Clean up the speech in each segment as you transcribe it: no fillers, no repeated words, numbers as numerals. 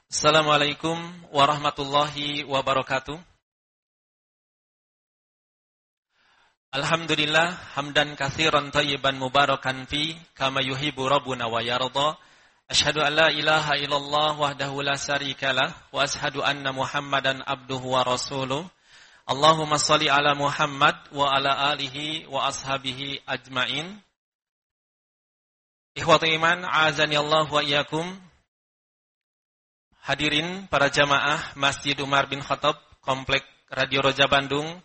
Assalamualaikum warahmatullahi wabarakatuh. Alhamdulillah hamdan katsiran thayyiban mubarakan fi kama yuhibbu rabbuna wa yarda. Asyhadu an la ilaha illallah wahdahu la syarikalah wa asyhadu anna Muhammadan abduhu wa rasuluh. Allahumma shalli ala Muhammad wa ala alihi wa ashabihi ajmain. Ikhwatul iman, a'azani Allah wa iyyakum. Hadirin para jamaah Masjid Umar bin Khattab, Komplek Radio Roja Bandung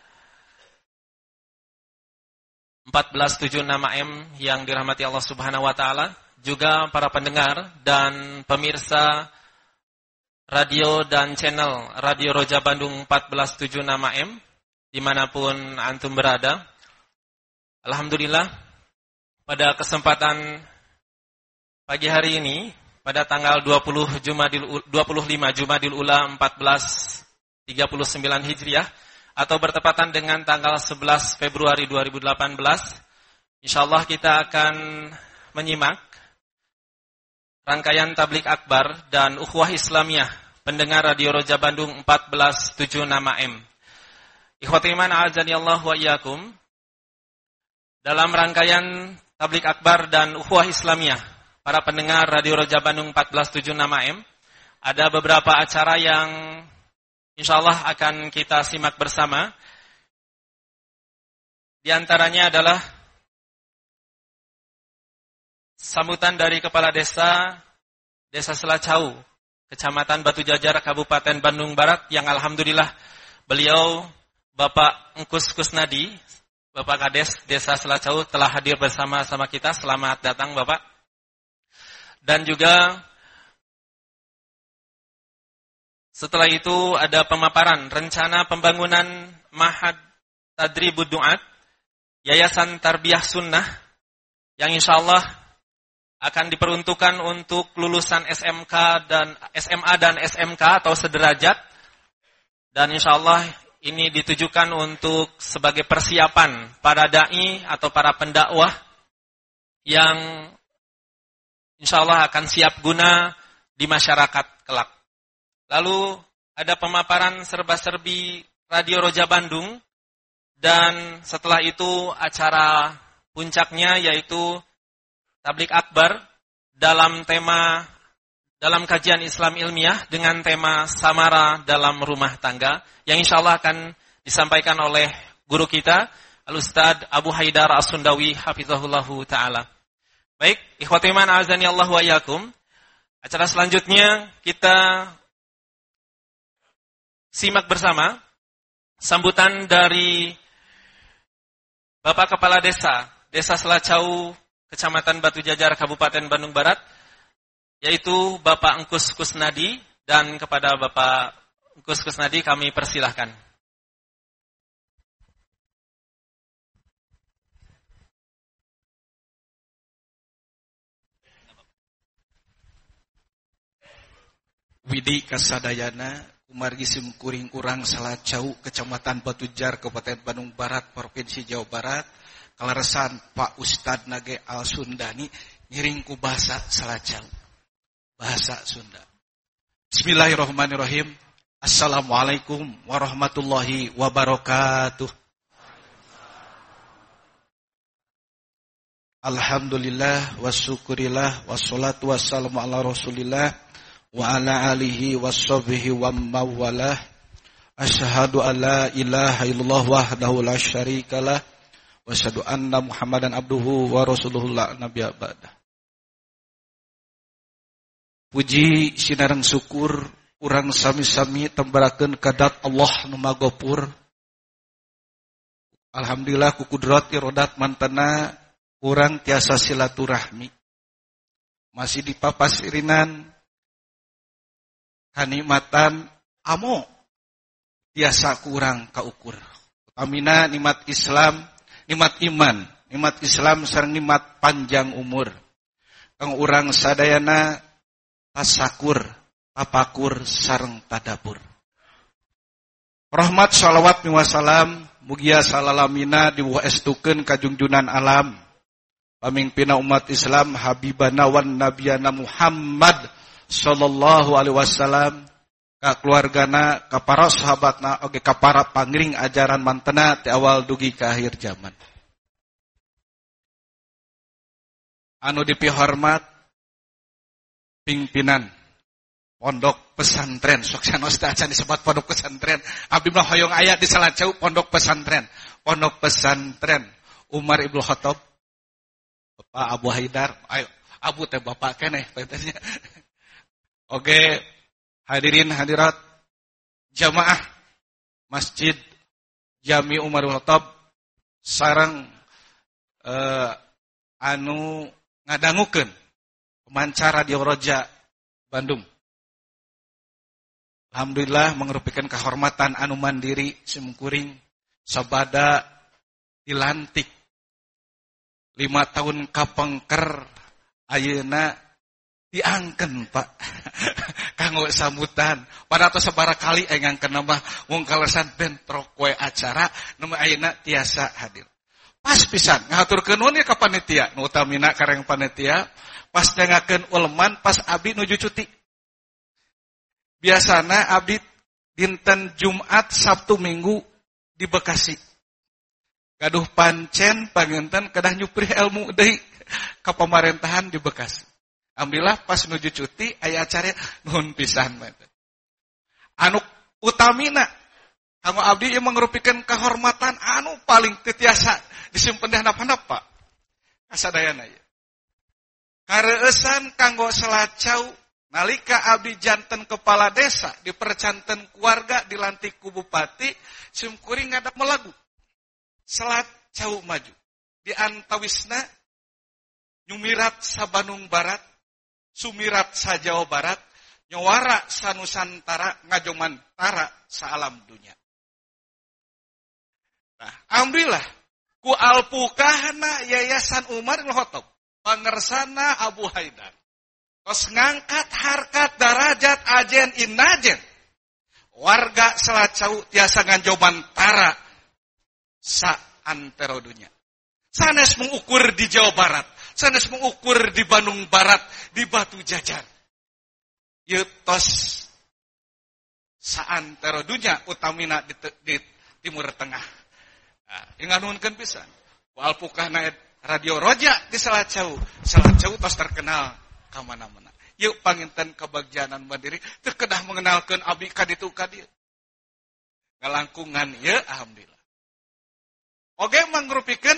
1476 AM yang dirahmati Allah Subhanahu wa taala, juga para pendengar dan pemirsa radio dan channel Radio Roja Bandung 1476 AM dimanapun antum berada. Alhamdulillah, pada kesempatan pagi hari ini pada tanggal 25 Jumadil Ula 1439 Hijriah atau bertepatan dengan tanggal 11 Februari 2018, insyaallah kita akan menyimak rangkaian tablik akbar dan ukhuwah Islamiyah pendengar Radio Roja Bandung 1476 AM. Ikhwatul iman, a'azani Allah wa iyyakum. Dalam rangkaian tablik akbar dan ukhuwah Islamiyah para pendengar Radio Roja Bandung 1476 AM, ada beberapa acara yang insyaallah akan kita simak bersama. Di antaranya adalah sambutan dari Kepala Desa Selacau, Kecamatan Batu Jajar, Kabupaten Bandung Barat, yang alhamdulillah beliau Bapak Engkus Kusnadi, Bapak Kades Desa Selacau telah hadir bersama-sama kita. Selamat datang Bapak. Dan juga setelah itu ada pemaparan rencana pembangunan Ma'had Tadribud Du'at Yayasan Tarbiyah Sunnah yang insyaallah akan diperuntukkan untuk lulusan SMK dan SMA dan SMK atau sederajat, dan insyaallah ini ditujukan untuk sebagai persiapan para dai atau para pendakwah yang insyaallah akan siap guna di masyarakat kelak. Lalu ada pemaparan serba-serbi Radio Roja Bandung, dan setelah itu acara puncaknya yaitu tablik akbar dalam kajian Islam ilmiah dengan tema Samara dalam Rumah Tangga yang insyaallah akan disampaikan oleh guru kita Al-Ustadz Abu Haidar As-Sundawi hafizahullahu taala. Baik, ikhwatul iman, a'azani Allah wa iyyakum. Acara selanjutnya kita simak bersama sambutan dari Bapak Kepala Desa Selacau, Kecamatan Batu Jajar, Kabupaten Bandung Barat, yaitu Bapak Engkus Kusnadi, dan kepada Bapak Engkus Kusnadi kami persilahkan. Widi kasadayana kumargi simkuring urang Selacau, Kecamatan Batujar, Kabupaten Bandung Barat, Provinsi Jawa Barat, kaleresan Pak Ustad Nage Al Sundani ngiring ku bahasa Selacau, bahasa Sunda. Bismillahirrahmanirrahim. Assalamualaikum warahmatullahi wabarakatuh. Alhamdulillah wasyukurillah wassalatu wassalamu ala Rasulillah wa ala alihi washabihi wa mawalah. Asyhadu an la ilaha illallah wahdahu la syarikalah wa asyhadu anna Muhammadan abduhu wa rasuluhu la nabiyya ba'dah. Puji sinareng syukur urang sami-sami tembarakeun kadat Allah nu magopur. Alhamdulillah ku kudrat irodat mantana urang tiasa silaturahmi. Masih dipapasirinan kanikmatan amo tiasa kurang kaukur. Amina nikmat Islam, nikmat iman, nikmat Islam sareng nikmat panjang umur. Kang urang sadayana tasakur, tapakur sareng tadabur. Rahmat shalawat wasalam mugia salalamina diwaestukeun ka junjunan alam. Pamingpina umat Islam habibana wan nabiyana Muhammad sallallahu alaihi wasallam, ka keluargana, ka para sahabatna, oge ka para pangiring ajaran mantena ti awal dugi ka akhir zaman. Anu dipihormat pimpinan pondok pesantren, sok sanos teh acan disebut pondok pesantren. Abdi mah hoyong aya di Salacau pondok pesantren. Pondok pesantren Umar Ibnu Khattab. Bapak Abu Haidar, ayo Abu teh bapak keneh tetenya. Oke, hadirin hadirat jamaah Masjid Jami Umar Ibnu Khattab sareng anu ngadangukeun pemancar Radio Roja Bandung. Alhamdulillah mengerupikan kehormatan anu mandiri simkuring sabada dilantik 5 tahun kapengker ayeuna diangken Pak kanggo sambutan pada tos sabaraha kali ngangken mah wong kalesan bentrok we acara nu ayeuna tiasa hadir. Pas pisan ngaturkeun nuhun ka panitia nu utamina kareng panitia pas dengakeun uleman pas abdi nuju cuti. Biasana abdi dinten Jumat, Sabtu, Minggu di Bekasi. Gaduh pancen panginten kedah nyupri ilmu deui ka pamerintahan di Bekasi. Alhamdulillah pas nuju cuti aya acara nuhun pisan mah. Anu utamina kanggo abdi ieu mangrupikeun kahormatan anu paling titiasa disimpen di handap-handap Pak. Kasadayana ieu. Kareuesan kanggo Salacau nalika abdi janten kepala desa dipercanten keluarga dilantik ku bupati simkuring ngadap melagu Salacau maju di antawisna nyumirat sa Bandung Barat sumirat sa Jawa Barat nyawara sa Nusantara ngajomantara sa alam dunia. Nah, alhamdulillah ku alpukahna Yayasan Umar Ibnu Khattab pangersana Abu Haidar tos ngangkat harkat darajat ajen inajen warga Salacau tiasa nganjomantara sa antero dunya. Sanes mengukur di Jawa Barat, sanes mengukur di Bandung Barat, di Batu Jajar. Ieu tos sa antero dunya utamina di Timur Tengah. Nah, inganuhkeun pisan. Wal pukahna Radio Roja di Salacau. Salacau tos terkenal ka mana-mana. Yuk panginten kabagjanan mandiri teu kedah mengenalkeun abdi ka ditu ka dieu. Ngalangkungan ieu alhamdulillah. Oge mangrupikeun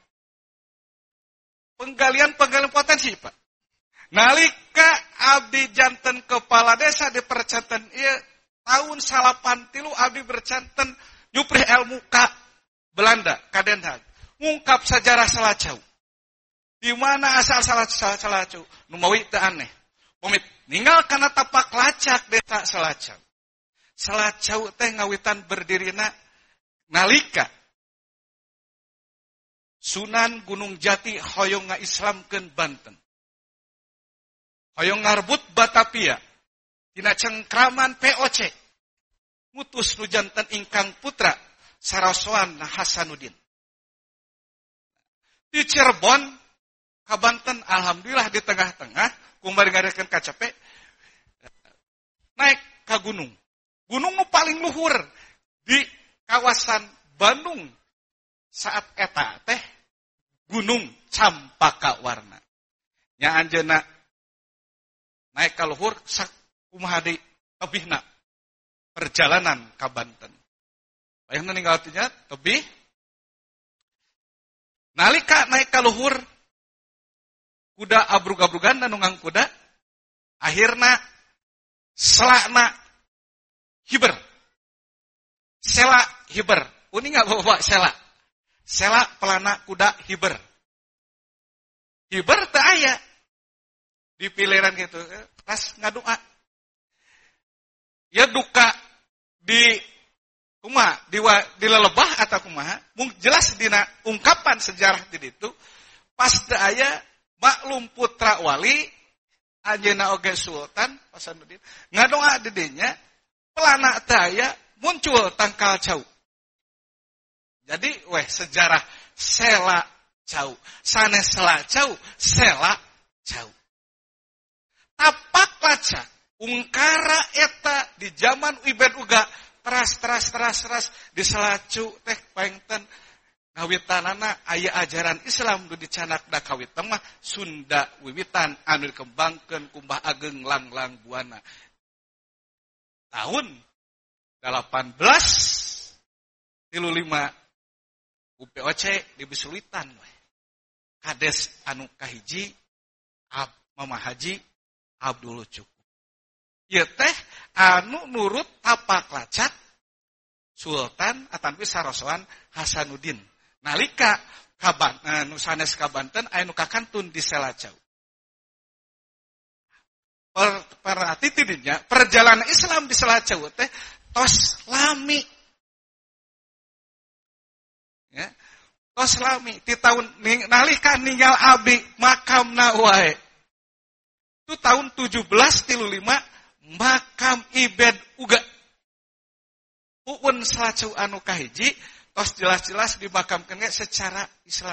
penggalian potensi Pak. Nalika abdi janten kepala desa dipercanten ieu tahun 83 abdi bercanten nyupri ilmu ka Belanda ka Den Haag. Ngungkap sejarah Salacau. Di mana asal Salacau? Nu mawi teu aneh. Pamit ninggal kana tapak lacak desa Salacau. Salacau teh ngawitan berdirina nalika Sunan Gunung Jati hoyong ngaislamkeun Banten. Hoyong ngarbut Batavia tina cengkraman POC. Ngutus nu janten ingkang putra sarasoan Hasanuddin. Di Cirebon ka Banten alhamdulillah di tengah-tengah kumaha ngarekeun KCP naik ka gunung. Gunung nu paling luhur di kawasan Bandung saat eta teh Gunung Campakawarna. Nya anjeunna naik ka luhur kumaha deui tebihna perjalanan ka Banten. Bayangna ninggal tinya tebih nalika naik ka luhur kuda abrug-abrugan nu ngang kuda akhirna selakna hiber. Sela hiber. Uning enggak Bapak sela? Sela pelana kuda hiber. Hiber teu aya. Di piliran gitu. Pas ngadoa. Ya duka di kumaha di lelebah atau kumaha mung jelas dina ungkapan sejarah di ditu pas teu aya maklum putra wali anjeunna oge sultan Hasanuddin ngadoa di dinya pelana teu aya muncul tangkal cau. Jadi sejarah sela cau sanes sela cau sela cau. Tapak kaca ungkara eta di zaman Ibed uga teras di Salacu teh paengten ngawitanana aya ajaran Islam nu dicanakna kawitan mah Sunda wiwitan anu dikembangkeun ku Mbah Ageng Langlang Buana. Tahun 1835 UPOC di Bisulitan we. Kades anu kahiji Mama Haji Abdul Cukup. Ieu teh anu nurut tapak lacak Sultan atanpi sarosoan Hasanuddin. Nalika nu sanes ka Banten aya nu kakantun di Selacau. Perhati tidinya perjalanan Islam di Selacau teh tos lami. Ya. Tos lami ti tahun nalika ninggal abdi makamna wae. Itu tahun 1735 makam Ibed uga. Puun Selacau anu kahiji tos jelas-jelas dimakamkeun secara Islam.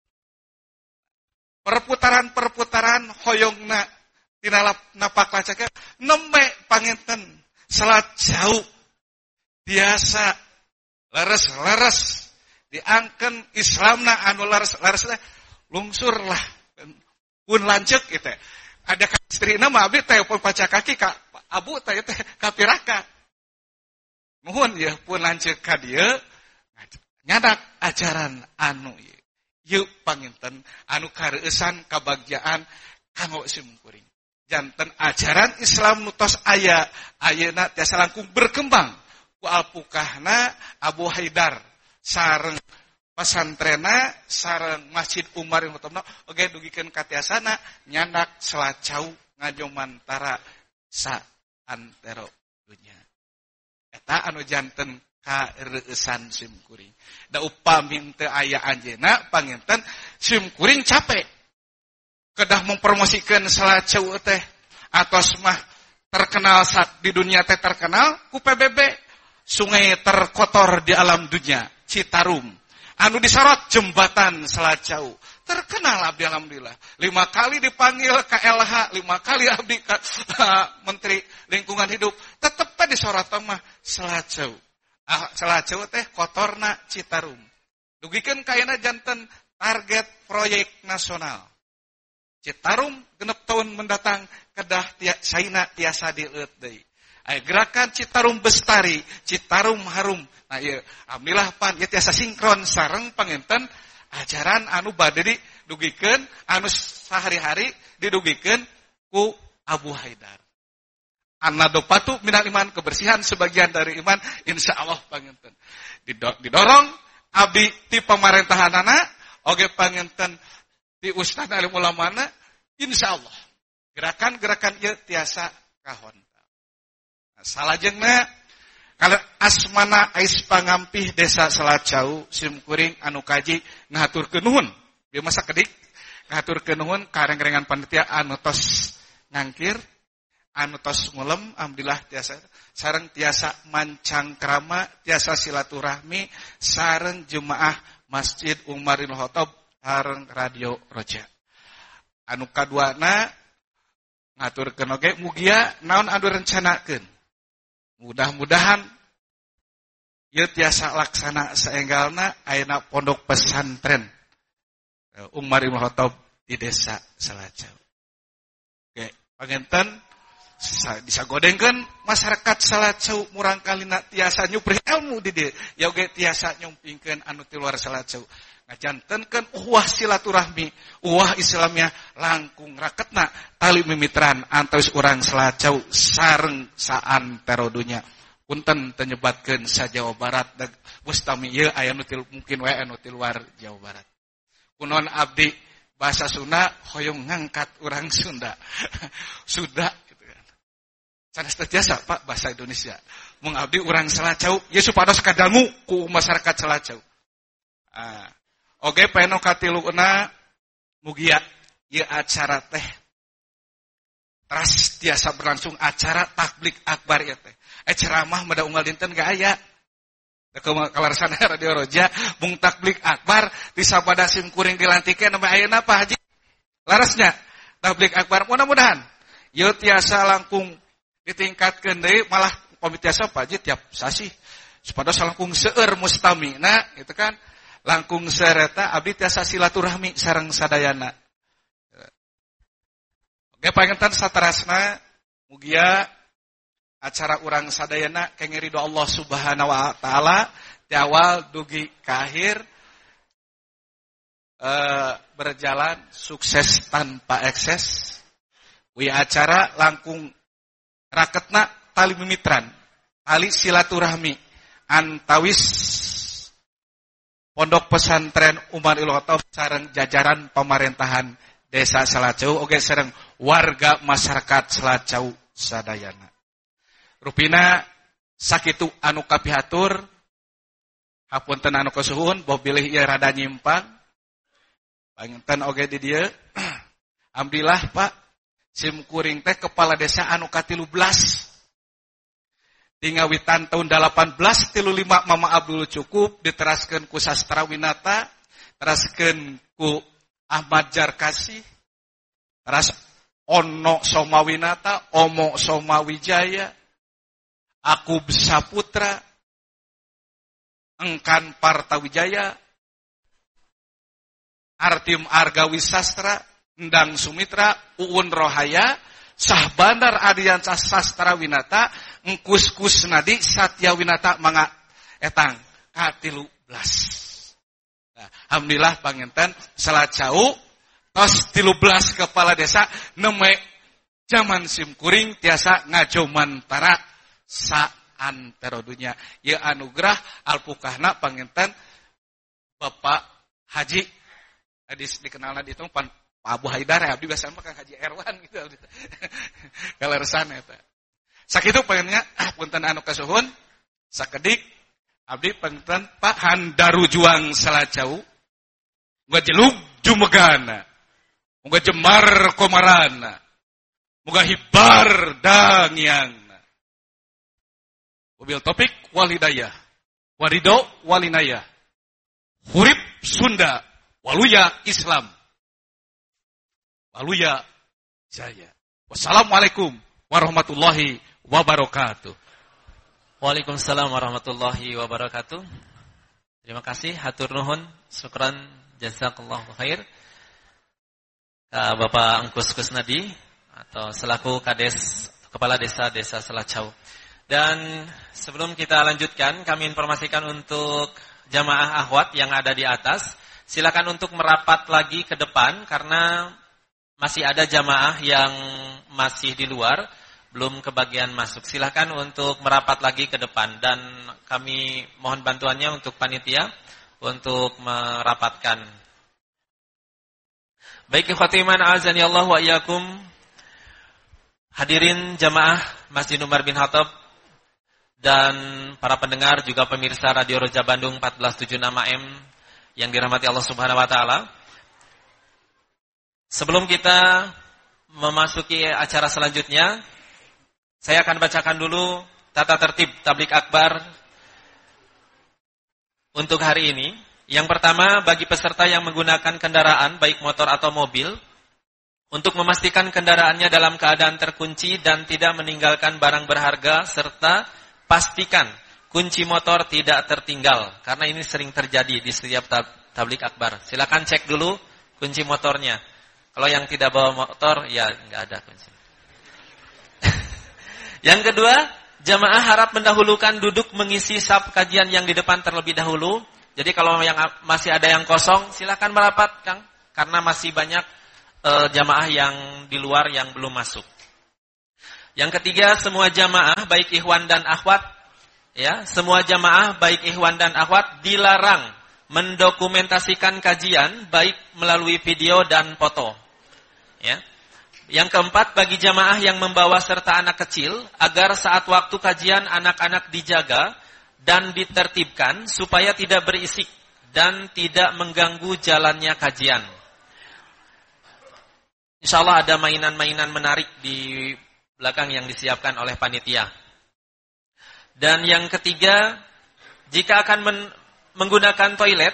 Perputaran hoyongna tina napak lacak neme panginten Selacau biasa leres diangken Islamna anu leres teh lungsur lah pun lanceuk kitu. Ada istrina mah abdi teh pun paca kaki ka abu teh kapiraka. Nuhun ya pun lanceuk ka dieu nyadak ajaran anu ieu panginten anu kareusan kabagjaan kanggo simkuring. Janten ajaran Islam nu tos aya ayeuna tiasa langkung berkembang ku alpukahna Abu Haidar sareng pasantrena sareng Masjid Umar yang utamna oge dugikeun ka tiasana nyandak Selacau ngajomantara sa antero dunya. Eta anu janten kareusan simkuring. Da upami teu aya anjeunna panginten simkuring capek. Kedah mempromosikan Selacau teh atos mah terkenal di dunia teh terkenal ku PBB sungai terkotor di alam dunia Citarum anu disorot jembatan Selacau terkenal abdi alhamdulillah 5 kali dipanggil ke LH 5 kali abdi ke Menteri Lingkungan Hidup tetep teh disorot mah Selacau Selacau teh kotorna Citarum dugikeun kaina janten target proyek nasional Citarum genep tahun mendatang kedah saina tiasa dieueut deui. Aya gerakan Citarum Bestari, Citarum Harum. Nah ieu alhamdulillah pan ieu tiasa sinkron sareng panginten ajaran anu bade didugikeun anu sahari-hari didugikeun ku Abu Haidar. An-nadopatu minal iman, kebersihan sebagian dari iman, insyaallah panginten. Didorong abdi ti pamaraentahanana oge panginten di ustaz alim ulamana insyaallah gerakan-gerakan ieu tiasa kahontal. Nah, salajengna kalau asmana ais pangampih desa Selacau simkuring anu kaji ngaturkeun nuhun ieu masa kedik ngaturkeun nuhun kareng-rengan panitia anu tos ngangkir anu tos ngulem alhamdulillah tiasa sareng tiasa mancang krama tiasa silaturahmi sareng jemaah Masjid Umaril Khattab sareng Radio Roja. Anu kaduana ngaturkeun oge mugia naon anu rencanakeun. Mudah-mudahan ieu tiasa laksana saenggalna ayeuna pondok pesantren Umar Ibn Khattab di desa Selacau. Oke, panginten disagodengkeun masyarakat Selacau murang kalina tiasa nyupri ilmu di dieu. Ya oge tiasa nyumpingkeun anu ti luar Selacau. Ngajantenkeun uhwah silaturahmi, uhwah Islamnya langkung raketna tali mimitran antawis urang Selacau sareng saantero dunya. Punten teu nyebatkeun sa Jawa Barat da mustami ieu aya nu mungkin wae anu ti luar Jawa Barat. Kunaon abdi bahasa Sunda hoyong ngangkat urang Sunda. Sunda gitu kan. Sanes teu tiasa Pak bahasa Indonesia. Mung abdi urang Selacau ieu supados kadangu ku masyarakat Selacau. Oge peno katiluna mugia ieu acara teh teras tiasa berlangsung acara takblik akbar ieu teh. Ceramah mada unggal dinten gak aya. Da kalarsana Radio Roja mung takblik akbar di sabada simkuring dilantikeun sampai ayeuna Pak Haji. Larasnya takblik akbar mudah-mudahan Ieu tiasa langkung ditingkatkeun deui malah komitiasa paji tiap sasi. Supados langkung seueur mustamina gitu kan. Langkung sereta abdi tiasa silaturahmi sareng sadayana. Oke panginten saterasna mugia acara urang sadayana kenging ridho Allah Subhanahu wa taala ti awal dugi ka akhir berjalan sukses tanpa ekses. Wi acara langkung raketna tali mimitran, tali silaturahmi antawis Pondok Pesantren Umar Ilhotov sareng jajaran pemerintahan Desa Salacau oge sareng warga masyarakat Salacau sadayana. Rupina sakitu anu kapihatur hapunten anu kasuhun boh bilih ieu rada nyimpang. Panginten oge di dieu. Alhamdulillah Pak, sim kuring teh kepala desa anu ka-13. Di ngawitan tahun 1835 Mama Abdul Cukup diteraskeun ku Sastra Winata, teraskeun ku Ahmad Jarkasi, teras Ono Somawinata, Omo Somawijaya, Akub Saputra, Engkan Partawijaya, Artim Argawi Sastra, Endang Sumitra, Uun Rohaya, Sah Bandar Adiansa Sastra Winata, Engkus Kusnadi Satya Winata mangga etang ka-13. Nah, alhamdulillah panginten Salacau tos 13 kepala desa neme zaman simkuring tiasa ngajomantara saantero dunya. Ieu anugerah alpukahna panginten Bapak Haji dikenalna ditu Pak Abu Haidar abdi biasa mah Kang Haji Erwan gitu. Kaleresan eta. Sakitu pengennya punten anu kasuhun sakedik abdi punten Pak Handaru Juang Salacau. Muga jelug jumegana. Muga jemar komarana. Muga hibar dangiangna. Wabil topik wal hidayah. Warido walinayah. Hurip Sunda. Waluya Islam. Waluya Jaya. Wassalamualaikum warahmatullahi wabarakatuh. Waalaikumsalam warahmatullahi wabarakatuh. Terima kasih, hatur nuhun, syukran, jazakallahu khair. Bapak Engkus Kusnadi atau selaku Kades Kepala Desa Salacau. Dan sebelum kita lanjutkan, kami informasikan untuk jamaah akhwat yang ada di atas, silakan untuk merapat lagi ke depan karena masih ada jamaah yang masih di luar, belum kebagian masuk. Silakan untuk merapat lagi ke depan dan kami mohon bantuannya untuk panitia untuk merapatkan. Baik ikhwati iman azani Allah wa iyyakum. Hadirin jamaah Masjid Umar bin Khattab dan para pendengar juga pemirsa Radio Roja Bandung 1476 AM yang dirahmati Allah Subhanahu wa taala. Sebelum kita memasuki acara selanjutnya, saya akan bacakan dulu tata tertib tablik akbar untuk hari ini. Yang pertama, bagi peserta yang menggunakan kendaraan baik motor atau mobil, untuk memastikan kendaraannya dalam keadaan terkunci dan tidak meninggalkan barang berharga, serta pastikan kunci motor tidak tertinggal, karena ini sering terjadi di setiap tablik akbar. Silakan cek dulu kunci motornya. Kalau yang tidak bawa motor, ya nggak ada kunci. Yang kedua, jamaah harap mendahulukan duduk mengisi saf kajian yang di depan terlebih dahulu. Jadi kalau yang masih ada yang kosong, silakan merapat, Kang, karena masih banyak jamaah yang di luar yang belum masuk. Yang ketiga, semua jamaah baik ikhwan dan akhwat, ya, semua jamaah baik ikhwan dan akhwat dilarang mendokumentasikan kajian baik melalui video dan foto. Ya. Yang keempat, bagi jamaah yang membawa serta anak kecil, agar saat waktu kajian anak-anak dijaga dan ditertibkan supaya tidak berisik dan tidak mengganggu jalannya kajian. Insyaallah ada mainan-mainan menarik di belakang yang disiapkan oleh panitia. Dan yang ketiga, jika akan menggunakan toilet,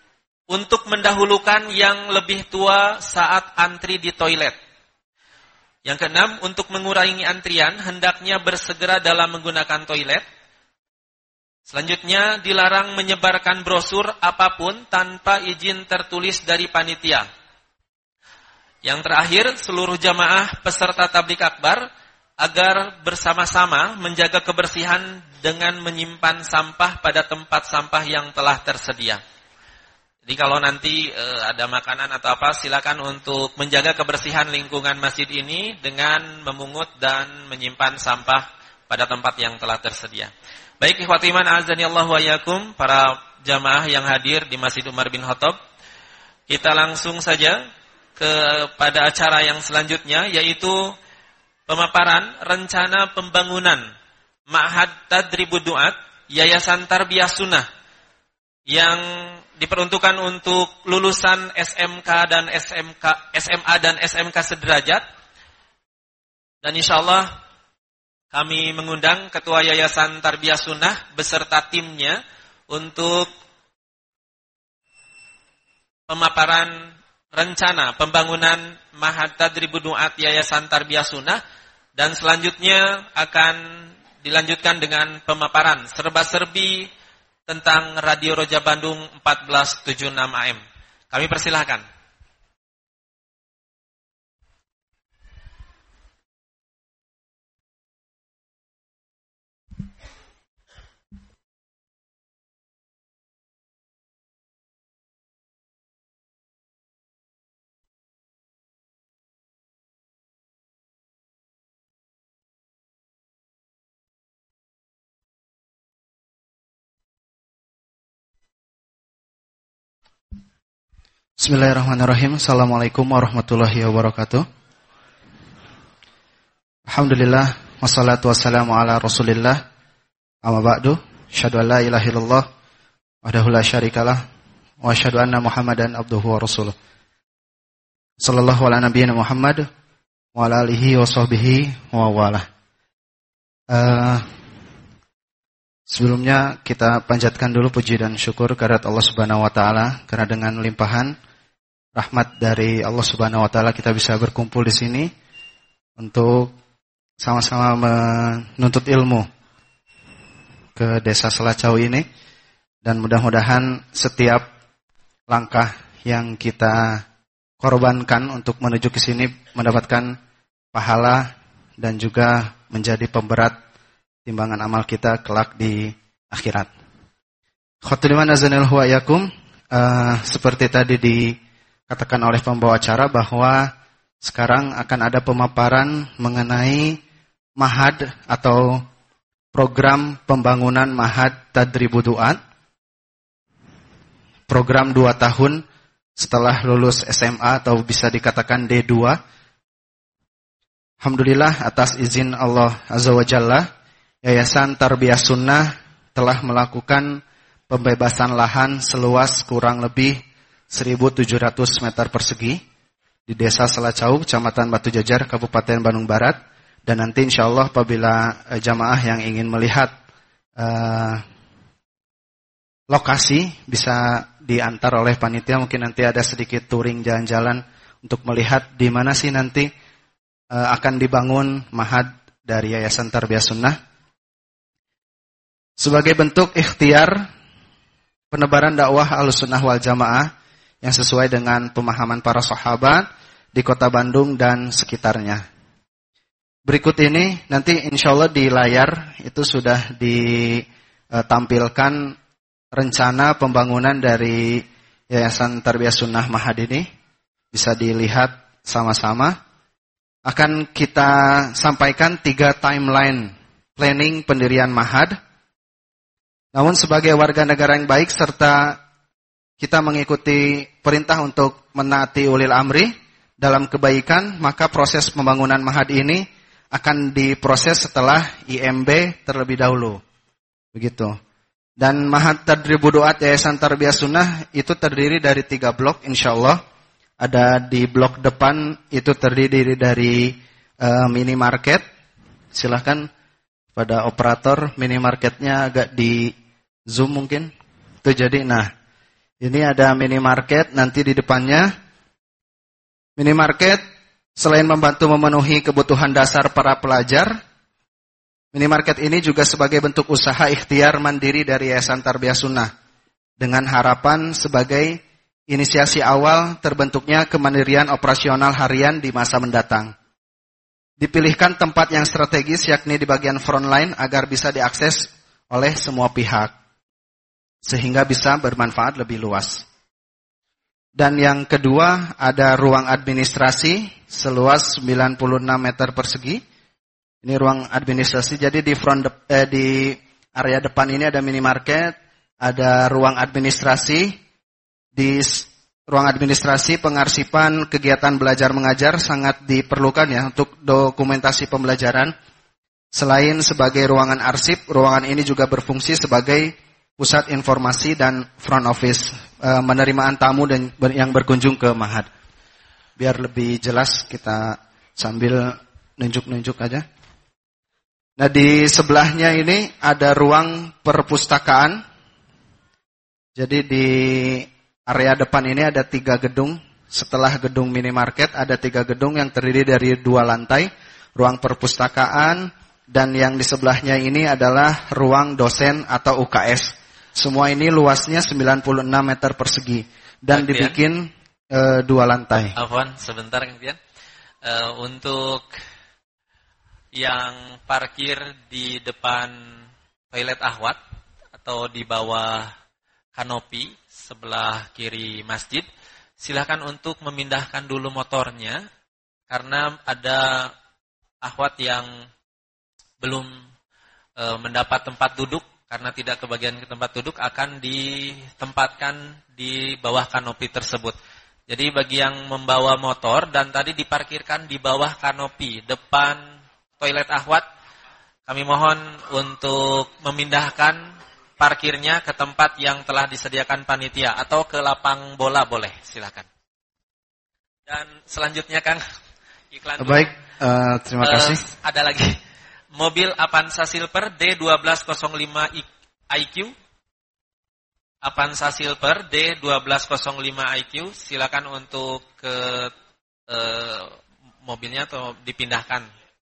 untuk mendahulukan yang lebih tua saat antri di toilet. Yang keenam, untuk mengurangi antrian, hendaknya bersegera dalam menggunakan toilet. Selanjutnya, dilarang menyebarkan brosur apapun tanpa izin tertulis dari panitia. Yang terakhir, seluruh jamaah peserta tabligh akbar agar bersama-sama menjaga kebersihan dengan menyimpan sampah pada tempat sampah yang telah tersedia. Jadi kalau nanti ada makanan atau apa, silakan untuk menjaga kebersihan lingkungan masjid ini dengan memungut dan menyimpan sampah pada tempat yang telah tersedia. Baik, ikhwati iman azanillahu wa iyyakum, para jamaah yang hadir di Masjid Umar bin Khattab, kita langsung saja kepada acara yang selanjutnya, yaitu pemaparan rencana pembangunan Ma'had Tadribud Du'at Yayasan Tarbiyah Sunnah yang diperuntukkan untuk lulusan SMK dan SMA dan SMK sederajat. Dan insyaallah kami mengundang Ketua Yayasan Tarbiyah Sunnah beserta timnya untuk pemaparan rencana pembangunan Ma'had Tadribud Du'at Yayasan Tarbiyah Sunnah, dan selanjutnya akan dilanjutkan dengan pemaparan serba-serbi tentang Radio Roja Bandung 1476 AM. Kami persilahkan. Bismillahirrahmanirrahim. Assalamualaikum warahmatullahi wabarakatuh. Alhamdulillah, wassalatu wassalamu ala Rasulillah. Amma ba'du, asyhadu an la ilaha illallah wahdahu la syarikalah wa asyhadu anna Muhammadan abduhu wa rasuluh. Sallallahu ala nabiyyina Muhammad wa ala alihi wa sahbihi wa walah. Sebelumnya kita panjatkan dulu puji dan syukur kehadirat Allah Subhanahu wa taala, karena dengan limpahan rahmat dari Allah Subhanahu wa taala kita bisa berkumpul di sini untuk sama-sama menuntut ilmu ke Desa Selacau ini, dan mudah-mudahan setiap langkah yang kita korbankan untuk menuju ke sini mendapatkan pahala dan juga menjadi pemberat timbangan amal kita kelak di akhirat. Khotuliman azanil huwa yakum, seperti tadi dikatakan oleh pembawa acara bahwa sekarang akan ada pemaparan mengenai Ma'had atau program pembangunan Ma'had Tadribud Du'at. Program 2 tahun setelah lulus SMA atau bisa dikatakan D2. Alhamdulillah atas izin Allah Azza wa Jalla, Yayasan Tarbiyah Sunnah telah melakukan pembebasan lahan seluas kurang lebih 1.700 meter persegi di Desa Selacau, Kecamatan Batu Jajar, Kabupaten Bandung Barat. Dan nanti insya Allah apabila jamaah yang ingin melihat lokasi bisa diantar oleh panitia, mungkin nanti ada sedikit touring jalan-jalan untuk melihat di mana sih nanti akan dibangun Ma'had dari Yayasan Tarbiyah Sunnah. Sebagai bentuk ikhtiar penebaran dakwah Ahlussunnah wal Jamaah yang sesuai dengan pemahaman para sahabat di Kota Bandung dan sekitarnya. Berikut ini nanti insya Allah di layar itu sudah ditampilkan rencana pembangunan dari Yayasan Tarbiyah Sunnah Ma'had ini. Bisa dilihat sama-sama. Akan kita sampaikan 3 timeline planning pendirian Ma'had. Namun sebagai warga negara yang baik serta kita mengikuti perintah untuk menaati ulil amri dalam kebaikan, maka proses pembangunan Ma'had ini akan diproses setelah IMB terlebih dahulu. Begitu. Dan Ma'had Tadribud Du'at Yayasan Tarbiyah Sunnah itu terdiri dari 3 blok insyaallah. Ada di blok depan itu terdiri dari minimarket. Silahkan pada operator minimarketnya agak di zoom mungkin. Itu jadi ini ada minimarket nanti di depannya. Minimarket Selain membantu memenuhi kebutuhan dasar para pelajar, minimarket ini juga sebagai bentuk usaha ikhtiar mandiri dari Yayasan Tarbiyah Sunnah dengan harapan sebagai inisiasi awal terbentuknya kemandirian operasional harian di masa mendatang. Dipilihkan tempat yang strategis yakni di bagian front line agar bisa diakses oleh semua pihak sehingga bisa bermanfaat lebih luas. Dan yang kedua ada ruang administrasi seluas 96 meter persegi. Ini ruang administrasi. Jadi di area depan ini ada minimarket, ada ruang administrasi. Di ruang administrasi pengarsipan kegiatan belajar mengajar sangat diperlukan ya untuk dokumentasi pembelajaran. Selain sebagai ruangan arsip, ruangan ini juga berfungsi sebagai pusat informasi dan front office, penerimaan tamu dan yang berkunjung ke Ma'had. Biar lebih jelas kita sambil nunjuk-nunjuk aja. Nah di sebelahnya ini ada ruang perpustakaan. Jadi di area depan ini ada 3 gedung. Setelah gedung minimarket ada 3 gedung yang terdiri dari 2 lantai. Ruang perpustakaan dan yang di sebelahnya ini adalah ruang dosen atau UKS. Semua ini luasnya 96 meter persegi dan dibikin 2 lantai. Afwan, sebentar Kang Tian. Untuk yang parkir di depan toilet Ahwat atau di bawah kanopi sebelah kiri masjid, silakan untuk memindahkan dulu motornya karena ada Ahwat yang belum mendapat tempat duduk. Karena tidak kebagian ke tempat duduk akan ditempatkan di bawah kanopi tersebut. Jadi bagi yang membawa motor dan tadi diparkirkan di bawah kanopi depan toilet Ahwat, kami mohon untuk memindahkan parkirnya ke tempat yang telah disediakan panitia atau ke lapang bola boleh, silakan. Dan selanjutnya Kang, iklan dulu. Baik, terima kasih. Ada lagi. Mobil Avanza Silver D1205 IQ. Avanza Silver D1205 IQ. Silakan untuk ke mobilnya atau dipindahkan.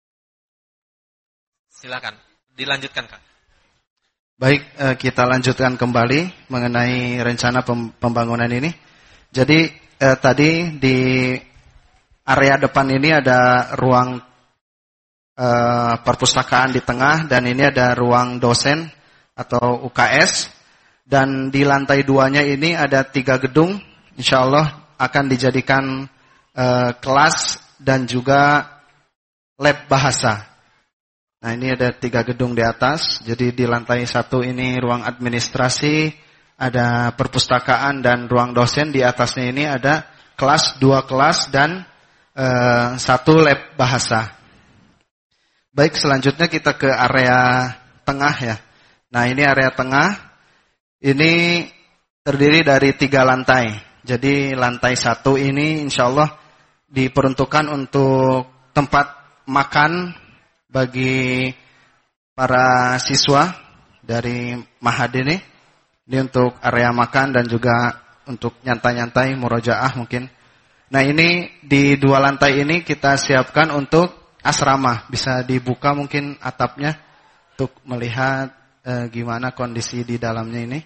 Silakan. Dilanjutkan, Kang. Baik, kita lanjutkan kembali mengenai rencana pembangunan ini. Jadi tadi di area depan ini ada ruang perpustakaan di tengah dan ini ada ruang dosen atau UKS dan di lantai 2-nya ini ada 3 gedung, insyaallah akan dijadikan kelas dan juga lab bahasa. Nah ini ada 3 gedung di atas, jadi di lantai 1 ini ruang administrasi, ada perpustakaan dan ruang dosen, di atasnya ini ada kelas, 2 kelas dan 1 lab bahasa. Baik, selanjutnya kita ke area tengah ya. Nah ini area tengah, ini terdiri dari 3 lantai. Jadi lantai 1 ini insya Allah diperuntukkan untuk tempat makan bagi para siswa dari Ma'had ini. Ini untuk area makan dan juga untuk nyantai-nyantai, murojaah mungkin. Nah ini di 2 lantai ini kita siapkan untuk asrama, bisa dibuka mungkin atapnya untuk melihat gimana kondisi di dalamnya ini.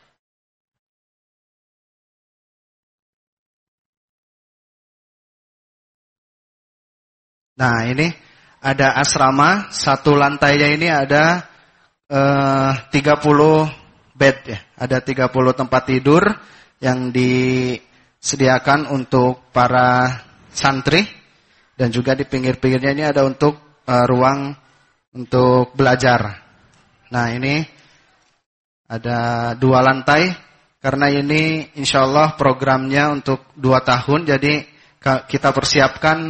Nah ini ada asrama, 1 lantainya ini ada 30 bed ya, ada 30 tempat tidur yang disediakan untuk para santri. Dan juga di pinggir-pinggirnya ini ada untuk ruang untuk belajar. Nah ini ada 2 lantai. Karena ini insya Allah programnya untuk 2 tahun. Jadi kita persiapkan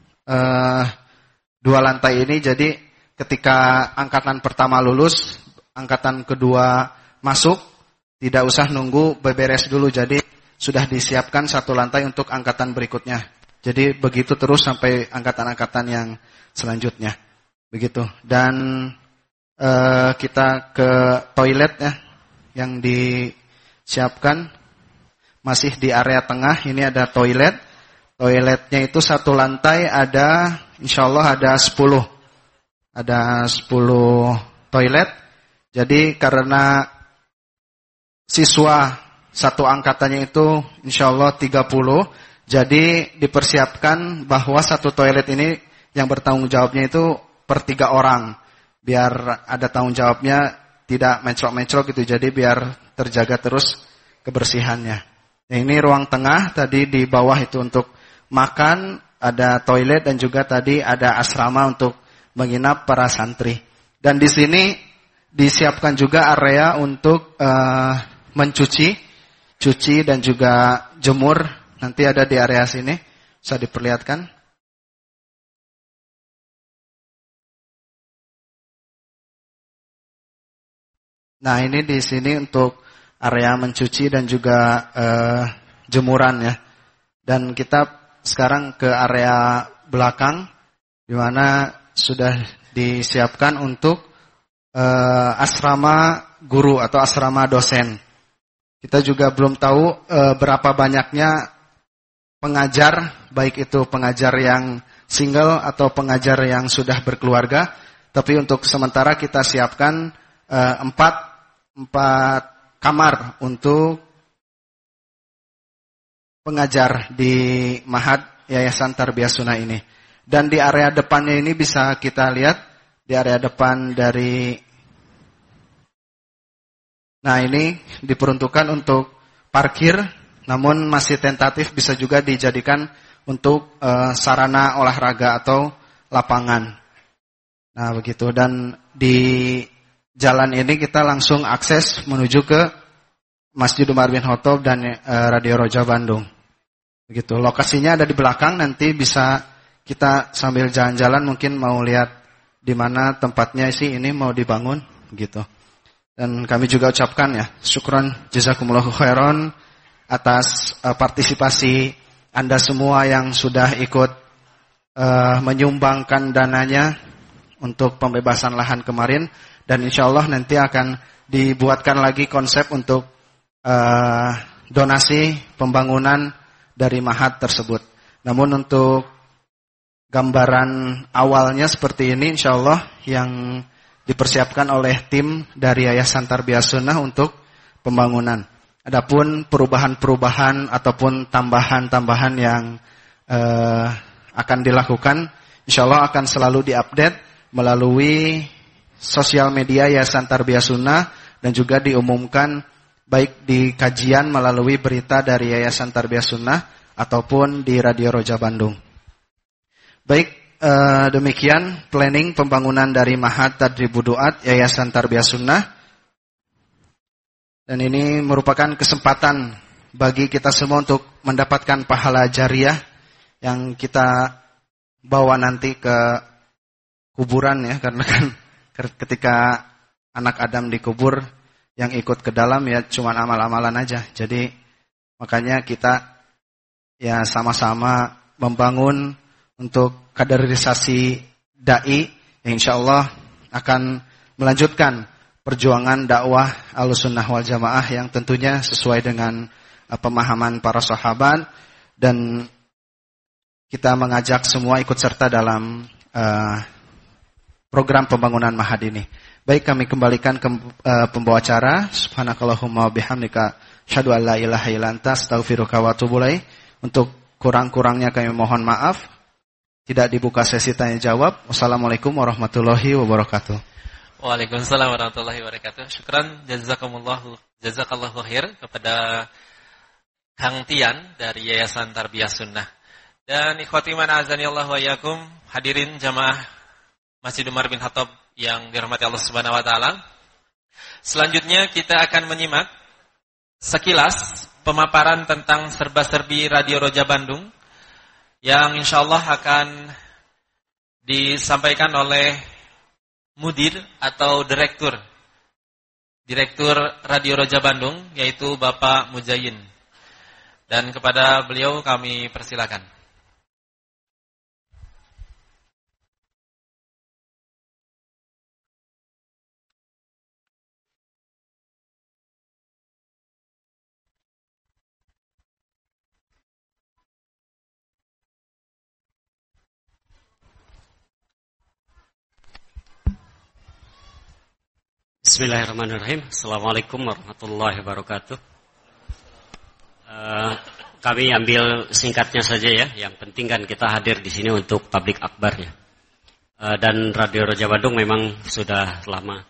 2 lantai ini. Jadi ketika angkatan pertama lulus, angkatan kedua masuk, tidak usah nunggu beberes dulu. Jadi sudah disiapkan 1 lantai untuk angkatan berikutnya. Jadi begitu terus sampai angkatan-angkatan yang selanjutnya. Begitu. Dan kita ke toilet ya yang disiapkan masih di area tengah. Ini ada toilet. Toiletnya itu satu lantai ada, insyaallah ada 10. Ada 10 toilet. Jadi karena siswa satu angkatannya itu insyaallah 30, jadi dipersiapkan bahwa satu toilet ini yang bertanggung jawabnya itu per 3 orang. Biar ada tanggung jawabnya, tidak mencrok-mencrok gitu, jadi biar terjaga terus kebersihannya. Nah, ini ruang tengah, tadi di bawah itu untuk makan, ada toilet dan juga tadi ada asrama untuk menginap para santri. Dan di sini disiapkan juga area untuk cuci dan juga jemur. Nanti ada di area sini, bisa diperlihatkan. Nah, ini di sini untuk area mencuci dan juga jemuran ya. Dan kita sekarang ke area belakang, di mana sudah disiapkan untuk asrama guru atau asrama dosen. Kita juga belum tahu berapa banyaknya pengajar, baik itu pengajar yang single atau pengajar yang sudah berkeluarga. Tapi untuk sementara kita siapkan 4 kamar untuk pengajar di Mahad Yayasan Tarbiyah Sunnah ini. Dan di area depannya ini bisa kita lihat, di area depan dari, nah ini diperuntukkan untuk parkir, namun masih tentatif, bisa juga dijadikan untuk sarana olahraga atau lapangan. Nah begitu, dan di jalan ini kita langsung akses menuju ke Masjid Umar bin Khattab dan Radio Roja Bandung. Begitu. Lokasinya ada di belakang, nanti bisa kita sambil jalan-jalan mungkin mau lihat di mana tempatnya sih ini mau dibangun gitu. Dan kami juga ucapkan ya, syukran jazakumullahu khairan atas partisipasi Anda semua yang sudah ikut menyumbangkan dananya untuk pembebasan lahan kemarin, dan insyaallah nanti akan dibuatkan lagi konsep untuk donasi pembangunan dari Mahad tersebut. Namun untuk gambaran awalnya seperti ini, insyaallah yang dipersiapkan oleh tim dari Yayasan Tarbiyah Sunnah untuk pembangunan. Adapun perubahan-perubahan ataupun tambahan-tambahan yang akan dilakukan, insyaallah akan selalu diupdate melalui sosial media Yayasan Tarbiyah Sunnah dan juga diumumkan baik di kajian melalui berita dari Yayasan Tarbiyah Sunnah ataupun di Radio Roja Bandung. Baik, demikian planning pembangunan dari Mahad Tadribud Duat Yayasan Tarbiyah Sunnah. Dan ini merupakan kesempatan bagi kita semua untuk mendapatkan pahala jariah yang kita bawa nanti ke kuburan ya, karena kan ketika anak Adam dikubur, yang ikut ke dalam ya cuma amal-amalan aja. Jadi makanya kita ya sama-sama membangun untuk kaderisasi dai yang insyaallah akan melanjutkan perjuangan dakwah Ahlussunnah wal Jamaah yang tentunya sesuai dengan pemahaman para sahabat, dan kita mengajak semua ikut serta dalam program pembangunan Mahad ini. Baik, kami kembalikan ke pembawa acara. Subhanakallahumma bihamdika asyhadu an la ilaha illa anta astaghfiruka wa atubu ilaik. Untuk kurang-kurangnya kami mohon maaf. Tidak dibuka sesi tanya jawab. Wassalamualaikum warahmatullahi wabarakatuh. Waalaikumsalam warahmatullahi wabarakatuh. Syukran jazakallahu khair kepada Kang Tian dari Yayasan Tarbiyah Sunnah. Dan ikhwati man azani Allah wa iyyakum, hadirin jamaah Masjid Umar bin Khattab yang dirahmati Allah Subhanahu wa taala. Selanjutnya kita akan menyimak sekilas pemaparan tentang serba-serbi Radio Roja Bandung yang insyaallah akan disampaikan oleh Mudir atau Direktur Radio Roja Bandung, yaitu Bapak Mujayin. Dan kepada beliau kami persilakan. Bismillahirrahmanirrahim. Assalamualaikum warahmatullahi wabarakatuh. Kami ambil singkatnya saja ya. Yang penting kan kita hadir di sini untuk publik akbar ya. Dan Radio Roja Bandung memang sudah lama.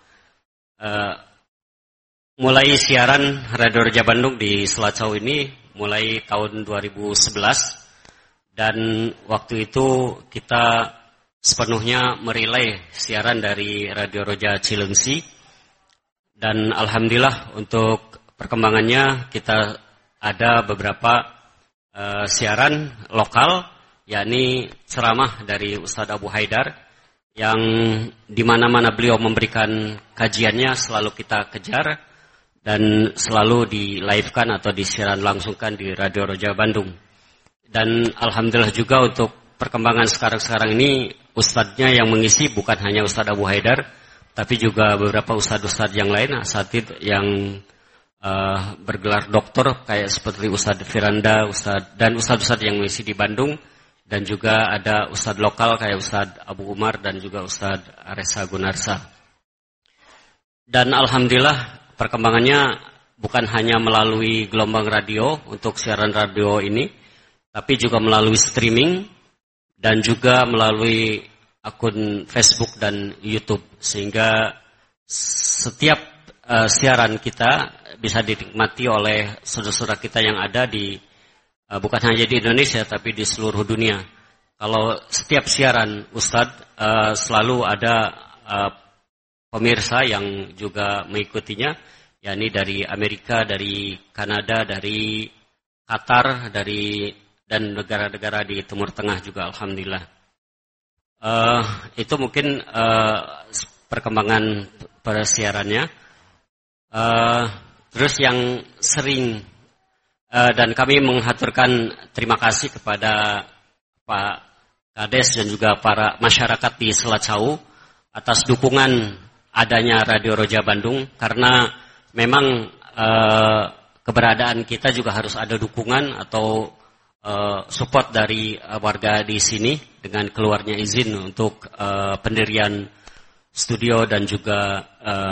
Mulai siaran Radio Roja Bandung di Selacau ini mulai tahun 2011. Dan waktu itu kita sepenuhnya merelay siaran dari Radio Roja Cilengsi. Dan alhamdulillah untuk perkembangannya kita ada beberapa siaran lokal, yakni ceramah dari Ustadz Abu Haidar yang di mana-mana beliau memberikan kajiannya selalu kita kejar dan selalu di-live-kan atau disiaran langsungkan di Radio Roja Bandung. Dan alhamdulillah juga untuk perkembangan sekarang-sekarang ini ustadznya yang mengisi bukan hanya Ustadz Abu Haidar, tapi juga beberapa ustadz-ustadz yang lain, asatid yang bergelar doktor kayak seperti Ustadz Firanda, dan ustadz-ustadz yang mengisi di Bandung, dan juga ada ustadz lokal kayak Ustadz Abu Umar dan juga Ustadz Reza Gunarsa. Dan alhamdulillah perkembangannya bukan hanya melalui gelombang radio untuk siaran radio ini, tapi juga melalui streaming dan juga melalui akun Facebook dan YouTube, sehingga setiap siaran kita bisa dinikmati oleh saudara-saudara kita yang ada di bukan hanya di Indonesia tapi di seluruh dunia. Kalau setiap siaran Ustadz selalu ada pemirsa yang juga mengikutinya, yakni dari Amerika, dari Kanada, dari Qatar, dan negara-negara di Timur Tengah juga alhamdulillah. Itu mungkin perkembangan persiarannya. Terus yang sering dan kami mengaturkan terima kasih kepada Pak Kades dan juga para masyarakat di Selacau atas dukungan adanya Radio Roja Bandung, karena memang keberadaan kita juga harus ada dukungan atau support dari warga di sini dengan keluarnya izin untuk pendirian studio dan juga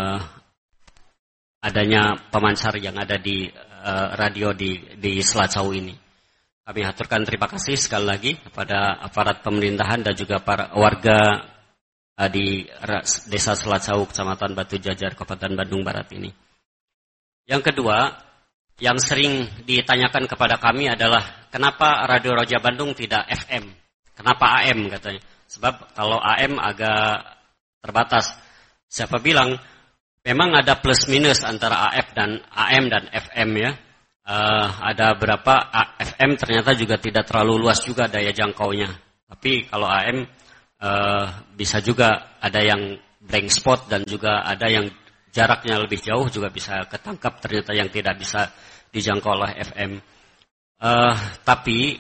adanya pemancar yang ada di radio di Selacau ini. Kami haturkan terima kasih sekali lagi kepada aparat pemerintahan dan juga para warga di Desa Selacau, Kecamatan Batu Jajar, Kabupaten Bandung Barat ini. Yang kedua, yang sering ditanyakan kepada kami adalah kenapa Radio Roja Bandung tidak FM? Kenapa AM katanya? Sebab kalau AM agak terbatas. Siapa bilang memang ada plus minus antara AM dan FM ya. Ada berapa FM ternyata juga tidak terlalu luas juga daya jangkaunya. Tapi kalau AM bisa juga ada yang blank spot dan juga ada yang jaraknya lebih jauh juga bisa ketangkap ternyata yang tidak bisa dijangkau oleh FM. Tapi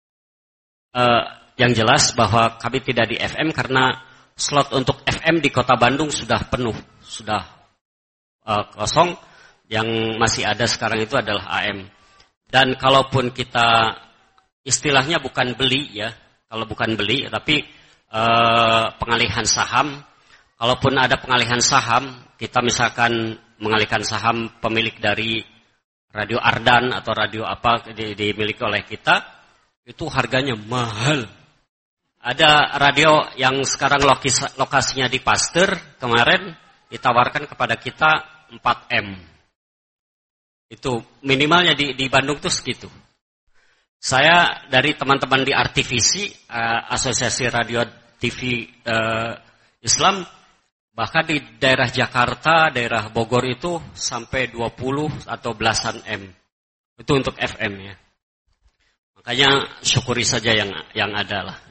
yang jelas bahwa kami tidak di FM karena slot untuk FM di Kota Bandung sudah penuh, sudah kosong. Yang masih ada sekarang itu adalah AM. Dan kalaupun kita istilahnya bukan beli ya, kalau bukan beli tapi pengalihan saham. Kalaupun ada pengalihan saham, kita misalkan mengalihkan saham pemilik dari Radio Ardan atau radio apa dimiliki oleh kita, itu harganya mahal. Ada radio yang sekarang lokasinya di Pasteur, kemarin ditawarkan kepada kita 4M. Itu minimalnya di Bandung tuh segitu. Saya dari teman-teman di RTVC, Asosiasi Radio TV Islam, bahkan di daerah Jakarta, daerah Bogor itu sampai 20 atau belasan M. Itu untuk FM ya. Makanya syukuri saja yang ada lah.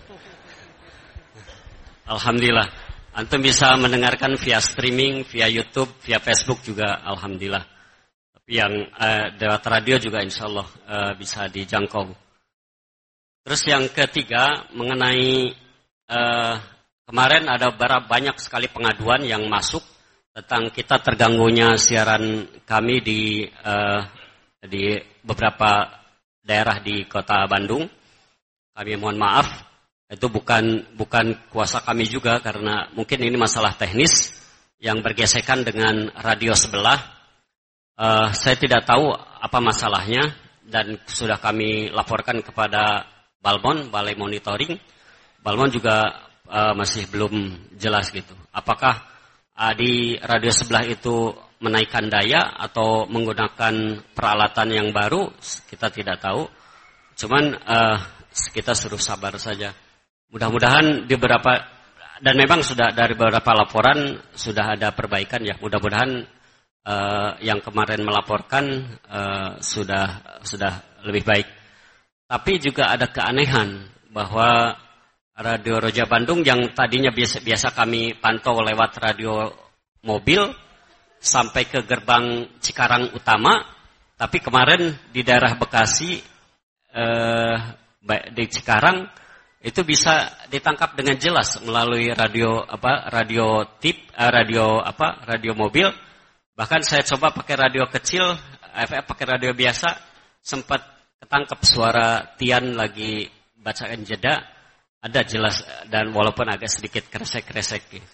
Alhamdulillah. Antum bisa mendengarkan via streaming, via YouTube, via Facebook juga alhamdulillah. Tapi yang lewat radio juga insya Allah bisa dijangkau. Terus yang ketiga mengenai kemarin ada banyak sekali pengaduan yang masuk tentang kita terganggunya siaran kami di beberapa daerah di Kota Bandung. Kami mohon maaf, itu bukan kuasa kami juga karena mungkin ini masalah teknis yang bergesekan dengan radio sebelah. Saya tidak tahu apa masalahnya dan sudah kami laporkan kepada Balmon, Balai Monitoring. Balmon juga masih belum jelas gitu. Apakah di radio sebelah itu menaikkan daya atau menggunakan peralatan yang baru, kita tidak tahu. Cuman kita suruh sabar saja. Mudah-mudahan di beberapa, dan memang sudah dari beberapa laporan sudah ada perbaikan ya. Mudah-mudahan yang kemarin melaporkan sudah lebih baik. Tapi juga ada keanehan bahwa Radio Roja Bandung yang tadinya biasa kami pantau lewat radio mobil sampai ke gerbang Cikarang Utama, tapi kemarin di daerah Bekasi di Cikarang itu bisa ditangkap dengan jelas melalui radio mobil. Bahkan saya coba pakai radio kecil, pakai radio biasa, sempat ketangkep suara Tian lagi bacakan jeda, ada jelas dan walaupun agak sedikit kresek-kresek gitu.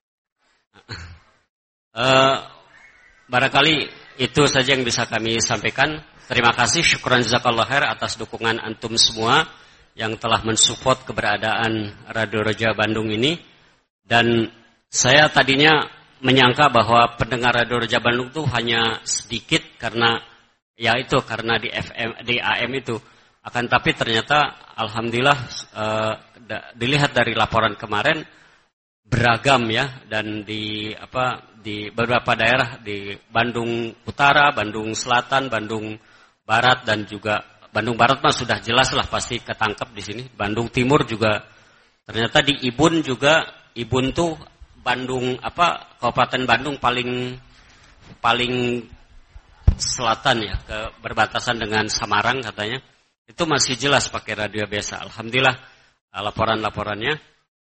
Barangkali itu saja yang bisa kami sampaikan. Terima kasih, syukran jazakallah khair atas dukungan antum semua yang telah mensupport keberadaan Radio Roja Bandung ini. Dan saya tadinya menyangka bahwa pendengar Radio Roja Bandung itu hanya sedikit karena di FM, di AM itu. Akan tapi ternyata alhamdulillah dilihat dari laporan kemarin beragam ya, dan di beberapa daerah di Bandung Utara, Bandung Selatan, Bandung Barat, dan juga Bandung Barat mah sudah jelas lah pasti ketangkep di sini. Bandung Timur juga ternyata di Ibun juga. Ibun tuh Bandung Kabupaten Bandung paling selatan ya, ke berbatasan dengan Samarang katanya. Itu masih jelas pakai radio biasa. Alhamdulillah laporan-laporannya.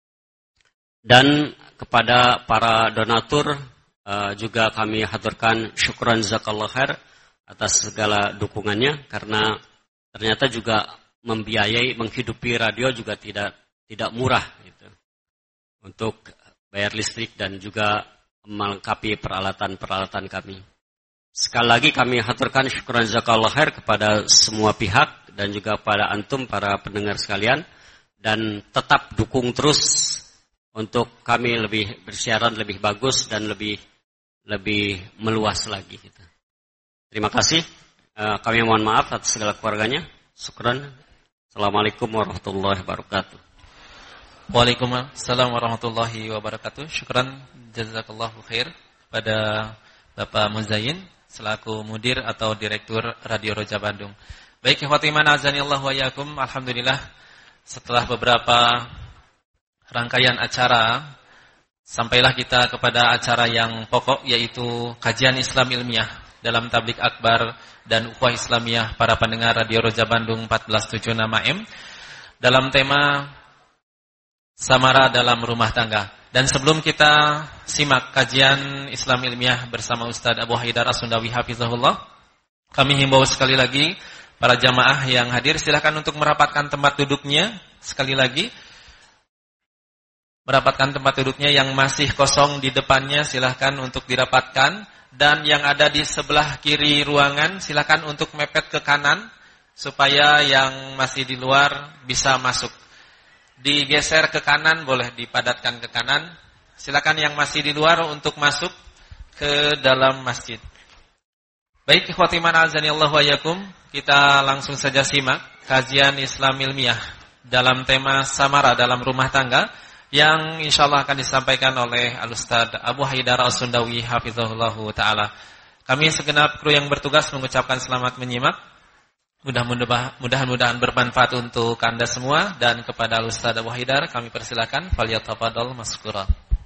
Dan kepada para donatur juga kami haturkan syukran jazakallah khair atas segala dukungannya, karena ternyata juga membiayai, menghidupi radio juga tidak murah gitu. Untuk bayar listrik dan juga melengkapi peralatan-peralatan kami. Sekali lagi kami haturkan syukran jazakallah khair kepada semua pihak dan juga pada antum para pendengar sekalian, dan tetap dukung terus untuk kami lebih bersiaran lebih bagus dan lebih meluas lagi gitu. Terima kasih. Kami mohon maaf atas segala keluarganya. Syukran. Assalamualaikum warahmatullahi wabarakatuh. Waalaikumsalam warahmatullahi wabarakatuh. Syukran jazakallahu khair pada Bapak Muzayyin selaku mudir atau direktur Radio Roja Bandung. Baik, ikhwati iman azanillahu wa iyyakum. Alhamdulillah setelah beberapa rangkaian acara sampailah kita kepada acara yang pokok, yaitu kajian Islam ilmiah dalam tablik akbar dan ukhuwah Islamiyah para pendengar Radio Roja Bandung 1476 AM dalam tema Samara dalam Rumah Tangga. Dan sebelum kita simak kajian Islam ilmiah bersama Ustaz Abu Haidar As-Sundawi hafizahullah, kami himbau sekali lagi para jamaah yang hadir silakan untuk merapatkan tempat duduknya. Sekali lagi, merapatkan tempat duduknya. Yang masih kosong di depannya silahkan untuk dirapatkan, dan yang ada di sebelah kiri ruangan silahkan untuk mepet ke kanan supaya yang masih di luar bisa masuk. Digeser ke kanan, boleh dipadatkan ke kanan. Silakan yang masih di luar untuk masuk ke dalam masjid. Baik, ikhwati man azanillahu wa iyyakum, kita langsung saja simak kajian Islam ilmiah dalam tema Samara dalam Rumah Tangga yang insyaallah akan disampaikan oleh Al-Ustaz Abu Haidar As-Sundawi hafizahullahu taala. Kami segenap kru yang bertugas mengucapkan selamat menyimak. Mudah-mudahan bermanfaat untuk Anda semua, dan kepada Al-Ustaz Abu Haidar kami persilakan falyatafadhal maskura.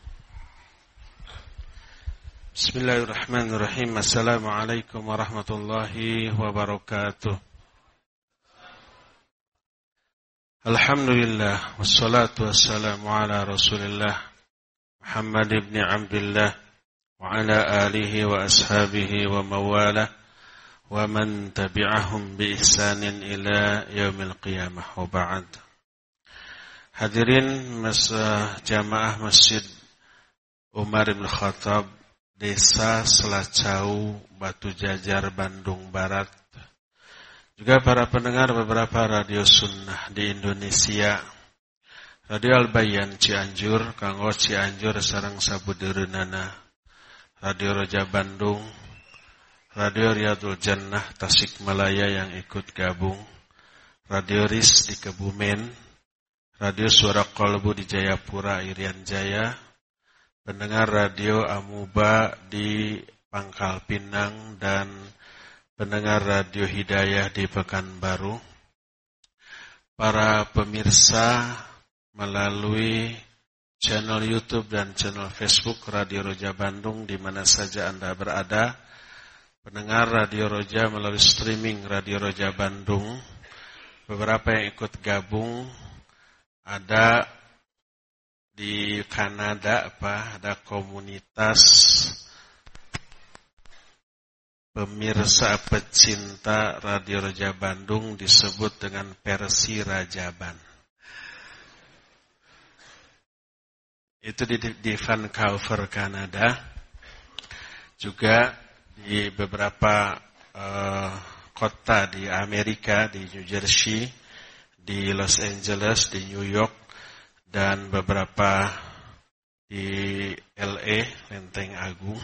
Bismillahirrahmanirrahim. Assalamualaikum warahmatullahi wabarakatuh. Alhamdulillah wassalatu wassalamu ala Rasulillah Muhammad ibn Abdullah wa ala alihi wa ashabihi wa mawalah wa man tabi'ahum bi ihsanin ila yaumil qiyamah wa ba'd. Hadirin jamaah Masjid Umar bin Khattab, Desa Selacau, Batu Jajar, Bandung Barat. Juga para pendengar beberapa radio sunnah di Indonesia. Radio Al-Bayan Cianjur, kanggo Cianjur sareng sabudeureunnana. Radio Roja Bandung, Radio Riyadul Jannah Tasikmalaya yang ikut gabung. Radio RIS di Kebumen, Radio Suara Kolbu di Jayapura, Irian Jaya. Pendengar Radio Amuba di Pangkal Pinang dan pendengar Radio Hidayah di Pekanbaru. Para pemirsa melalui channel YouTube dan channel Facebook Radio Roja Bandung di mana saja Anda berada. Pendengar Radio Roja melalui streaming Radio Roja Bandung. Beberapa yang ikut gabung ada di Kanada ada komunitas pemirsa pecinta Radio Roja Bandung disebut dengan Persi Rajaban. Itu di Vancouver, Kanada. Juga di beberapa kota di Amerika, di New Jersey, di Los Angeles, di New York, dan beberapa di LA, Lenteng Agung.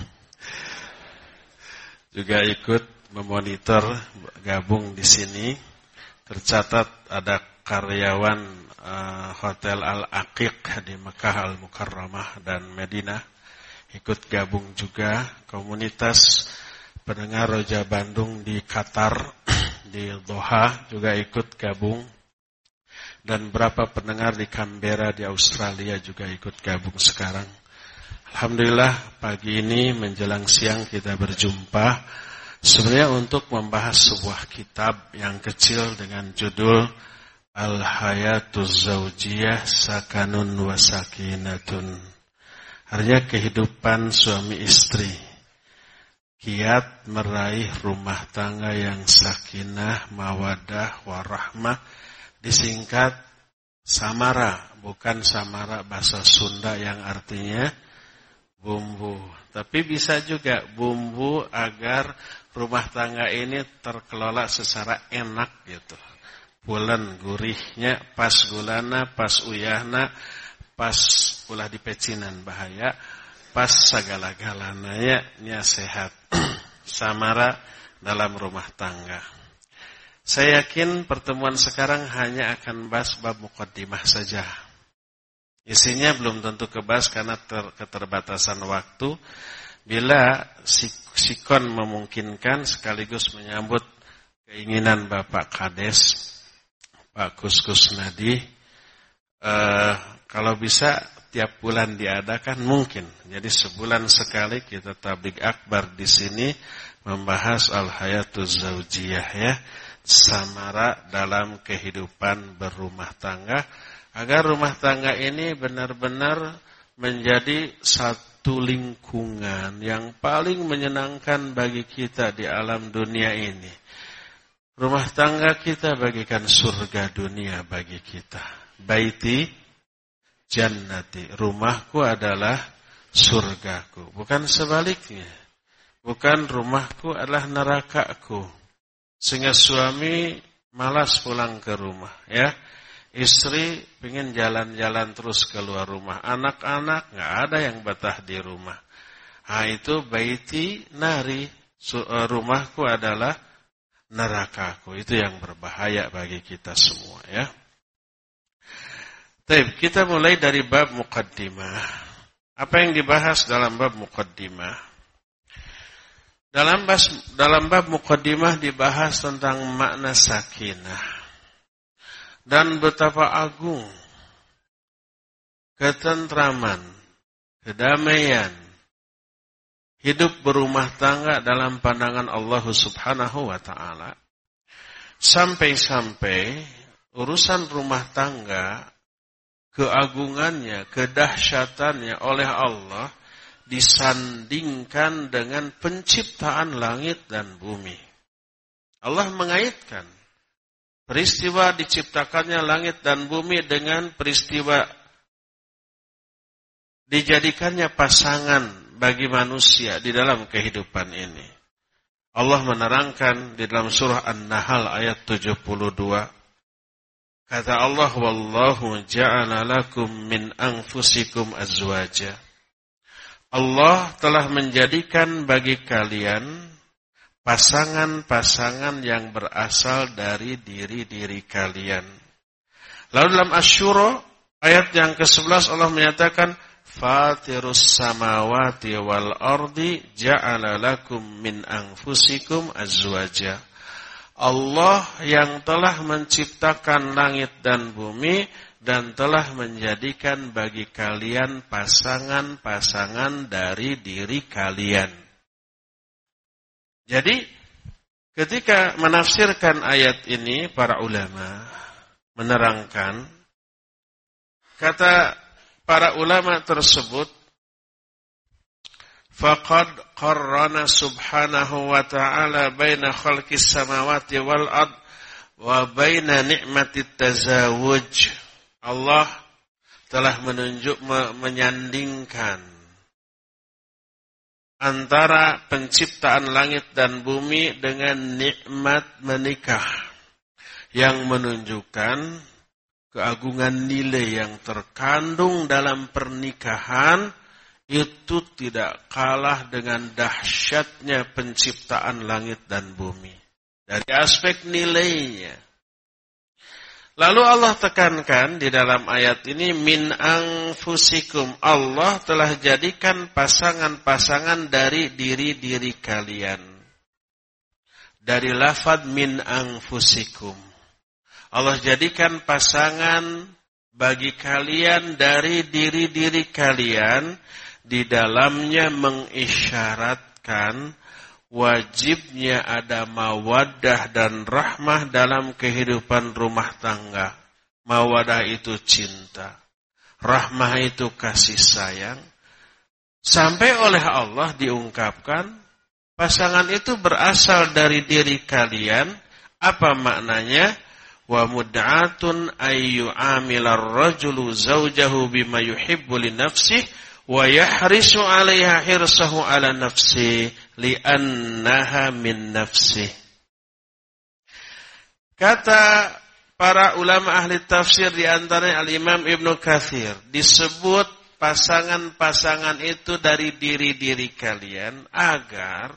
Juga ikut memonitor, gabung di sini. Tercatat ada karyawan Hotel Al-Aqiq di Mekah Al-Mukarramah dan Madinah ikut gabung juga. Komunitas pendengar Roja Bandung di Qatar, di Doha juga ikut gabung. Dan berapa pendengar di Canberra di Australia juga ikut gabung sekarang. Alhamdulillah pagi ini menjelang siang kita berjumpa sebenarnya untuk membahas sebuah kitab yang kecil dengan judul Al-Hayatuz Zawjiyah Sakanun wa Sakinatun. Artinya kehidupan suami istri. Kiat meraih rumah tangga yang sakinah, mawadah, warahmah. Disingkat samara, bukan samara bahasa Sunda yang artinya bumbu. Tapi bisa juga bumbu agar rumah tangga ini terkelola secara enak gitu. Pulen gurihnya, pas gulana, pas uyahna, pas ulah dipecinan bahaya, pas segala-galanya nya sehat. Samara dalam rumah tangga. Saya yakin pertemuan sekarang hanya akan bahas bab muqaddimah saja. Isinya belum tentu kebahas karena keterbatasan waktu. Bila sikon memungkinkan sekaligus menyambut keinginan Bapak Kades, Pak Kuskus Nadi, kalau bisa tiap bulan diadakan mungkin. Jadi sebulan sekali kita tabligh akbar di sini membahas Al-Hayatuz Zawjiyah ya. Samara dalam kehidupan berumah tangga agar rumah tangga ini benar-benar menjadi satu lingkungan yang paling menyenangkan bagi kita di alam dunia ini. Rumah tangga kita bagikan surga dunia bagi kita. Baiti jannati, rumahku adalah surgaku, bukan sebaliknya. Bukan rumahku adalah nerakaku. Sehingga suami malas pulang ke rumah, ya. Istri pengen jalan-jalan terus keluar rumah. Anak-anak nggak ada yang betah di rumah. Nah itu baiti nari, rumahku adalah nerakaku. Itu yang berbahaya bagi kita semua, ya. Baik, kita mulai dari bab muqaddimah. Apa yang dibahas dalam bab muqaddimah? Dalam bab muqaddimah dibahas tentang makna sakinah dan betapa agung ketentraman, kedamaian hidup berumah tangga dalam pandangan Allah Subhanahu wa taala. Sampai-sampai urusan rumah tangga, keagungannya, kedahsyatannya oleh Allah disandingkan dengan penciptaan langit dan bumi. Allah mengaitkan peristiwa diciptakannya langit dan bumi dengan peristiwa dijadikannya pasangan bagi manusia di dalam kehidupan ini. Allah menerangkan di dalam surah An-Nahl ayat 72. Kata Allah, wallahu ja'ala lakum min anfusikum azwaja. Allah telah menjadikan bagi kalian pasangan-pasangan yang berasal dari diri-diri kalian. Lalu dalam Asy-Syura ayat yang ke-11 Allah menyatakan, Fatirus samawati wal ardi ja'ala lakum min anfusikum azwaja. Allah yang telah menciptakan langit dan bumi dan telah menjadikan bagi kalian pasangan-pasangan dari diri kalian. Jadi, ketika menafsirkan ayat ini, para ulama menerangkan, kata para ulama tersebut, faqad qarrana subhanahu wa ta'ala baina khalqis samawati wal ard wa baina ni'matit tazawuj. Allah telah menyandingkan antara penciptaan langit dan bumi dengan nikmat menikah yang menunjukkan keagungan nilai yang terkandung dalam pernikahan itu tidak kalah dengan dahsyatnya penciptaan langit dan bumi. Dari aspek nilainya. Lalu Allah tekankan di dalam ayat ini, min anfusikum. Allah telah jadikan pasangan-pasangan dari diri-diri kalian. Dari lafaz min anfusikum. Allah jadikan pasangan bagi kalian dari diri-diri kalian, di dalamnya mengisyaratkan wajibnya ada mawaddah dan rahmah dalam kehidupan rumah tangga. Mawaddah itu cinta, rahmah itu kasih sayang. Sampai oleh Allah diungkapkan, pasangan itu berasal dari diri kalian. Apa maknanya? Wa mud'atun ayyu amilar rajulu zawjahu bima yuhibbu li nafsihi wa yahrisu 'alaiha hirsahu 'ala nafsi li'annaha min nafsi. Kata para ulama ahli tafsir di antaranya Al-Imam Ibnu Katsir, disebut pasangan-pasangan itu dari diri-diri kalian agar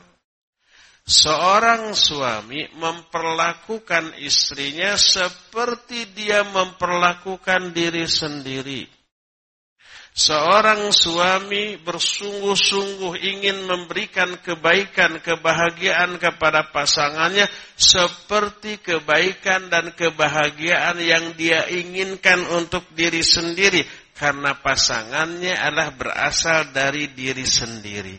seorang suami memperlakukan istrinya seperti dia memperlakukan diri sendiri. Seorang suami bersungguh-sungguh ingin memberikan kebaikan, kebahagiaan kepada pasangannya seperti kebaikan dan kebahagiaan yang dia inginkan untuk diri sendiri. Karena pasangannya adalah berasal dari diri sendiri.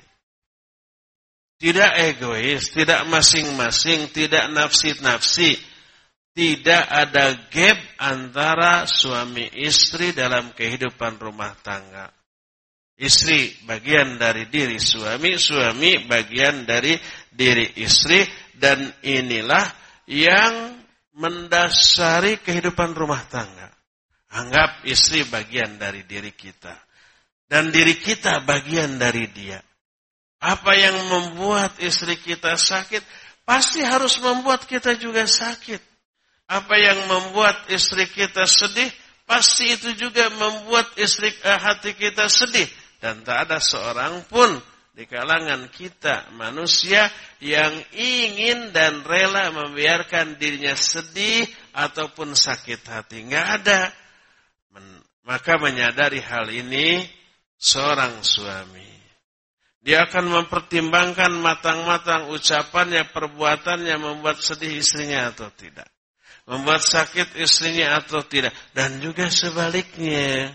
Tidak egois, tidak masing-masing, tidak nafsi-nafsi. Tidak ada gap antara suami istri dalam kehidupan rumah tangga. Istri bagian dari diri suami, suami bagian dari diri istri. Dan inilah yang mendasari kehidupan rumah tangga. Anggap istri bagian dari diri kita. Dan diri kita bagian dari dia. Apa yang membuat istri kita sakit, pasti harus membuat kita juga sakit. Apa yang membuat istri kita sedih, pasti itu juga membuat hati kita sedih. Dan tak ada seorang pun di kalangan kita manusia yang ingin dan rela membiarkan dirinya sedih ataupun sakit hati. Nggak ada. Maka menyadari hal ini seorang suami, dia akan mempertimbangkan matang-matang ucapannya, perbuatannya membuat sedih istrinya atau tidak. Membuat sakit istrinya atau tidak. Dan juga sebaliknya.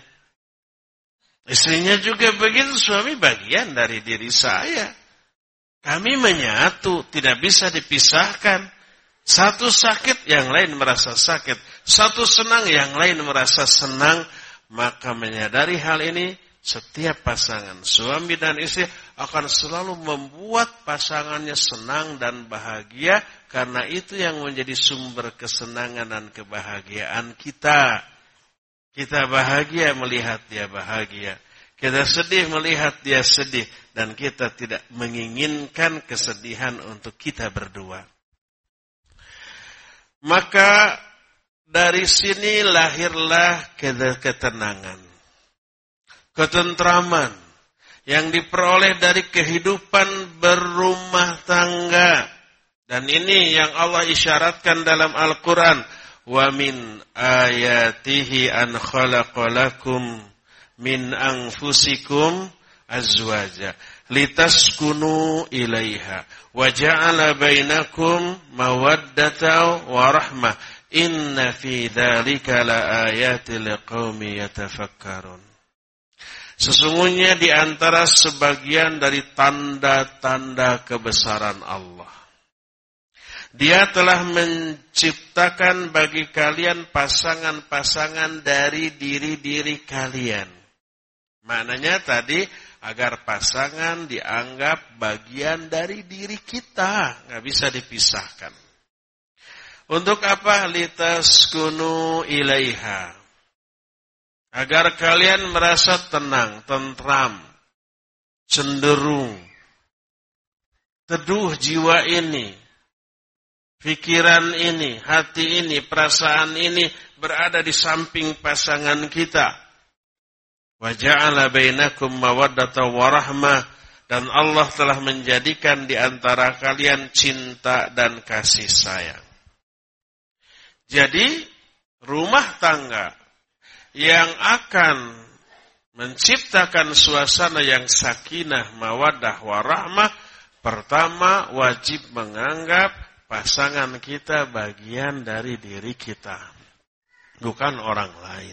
Istrinya juga begitu, suami bagian dari diri saya. Kami menyatu, tidak bisa dipisahkan. Satu sakit, yang lain merasa sakit. Satu senang, yang lain merasa senang. Maka menyadari hal ini, setiap pasangan suami dan istri akan selalu membuat pasangannya senang dan bahagia, karena itu yang menjadi sumber kesenangan dan kebahagiaan kita. Kita bahagia melihat dia bahagia. Kita sedih melihat dia sedih dan kita tidak menginginkan kesedihan untuk kita berdua. Maka dari sini lahirlah ketenangan, ketentraman yang diperoleh dari kehidupan berumah tangga. Dan ini yang Allah isyaratkan dalam Al-Quran. Wa min ayatihi an khalaqalakum min anfusikum azwaja litaskunu ilaiha wa ja'ala bainakum mawaddatan wa rahmah inna fi dzalika laayatil liqaumin yatafakkarun. Sesungguhnya di antara sebagian dari tanda-tanda kebesaran Allah, Dia telah menciptakan bagi kalian pasangan-pasangan dari diri-diri kalian. Maknanya tadi agar pasangan dianggap bagian dari diri kita, nggak bisa dipisahkan. Untuk apa? Litaskunu ilaiha. Agar kalian merasa tenang, tentram, cenderung, teduh jiwa ini, pikiran ini, hati ini, perasaan ini berada di samping pasangan kita. Wa ja'ala bainakum mawaddatan wa rahmah, dan Allah telah menjadikan di antara kalian cinta dan kasih sayang. Jadi rumah tangga yang akan menciptakan suasana yang sakinah, mawaddah, warahmah, pertama wajib menganggap pasangan kita bagian dari diri kita, bukan orang lain.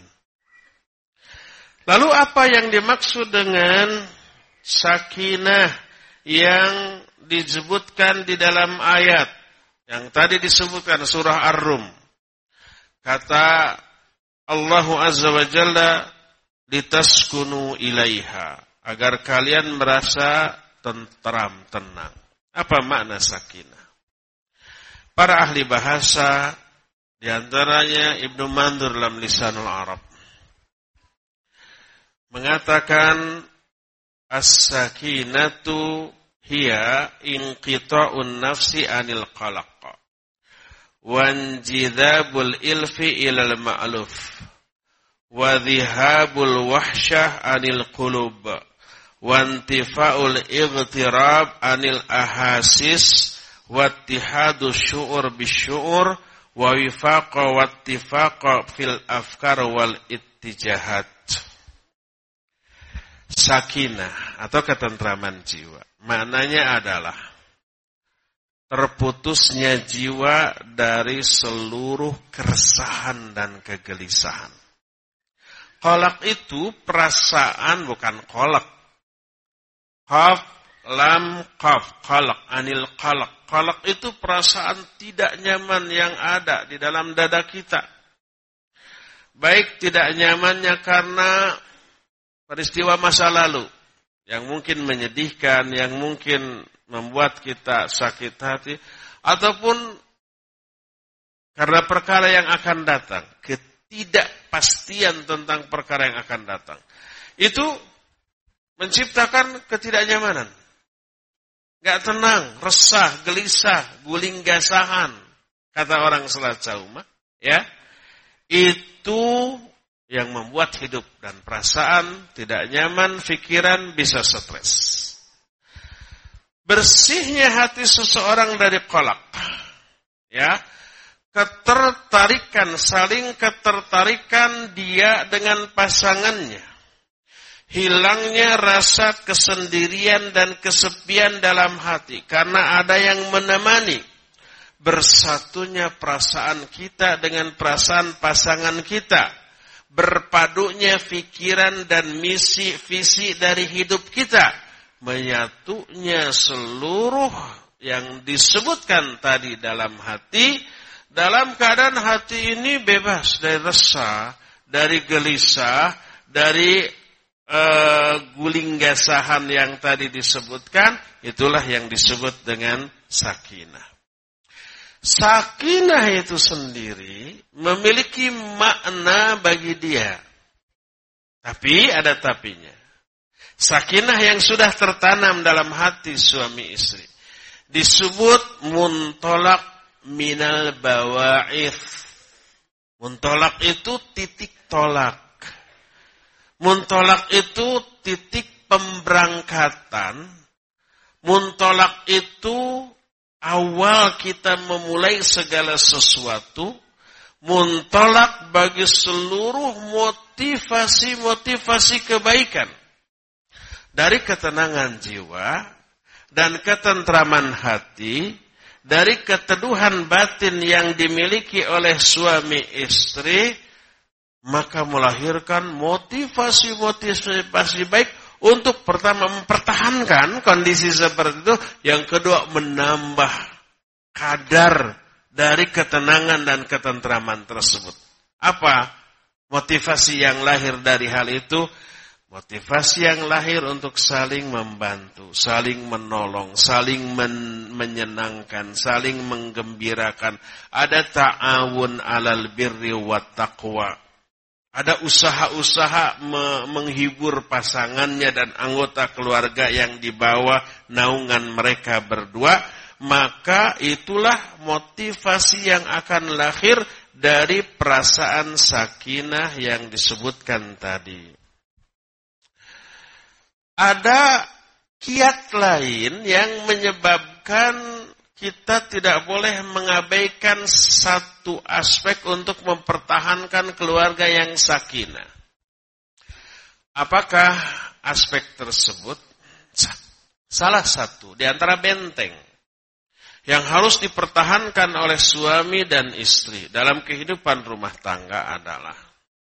Lalu apa yang dimaksud dengan sakinah yang disebutkan di dalam ayat yang tadi disebutkan surah Ar-Rum? Kata Allah Azza wa Jalla, litaskunu ilaiha, agar kalian merasa tentram, tenang. Apa makna sakinah? Para ahli bahasa, di antaranya Ibnu Mandur dalam Lisanul Arab, mengatakan as-sakinatu hiya inqita'un nafsi anil qalaq wanjidabul ilfi ilal ma'luf wa dhihabul wahsyah anil qulub wantifa'ul ightirab anil ahasis wattihadu syu'ur bisyu'ur wa wifaqa wattifaqa fil afkar wal ittijahat. Sakinah atau ketentraman jiwa, maknanya adalah terputusnya jiwa dari seluruh keresahan dan kegelisahan. Qalaq itu perasaan, bukan qalaq. Qaf, lam, qaf, qalaq, anil qalaq. Qalaq itu perasaan tidak nyaman yang ada di dalam dada kita. Baik tidak nyamannya karena peristiwa masa lalu yang mungkin menyedihkan, yang mungkin membuat kita sakit hati, ataupun karena perkara yang akan datang, ketidakpastian tentang perkara yang akan datang. Itu menciptakan ketidaknyamanan, gak tenang, resah, gelisah, guling gasahan, kata orang Selat Sauma, ya. Itu yang membuat hidup dan perasaan tidak nyaman, pikiran bisa stres. Bersihnya hati seseorang dari qalaq, ya, ketertarikan, saling ketertarikan dia dengan pasangannya, hilangnya rasa kesendirian dan kesepian dalam hati karena ada yang menemani, bersatunya perasaan kita dengan perasaan pasangan kita, berpadunya pikiran dan misi visi dari hidup kita, menyatunya seluruh yang disebutkan tadi dalam hati, dalam keadaan hati ini bebas dari resah, dari gelisah, dari guling gasahan yang tadi disebutkan. Itulah yang disebut dengan sakinah. Sakinah itu sendiri memiliki makna bagi dia. Tapi ada tapinya. Sakinah yang sudah tertanam dalam hati suami istri disebut muntolak minal bawa'ith. Muntolak itu titik tolak. Muntolak itu titik pemberangkatan. Muntolak itu awal kita memulai segala sesuatu. Muntolak bagi seluruh motivasi-motivasi kebaikan. Dari ketenangan jiwa dan ketentraman hati, dari keteduhan batin yang dimiliki oleh suami istri, maka melahirkan motivasi-motivasi baik untuk pertama mempertahankan kondisi seperti itu, yang kedua menambah kadar dari ketenangan dan ketentraman tersebut. Apa motivasi yang lahir dari hal itu? Motivasi yang lahir untuk saling membantu, saling menolong, saling menyenangkan, saling menggembirakan. Ada ta'awun 'alal birri wat taqwa. Ada usaha-usaha menghibur pasangannya dan anggota keluarga yang di bawah naungan mereka berdua. Maka itulah motivasi yang akan lahir dari perasaan sakinah yang disebutkan tadi. Ada kiat lain yang menyebabkan kita tidak boleh mengabaikan satu aspek untuk mempertahankan keluarga yang sakinah. Apakah aspek tersebut? Salah satu di antara benteng yang harus dipertahankan oleh suami dan istri dalam kehidupan rumah tangga adalah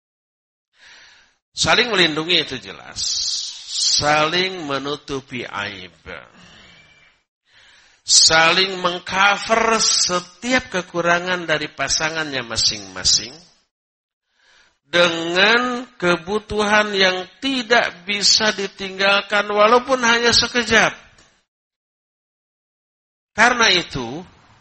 saling melindungi, itu jelas. Saling menutupi aib. Saling mengcover setiap kekurangan dari pasangannya masing-masing dengan kebutuhan yang tidak bisa ditinggalkan walaupun hanya sekejap. Karena itu,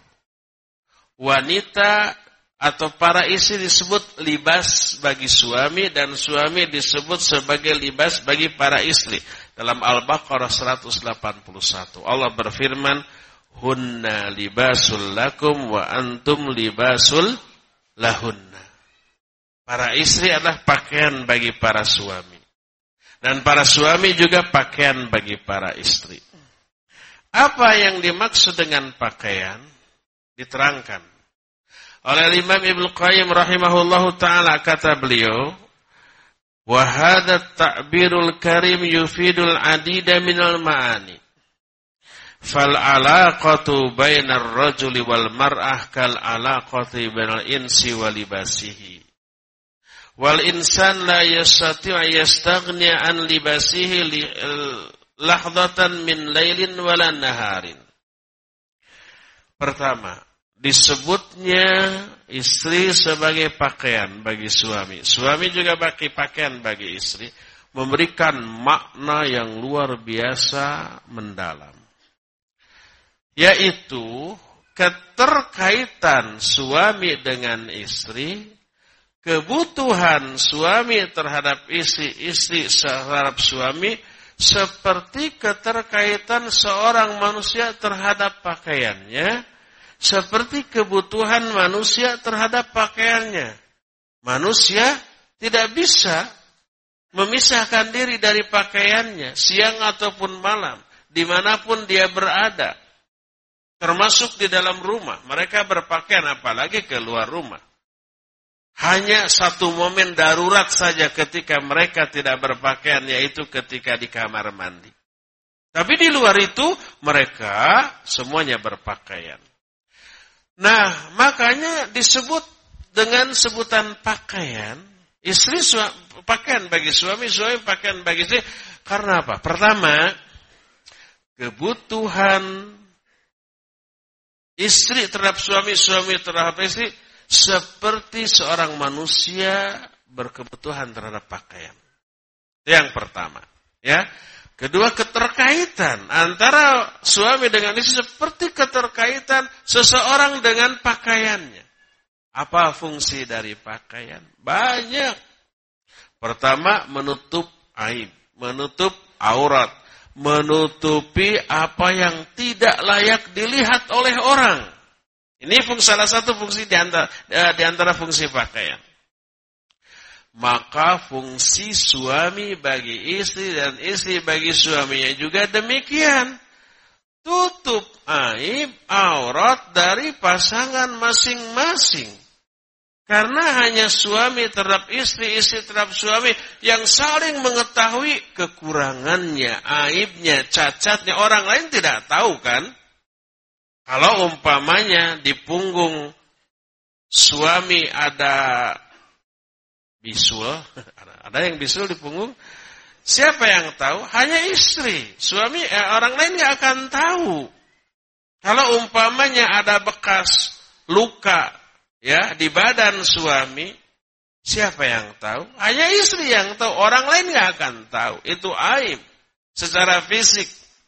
wanita atau para istri disebut libas bagi suami dan suami disebut sebagai libas bagi para istri. Dalam Al-Baqarah 181 Allah berfirman, hunna libasul lakum wa antum libasul lahunna. Para istri adalah pakaian bagi para suami. Dan para suami juga pakaian bagi para istri. Apa yang dimaksud dengan pakaian? Diterangkan oleh Imam Ibnu Qayyim rahimahullahu ta'ala, kata beliau, wa hadha ta'birul karim yufidul adida minal ma'ani. Fal alaqatu bainar rajuli wal mar'ah kal alaqati bainal insi wa libasihi. Wal insan la yastati'u yastaghni an libasihi lahdatan min lailin wala naharin. Pertama, disebutnya istri sebagai pakaian bagi suami. Suami juga bagi pakaian bagi istri. Memberikan makna yang luar biasa mendalam. Yaitu keterkaitan suami dengan istri. Kebutuhan suami terhadap istri, istri terhadap suami. Seperti keterkaitan seorang manusia terhadap pakaiannya. Seperti kebutuhan manusia terhadap pakaiannya. Manusia tidak bisa memisahkan diri dari pakaiannya, siang ataupun malam, dimanapun dia berada. Termasuk di dalam rumah, mereka berpakaian apalagi keluar rumah. Hanya satu momen darurat saja ketika mereka tidak berpakaian, yaitu ketika di kamar mandi. Tapi di luar itu, mereka semuanya berpakaian. Nah, makanya disebut dengan sebutan pakaian. Istri pakaian bagi suami, suami pakaian bagi istri. Karena apa? Pertama, kebutuhan istri terhadap suami, suami terhadap istri seperti seorang manusia berkebutuhan terhadap pakaian. Yang pertama, ya. Kedua, keterkaitan antara suami dengan istri seperti keterkaitan seseorang dengan pakaiannya. Apa fungsi dari pakaian? Banyak. Pertama, menutup aib, menutup aurat, menutupi apa yang tidak layak dilihat oleh orang. Ini salah satu fungsi di antara fungsi pakaian. Maka fungsi suami bagi istri dan istri bagi suaminya juga demikian. Tutup aib, aurat dari pasangan masing-masing. Karena hanya suami terhadap istri, istri terhadap suami yang saling mengetahui kekurangannya, aibnya, cacatnya. Orang lain tidak tahu kan? Kalau umpamanya di punggung suami ada bisul, ada yang bisul di punggung, siapa yang tahu? Hanya istri. Suami, orang lain nggak akan tahu. Kalau umpamanya ada bekas luka ya di badan suami, siapa yang tahu? Hanya istri yang tahu. Orang lain nggak akan tahu. Itu aib secara fisik.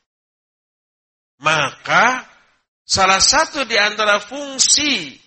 Maka salah satu di antara fungsi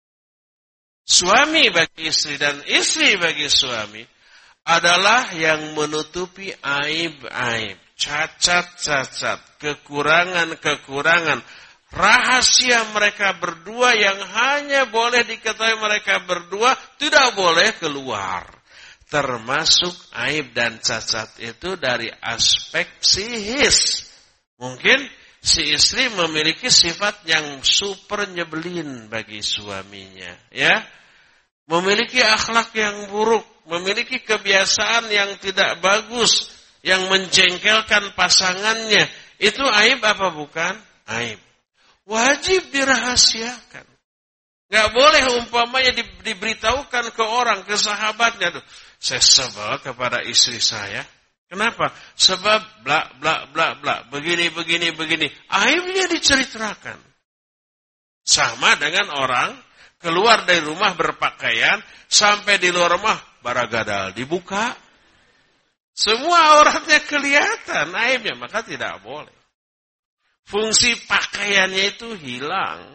suami bagi istri dan istri bagi suami adalah yang menutupi aib-aib, cacat-cacat, kekurangan-kekurangan, rahasia mereka berdua yang hanya boleh diketahui mereka berdua, tidak boleh keluar. Termasuk aib dan cacat itu dari aspek psikis. Mungkin si istri memiliki sifat yang super nyebelin bagi suaminya, ya. Memiliki akhlak yang buruk, memiliki kebiasaan yang tidak bagus, yang menjengkelkan pasangannya. Itu aib apa bukan? Aib. Wajib dirahasiakan. Gak boleh umpamanya diberitahukan ke orang, ke sahabatnya. Saya sebel kepada istri saya. Kenapa? Sebab bla bla bla bla, begini. Aibnya diceritakan. Sama dengan orang keluar dari rumah berpakaian, sampai di luar rumah baragadal dibuka. Semua auratnya kelihatan, aibnya, maka tidak boleh. Fungsi pakaiannya itu hilang.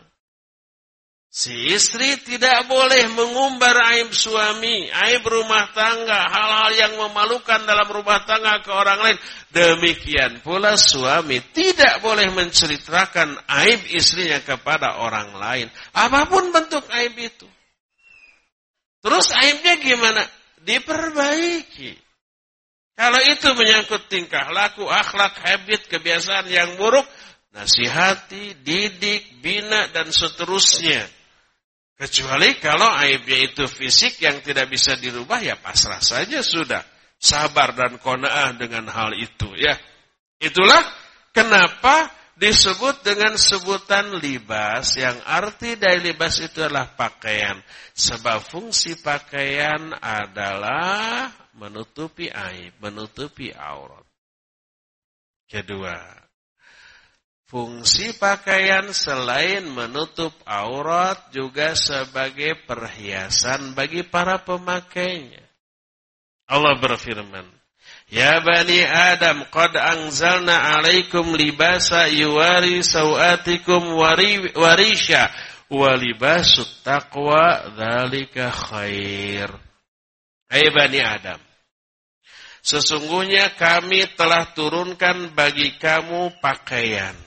Si istri tidak boleh mengumbar aib suami, aib rumah tangga, hal-hal yang memalukan dalam rumah tangga ke orang lain. Demikian pula suami tidak boleh menceritakan aib istrinya kepada orang lain. Apapun bentuk aib itu. Terus aibnya gimana? Diperbaiki. Kalau itu menyangkut tingkah laku, akhlak, habit, kebiasaan yang buruk, nasihati, didik, bina, dan seterusnya. Kecuali kalau aibnya itu fisik yang tidak bisa dirubah, ya pasrah saja sudah. Sabar dan qanaah dengan hal itu, ya. Itulah kenapa disebut dengan sebutan libas, yang arti dari libas itu adalah pakaian. Sebab fungsi pakaian adalah menutupi aib, menutupi aurat. Kedua, fungsi pakaian selain menutup aurat juga sebagai perhiasan bagi para pemakainya. Allah berfirman, Ya bani Adam, qad anzalna alaikum libasa yuwari sawatikum warisha, wa libasut taqwa dzalika khair. Hai bani Adam, sesungguhnya kami telah turunkan bagi kamu pakaian.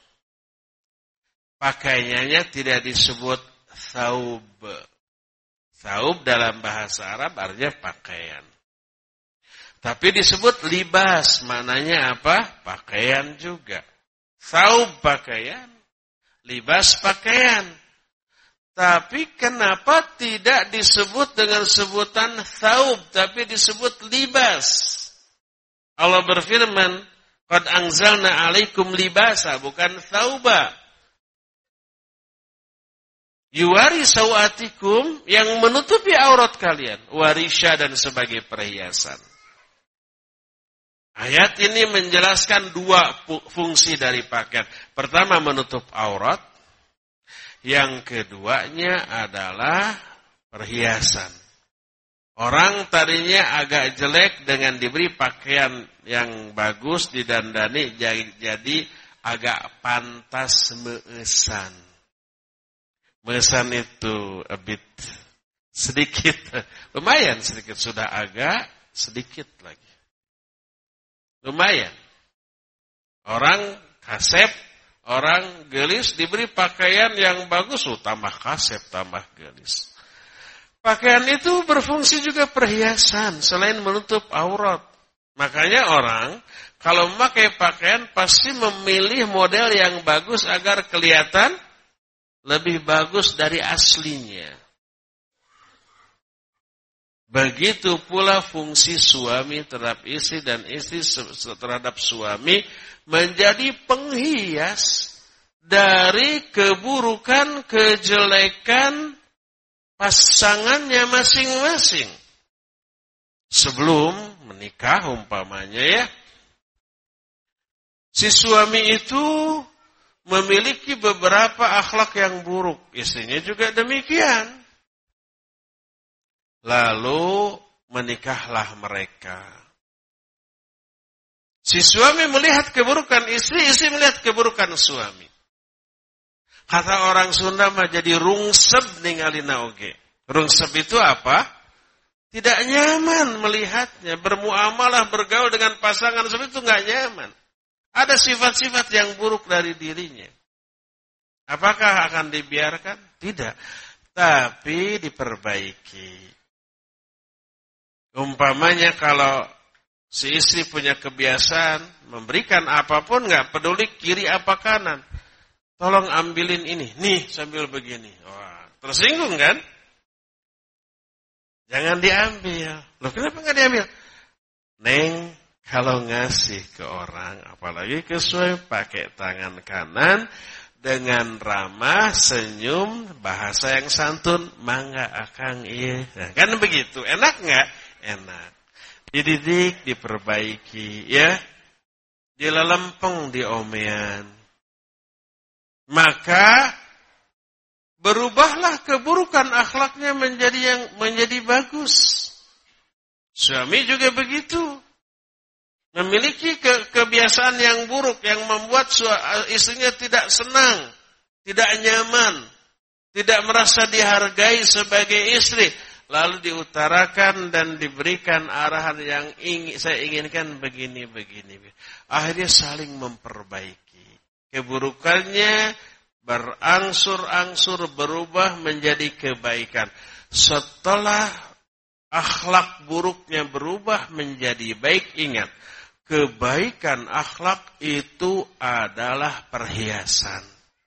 Pakaiannya tidak disebut thawb. Thawb dalam bahasa Arab artinya pakaian. Tapi disebut libas, maknanya apa? Pakaian juga. Thawb pakaian, libas pakaian. Tapi kenapa tidak disebut dengan sebutan thawb, tapi disebut libas? Allah berfirman, qad anzalna alaikum libasa, bukan thawba. Yuwari sawatikum, yang menutupi aurat kalian, warisha dan sebagai perhiasan. Ayat ini menjelaskan dua fungsi dari pakaian. Pertama menutup aurat, yang keduanya adalah perhiasan. Orang tadinya agak jelek dengan diberi pakaian yang bagus, didandani, jadi agak pantas meesan. Meesan itu a bit, sedikit, lumayan sedikit, sudah agak sedikit lagi. Lumayan. Orang kasep, orang gelis diberi pakaian yang bagus, tambah kasep, tambah gelis. Pakaian itu berfungsi juga perhiasan selain menutup aurat. Makanya orang kalau memakai pakaian pasti memilih model yang bagus agar kelihatan lebih bagus dari aslinya. Begitu pula fungsi suami terhadap istri dan istri terhadap suami menjadi penghias dari keburukan, kejelekan pasangannya masing-masing. Sebelum menikah umpamanya ya, si suami itu memiliki beberapa akhlak yang buruk, istrinya juga demikian. Lalu menikahlah mereka. Si suami melihat keburukan istri, istri melihat keburukan suami. Kata orang Sunda mah jadi rungsep ningalina oge. Rungsep itu apa? Tidak nyaman melihatnya, bermuamalah, bergaul dengan pasangan seperti itu enggak nyaman. Ada sifat-sifat yang buruk dari dirinya. Apakah akan dibiarkan? Tidak. Tapi diperbaiki. Umpamanya kalau si istri punya kebiasaan memberikan apapun, enggak peduli kiri apa kanan. Tolong ambilin ini. Nih sambil begini. Wah, tersinggung kan? Jangan diambil. Loh kenapa enggak diambil? Neng, kalau ngasih ke orang, apalagi ke suami, pakai tangan kanan, dengan ramah, senyum, bahasa yang santun, mangga akang iya. Nah, kan begitu, enak enggak? Enak. Dididik, diperbaiki, ya. Dilelempeng di omean. Maka berubahlah keburukan akhlaknya menjadi bagus. Suami juga begitu. Memiliki kebiasaan yang buruk yang membuat istrinya tidak senang, tidak nyaman, tidak merasa dihargai sebagai istri. Lalu diutarakan dan diberikan arahan yang saya inginkan begini. Akhirnya saling memperbaiki. Keburukannya berangsur-angsur berubah menjadi kebaikan. Setelah akhlak buruknya berubah menjadi baik, ingat, kebaikan akhlak itu adalah perhiasan.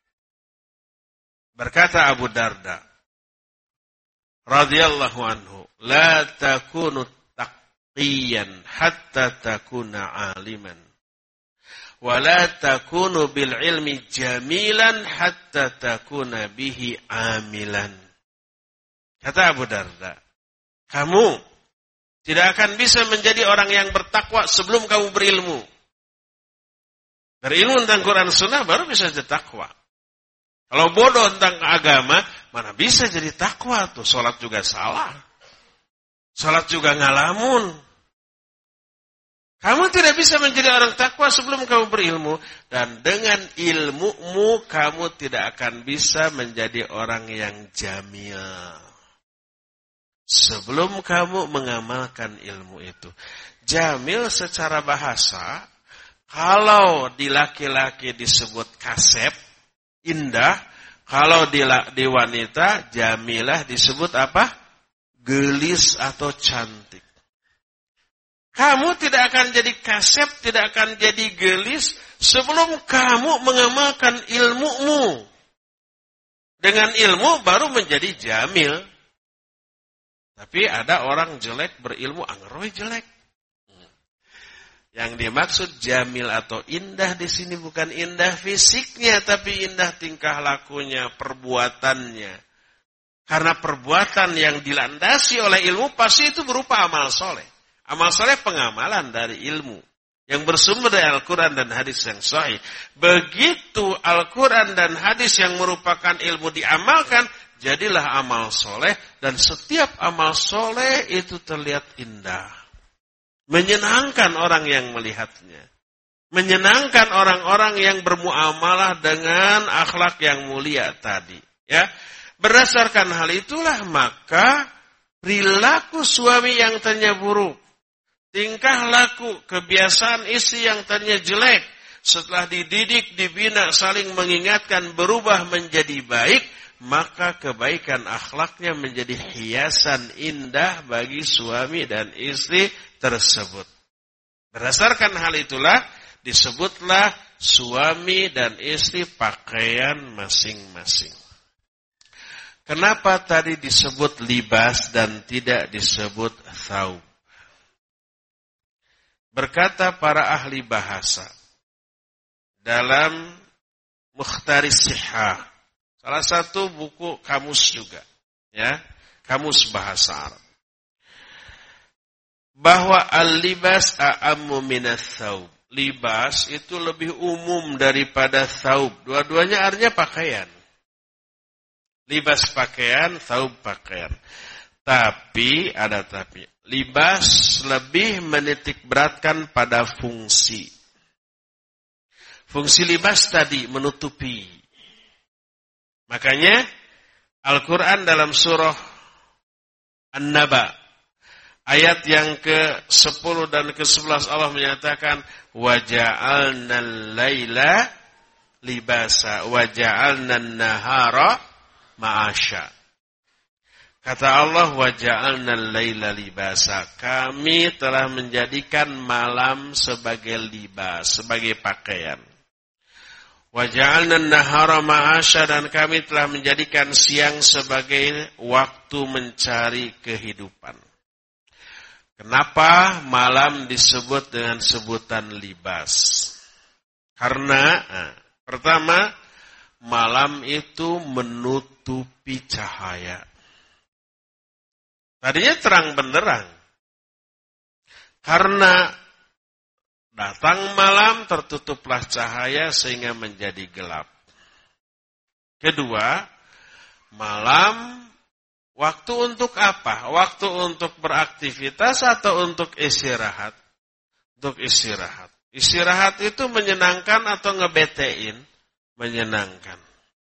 Berkata Abu Darda radhiyallahu anhu, la takunu taqiyan hatta takuna aliman. Wala takunu bil ilmi jamilan hatta takuna bihi amilan. Kata Abu Darda, kamu tidak akan bisa menjadi orang yang bertakwa sebelum kamu berilmu. Berilmu tentang Quran Sunnah baru bisa jadi takwa. Kalau bodoh tentang agama, mana bisa jadi takwa tuh. Salat juga salah. Salat juga ngalamun. Kamu tidak bisa menjadi orang takwa sebelum kamu berilmu. Dan dengan ilmumu kamu tidak akan bisa menjadi orang yang jamil. Sebelum kamu mengamalkan ilmu itu. Jamil secara bahasa, kalau di laki-laki disebut kasep, indah. Kalau di wanita, jamilah disebut apa? Gelis atau cantik. Kamu tidak akan jadi kasep, tidak akan jadi gelis sebelum kamu mengamalkan ilmumu. Dengan ilmu baru menjadi jamil. Tapi ada orang jelek berilmu, angeroy jelek. Yang dimaksud jamil atau indah di sini bukan indah fisiknya, tapi indah tingkah lakunya, perbuatannya. Karena perbuatan yang dilandasi oleh ilmu pasti itu berupa amal soleh. Amal soleh pengamalan dari ilmu yang bersumber dari Al-Quran dan hadis yang sahih. Begitu Al-Quran dan hadis yang merupakan ilmu diamalkan, jadilah amal soleh, dan setiap amal soleh itu terlihat indah. Menyenangkan orang yang melihatnya. Menyenangkan orang-orang yang bermuamalah dengan akhlak yang mulia tadi. Ya, berdasarkan hal itulah maka perilaku suami yang tadinya buruk tingkah laku, kebiasaan istri yang tadinya jelek, setelah dididik, dibina, saling mengingatkan, berubah menjadi baik, maka kebaikan akhlaknya menjadi hiasan indah bagi suami dan istri tersebut. Berdasarkan hal itulah, disebutlah suami dan istri pakaian masing-masing. Kenapa tadi disebut libas dan tidak disebut thawb? Berkata para ahli bahasa dalam Mukhtaris Sihah, salah satu buku kamus juga, ya, kamus bahasa Arab, bahwa al-libas a'ammu minas thawb. Libas itu lebih umum daripada thawb. Dua-duanya artinya pakaian. Libas pakaian, thawb pakaian. Tapi, ada tapi. Libas lebih menitik beratkan pada fungsi. Fungsi libas tadi menutupi. Makanya Al-Quran dalam surah An-Naba ayat yang ke-10 dan ke-11 Allah menyatakan waja'alnal laila libasa waja'alnan nahara ma'asya. Kata Allah waja'alnal laila libasa, kami telah menjadikan malam sebagai libas, sebagai pakaian. Waja'alnan nahara ma'asya, dan kami telah menjadikan siang sebagai waktu mencari kehidupan. Kenapa malam disebut dengan sebutan libas? Karena pertama, malam itu menutupi cahaya. Tadinya terang benderang. Karena datang malam tertutuplah cahaya sehingga menjadi gelap. Kedua, malam waktu untuk apa? Waktu untuk beraktivitas atau untuk istirahat? Untuk istirahat. Istirahat itu menyenangkan atau ngebetein? Menyenangkan.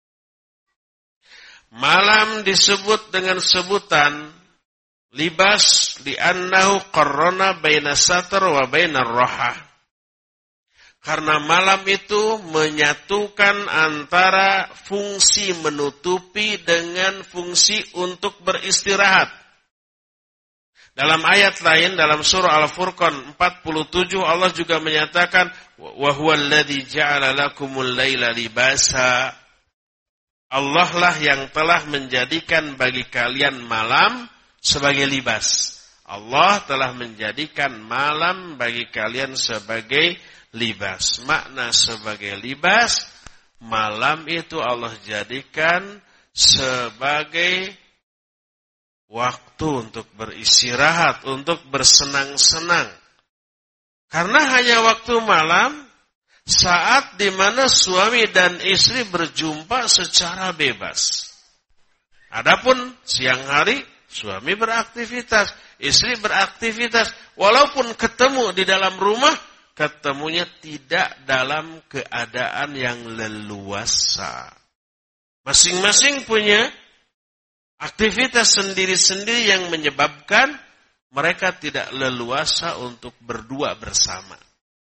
Malam disebut dengan sebutan libas li'annahu qarrana baina satar wa baina rohah. Karena malam itu menyatukan antara fungsi menutupi dengan fungsi untuk beristirahat. Dalam ayat lain dalam surah Al-Furqan 47 Allah juga menyatakan wa huwal ladzi ja'ala lakumul laila libasa. Allah lah yang telah menjadikan bagi kalian malam sebagai libas. Allah telah menjadikan malam bagi kalian sebagai libas. Makna sebagai libas, malam itu Allah jadikan sebagai waktu untuk beristirahat, untuk bersenang-senang. Karena hanya waktu malam, saat di mana suami dan istri berjumpa secara bebas. Adapun siang hari, suami beraktivitas, istri beraktivitas. Walaupun ketemu di dalam rumah, ketemunya tidak dalam keadaan yang leluasa. Masing-masing punya aktivitas sendiri-sendiri yang menyebabkan mereka tidak leluasa untuk berdua bersama.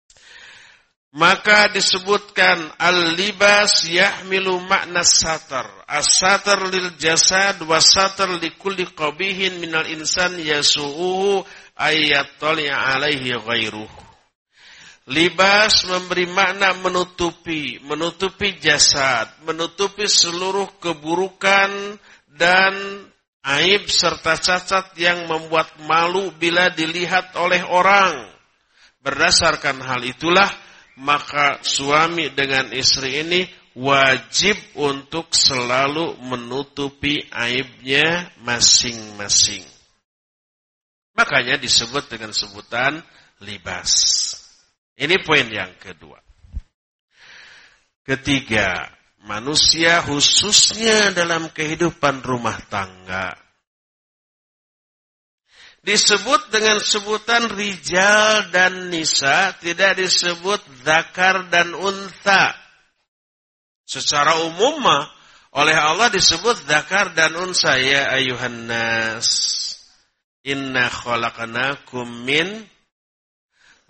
Maka disebutkan al-libas yahmilu makna satar. As-satar lil jasad was-satar likulli qabihin minal insan yasu'uhu ayyatali'a alaihi ghairuh. Libas memberi makna menutupi jasad, menutupi seluruh keburukan dan aib serta cacat yang membuat malu bila dilihat oleh orang. Berdasarkan hal itulah, maka suami dengan istri ini wajib untuk selalu menutupi aibnya masing-masing. Makanya disebut dengan sebutan libas. Ini poin yang kedua. Ketiga, manusia khususnya dalam kehidupan rumah tangga disebut dengan sebutan rijal dan nisa, tidak disebut zakar dan untha. Secara umum oleh Allah disebut zakar dan unsa. Ya ayuhan nas, inna khalaqnakum min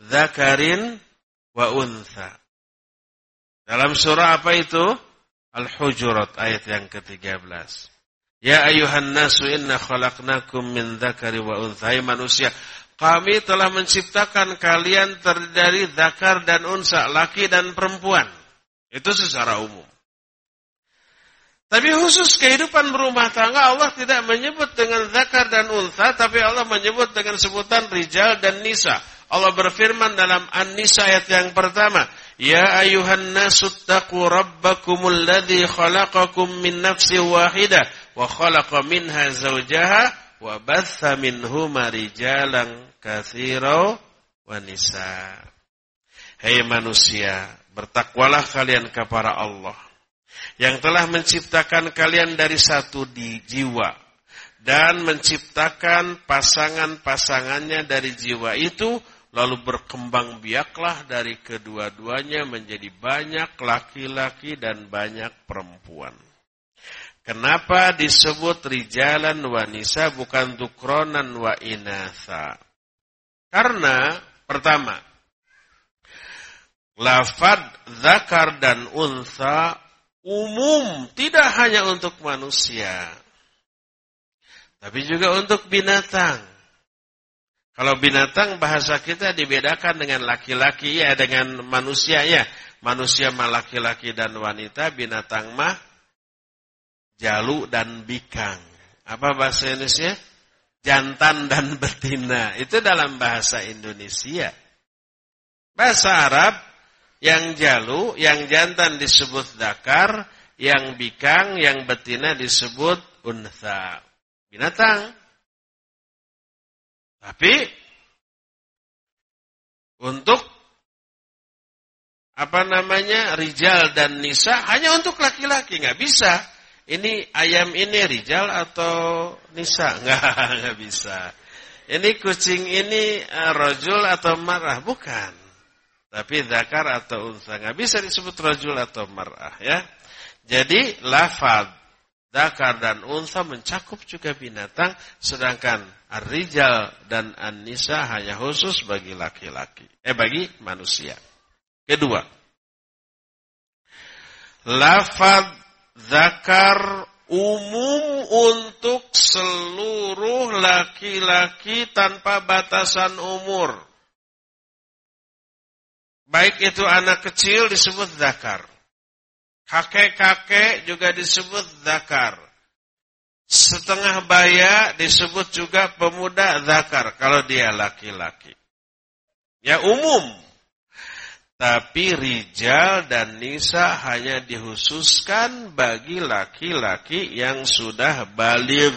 dzakarin wa untha. Dalam surah apa itu? Al-Hujurat ayat yang ke-13. Ya ayuhan nasu inna khalaqnakum min dzakari wa untha. Hai manusia, kami telah menciptakan kalian terdiri dari dzakar dan unsa, laki dan perempuan. Itu secara umum. Tapi khusus kehidupan berumah tangga Allah tidak menyebut dengan dzakar dan untha, tapi Allah menyebut dengan sebutan rijal dan nisa. Allah berfirman dalam An-Nisa ayat yang pertama, Ya ayuhan nasu taqu rabbakumul ladzi khalaqakum min nafsin wahidah wa khalaqa minha zawjaha wa batha minhuma rijalan katsiran wa nisa. Hai manusia, bertakwalah kalian kepada Allah yang telah menciptakan kalian dari satu jiwa dan menciptakan pasangan-pasangannya dari jiwa itu, lalu berkembang biaklah dari kedua-duanya menjadi banyak laki-laki dan banyak perempuan. Kenapa disebut rijalan wa nisa bukan dzukronan wa inatha? Karena pertama, lafaz dzakar dan untha umum, tidak hanya untuk manusia, tapi juga untuk binatang. Kalau binatang bahasa kita dibedakan dengan laki-laki ya, dengan manusia ya. Manusia mah laki-laki dan wanita, binatang mah jalu dan bikang. Apa bahasa Indonesia? Jantan dan betina. Itu dalam bahasa Indonesia. Bahasa Arab, yang jalu, yang jantan disebut dzakar, yang bikang, yang betina disebut untha. Binatang. Tapi untuk rijal dan nisa hanya untuk laki-laki, nggak bisa. Ini ayam ini rijal atau nisa, nggak bisa. Ini kucing ini rajul atau mar'ah, bukan. Tapi dzakar atau unsa, nggak bisa disebut rajul atau mar'ah ya. Jadi lafaz dzakar dan unsa mencakup juga binatang, sedangkan ar-rijal dan an-nisa hanya khusus bagi laki-laki, bagi manusia. Kedua, lafaz dzakar umum untuk seluruh laki-laki tanpa batasan umur. Baik itu anak kecil disebut dzakar. Kakek-kakek juga disebut dzakar. Setengah baya disebut juga pemuda dzakar kalau dia laki-laki. Ya umum. Tapi rijal dan nisa hanya dikhususkan bagi laki-laki yang sudah baligh.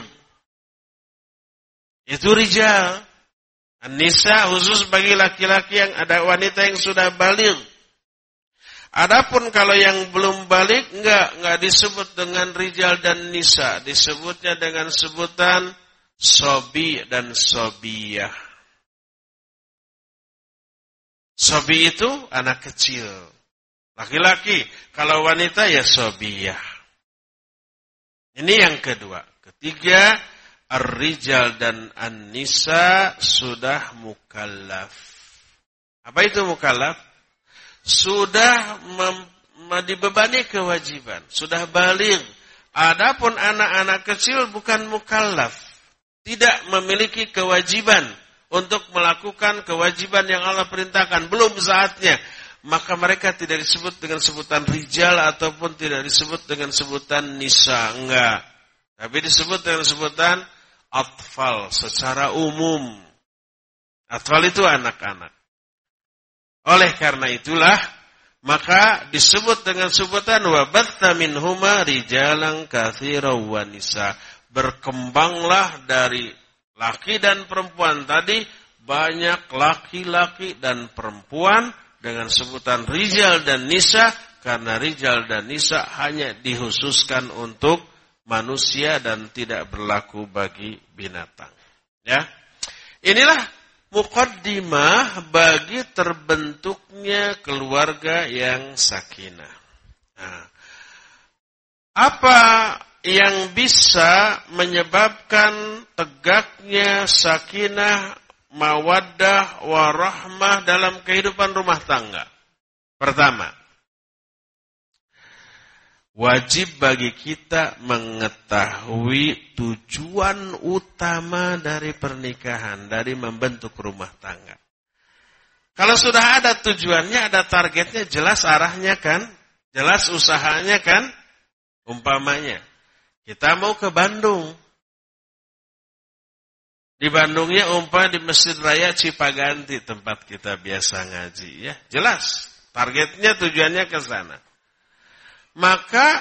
Itu rijal. Nisa khusus bagi laki-laki yang ada wanita yang sudah baligh. Adapun kalau yang belum baligh enggak disebut dengan rijal dan nisa, disebutnya dengan sebutan sobi dan sobiyah. Sobi itu anak kecil, laki-laki. Kalau wanita ya sobiyah. Ini yang kedua. Ketiga, ar-rijal dan an-nisa sudah mukallaf. Apa itu mukallaf? Sudah dibebani kewajiban, sudah baligh. Adapun anak-anak kecil bukan mukallaf, tidak memiliki kewajiban untuk melakukan kewajiban yang Allah perintahkan, belum saatnya. Maka mereka tidak disebut dengan sebutan rijal ataupun tidak disebut dengan sebutan nisa, enggak. Tapi disebut dengan sebutan atfal secara umum. Atfal itu anak-anak. Oleh karena itulah, maka disebut dengan sebutan wabatha minhuma rijalan katsiran wa nisa. Berkembanglah dari laki dan perempuan tadi banyak laki-laki dan perempuan dengan sebutan rijal dan nisa, karena rijal dan nisa hanya dikhususkan untuk manusia dan tidak berlaku bagi binatang. Ya. Inilah muqaddimah bagi terbentuknya keluarga yang sakinah. Nah, apa yang bisa menyebabkan tegaknya sakinah mawaddah, warahmah dalam kehidupan rumah tangga. Pertama, wajib bagi kita mengetahui tujuan utama dari pernikahan, dari membentuk rumah tangga. Kalau sudah ada tujuannya, ada targetnya, jelas arahnya kan, jelas usahanya kan. Umpamanya, kita mau ke Bandung. Di Bandungnya di Masjid Raya Cipaganti, tempat kita biasa ngaji, ya. Jelas, targetnya, tujuannya ke sana. Maka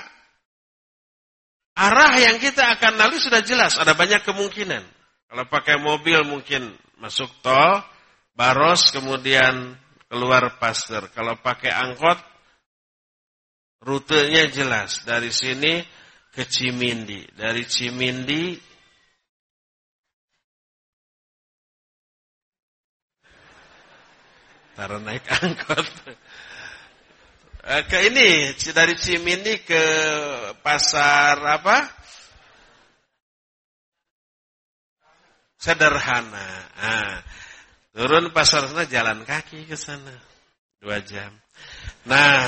arah yang kita akan lalui sudah jelas, ada banyak kemungkinan. Kalau pakai mobil mungkin masuk tol, Baros, kemudian keluar Pasteur. Kalau pakai angkot, rutenya jelas. Dari sini ke Cimindi. Dari Cimindi taruh naik angkot. Ke ini, dari Cimindi ke pasar apa? Sederhana. Turun pasar sana, jalan kaki ke sana. 2 jam. Nah,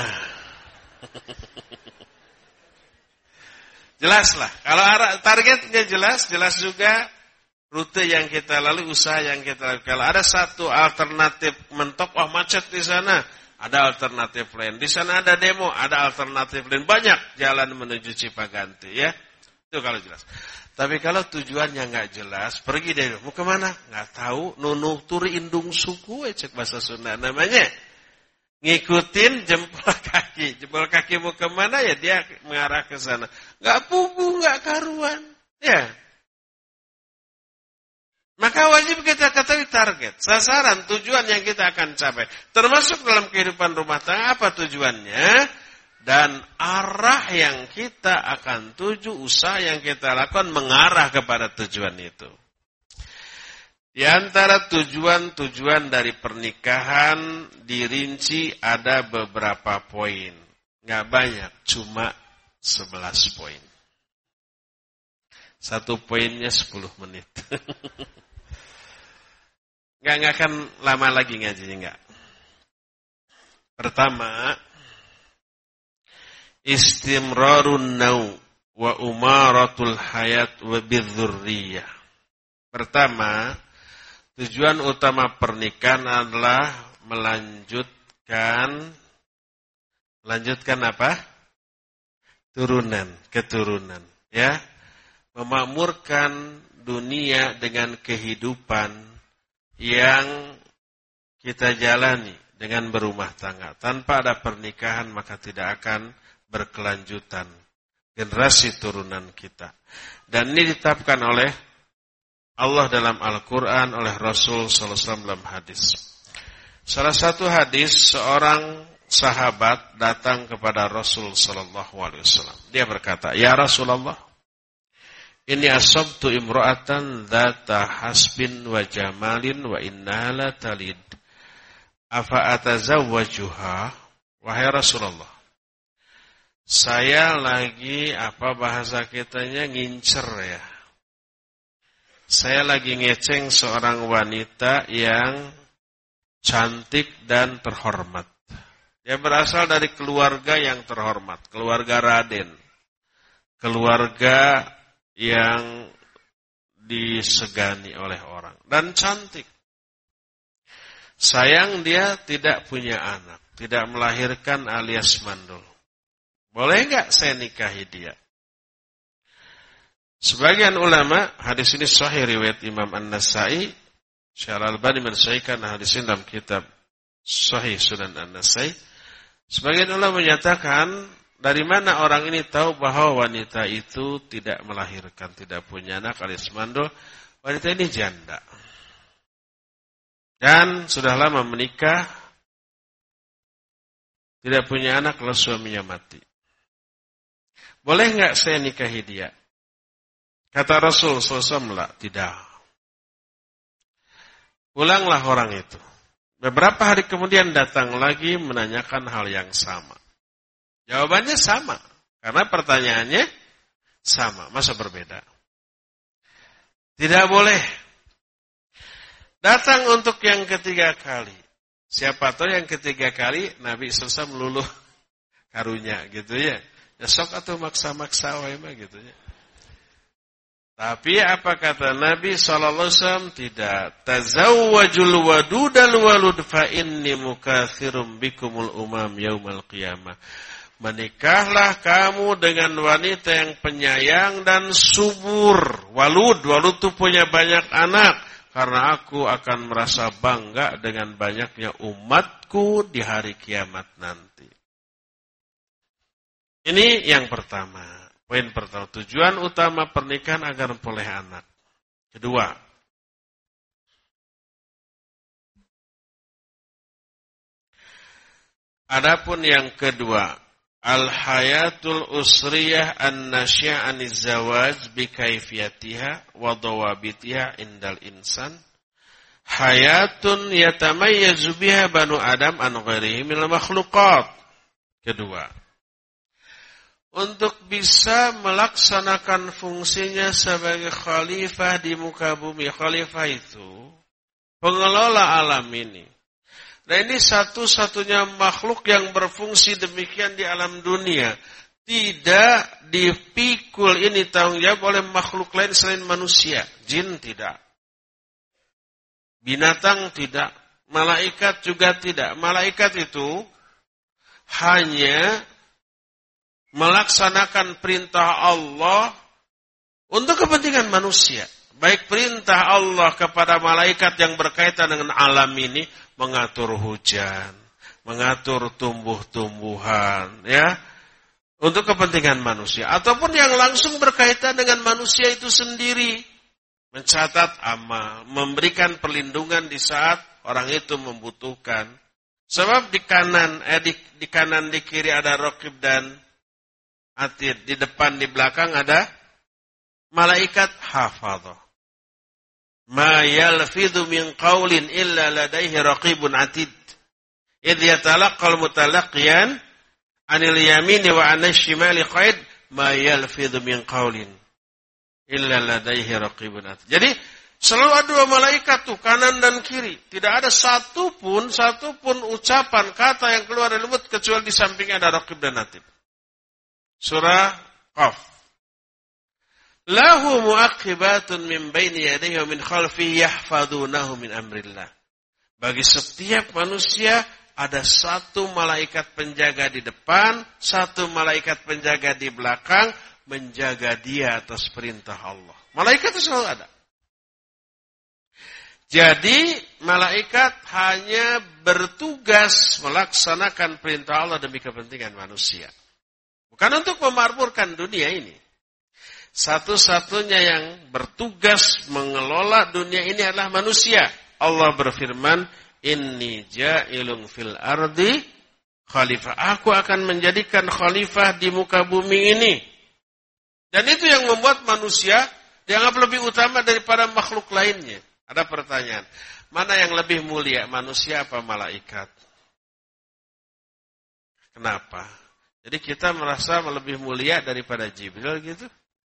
jelas lah. Kalau targetnya jelas juga rute yang kita lalui, usaha yang kita lalui. Kalau ada satu alternatif mentok, macet di sana, ada alternatif lain. Di sana ada demo, ada alternatif lain. Banyak jalan menuju Cipaganti, ya. Itu kalau jelas. Tapi kalau tujuannya nggak jelas, pergi deh. Mau kemana? Nggak tahu. Nunu turi indung suku, cek bahasa Sunda namanya. Ngikutin jempol kaki. Jempol kaki mau kemana, ya dia mengarah ke sana. Nggak pugu, nggak karuan. Ya. Maka wajib kita ketahui target, sasaran, tujuan yang kita akan capai. Termasuk dalam kehidupan rumah tangga, apa tujuannya? Dan arah yang kita akan tuju, usaha yang kita lakukan mengarah kepada tujuan itu. Di antara tujuan-tujuan dari pernikahan dirinci ada beberapa poin. Nggak banyak, cuma 11 poin. Satu poinnya 10 menit. Nggak akan lama lagi ngajinya, nggak. Pertama, istimrarun nau wa umaratul hayat wa bidzurriyah. Pertama, tujuan utama pernikahan adalah melanjutkan apa? Keturunan, ya. Memakmurkan dunia dengan kehidupan yang kita jalani dengan berumah tangga. Tanpa ada pernikahan maka tidak akan berkelanjutan generasi turunan kita. Dan ini ditetapkan oleh Allah dalam Al-Quran, oleh Rasul sallallahu alaihi wasallam dalam hadis. Salah satu hadis, seorang sahabat datang kepada Rasul sallallahu alaihi wasallam. Dia berkata, "Ya Rasulullah, inni asabtu imra'atan dzata hasbin wa jamalin wa innaha la talid. Afa atazawwajuha?" Wahai Rasulullah, saya lagi, bahasa kitanya, ngincer ya. Saya lagi ngeceng seorang wanita yang cantik dan terhormat. Dia berasal dari keluarga yang terhormat, keluarga Raden. Keluarga yang disegani oleh orang. Dan cantik. Sayang dia tidak punya anak, tidak melahirkan alias mandul. Boleh enggak saya nikahi dia? Sebagian ulama, hadis ini sahih riwayat Imam An-Nasai. Syekh Al-Albani mensahihkan hadis ini dalam kitab Sahih Sunan An-Nasai. Sebagian ulama menyatakan, dari mana orang ini tahu bahwa wanita itu tidak melahirkan, tidak punya anak alias mandul? Wanita ini janda. Dan sudah lama menikah, tidak punya anak kalau suaminya mati. Boleh enggak saya nikahi dia? Kata Rasul SAW, tidak. Pulanglah orang itu. Beberapa hari kemudian datang lagi menanyakan hal yang sama. Jawabannya sama. Karena pertanyaannya sama. Masa berbeda? Tidak boleh. Datang untuk yang ketiga kali. Siapa tahu yang ketiga kali Nabi SAW meluluh karunya gitu ya. Ya sok atau maksa-maksa wae mah gitu ya. Tapi apa kata Nabi SAW? Tidak. Tazawwajul wadudal walud fa inni mukatsirum bikumul umam yaumal qiyamah. Menikahlah kamu dengan wanita yang penyayang dan subur. Walud itu punya banyak anak. Karena aku akan merasa bangga dengan banyaknya umatku di hari kiamat nanti. Ini yang pertama. Poin pertama. Tujuan utama pernikahan agar memperoleh anak. Kedua. Adapun yang kedua. Al-hayatul usriyah an-nasya' aniz-zawaj bikaifiyatiha wa dawabitiha indal insan. Hayatun yatamayyazu biha banu Adam an ghairihi minal makhluqat. Kedua. Untuk bisa melaksanakan fungsinya sebagai khalifah di muka bumi. Khalifah itu pengelola alam ini. Nah ini satu-satunya makhluk yang berfungsi demikian di alam dunia. Tidak dipikul ini tanggung jawab oleh makhluk lain selain manusia. Jin tidak. Binatang tidak. Malaikat juga tidak. Malaikat itu hanya melaksanakan perintah Allah untuk kepentingan manusia. Baik perintah Allah kepada malaikat yang berkaitan dengan alam ini, mengatur hujan, mengatur tumbuh-tumbuhan, ya, untuk kepentingan manusia. Ataupun yang langsung berkaitan dengan manusia itu sendiri, mencatat amal, memberikan perlindungan di saat orang itu membutuhkan. Sebab di kanan di kiri ada raqib dan atid, di depan di belakang ada malaikat hafadhah. Ma yalfidhu min qawlin illa ladaihi raqibun atid. Idh yatalaqqal mutalaqqiyan anil yamini wa anil shimali qaid ma yalfidhu min qawlin illa ladaihi raqibun atid. Jadi selalu ada dua malaikat tuh kanan dan kiri. Tidak ada satu pun ucapan kata yang keluar dari mulut kecuali di sampingnya ada raqib dan atid. Surah Qaf. Lahu mu'aqibatun min baini yadayhi wa min khalfihi yahfadunahu min amrillah. Bagi setiap manusia ada satu malaikat penjaga di depan, satu malaikat penjaga di belakang, menjaga dia atas perintah Allah. Malaikat itu selalu ada. Jadi malaikat hanya bertugas melaksanakan perintah Allah demi kepentingan manusia. Bukan untuk memakmurkan dunia ini. Satu-satunya yang bertugas mengelola dunia ini adalah manusia. Allah berfirman, Inni ja'ilun fil ardi khalifah. Aku akan menjadikan khalifah di muka bumi ini. Dan itu yang membuat manusia dianggap lebih utama daripada makhluk lainnya. Ada pertanyaan, mana yang lebih mulia, manusia apa malaikat? Kenapa? Jadi kita merasa lebih mulia daripada Jibril gitu?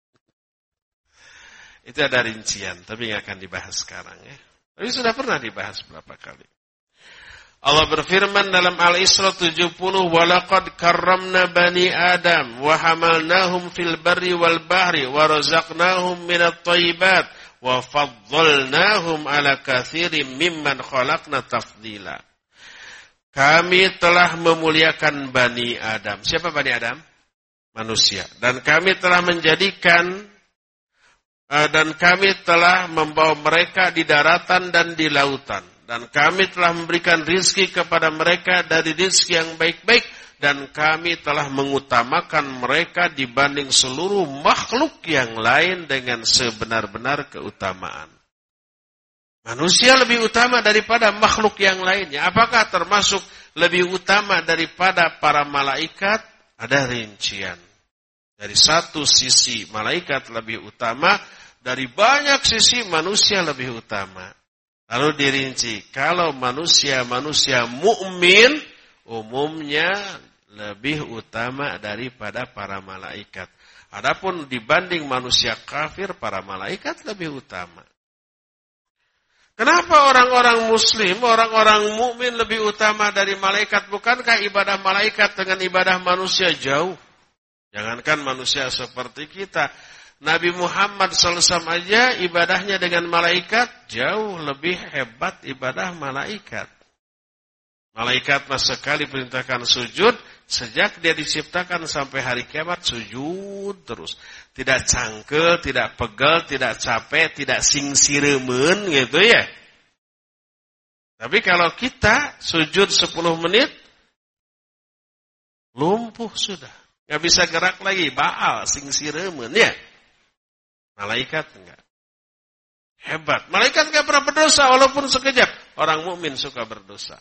Itu ada rincian, tapi nggak akan dibahas sekarang ya. Tapi sudah pernah dibahas berapa kali. Allah berfirman dalam Al-Isra 70, "Walaqad karramna bani Adam wa hamalnahum fil barri wal bahri wa razaqnahum minat thayyibat wa faddalnahum ala katsirin mimman khalaqna tafdila." Kami telah memuliakan Bani Adam. Siapa Bani Adam? Manusia. Dan kami telah membawa mereka di daratan dan di lautan. Dan kami telah memberikan rizki kepada mereka dari rizki yang baik-baik. Dan kami telah mengutamakan mereka dibanding seluruh makhluk yang lain dengan sebenar-benar keutamaan. Manusia lebih utama daripada makhluk yang lainnya. Apakah termasuk lebih utama daripada para malaikat? Ada rincian. Dari satu sisi malaikat lebih utama, dari banyak sisi manusia lebih utama. Lalu dirinci, kalau manusia mukmin umumnya lebih utama daripada para malaikat. Adapun dibanding manusia kafir, para malaikat lebih utama. Kenapa orang-orang muslim, orang-orang mukmin lebih utama dari malaikat? Bukankah ibadah malaikat dengan ibadah manusia jauh? Jangankan manusia seperti kita. Nabi Muhammad SAW aja ibadahnya dengan malaikat jauh lebih hebat ibadah malaikat. Malaikat mas sekali perintahkan sujud, sejak dia diciptakan sampai hari kiamat sujud terus. Tidak cangkel, tidak pegel, tidak capek, tidak singsiremen gitu ya. Tapi kalau kita sujud 10 menit, lumpuh sudah. Gak bisa gerak lagi, baal, singsiremen ya. Malaikat enggak. Hebat. Malaikat gak pernah berdosa walaupun sekejap. Orang mukmin suka berdosa.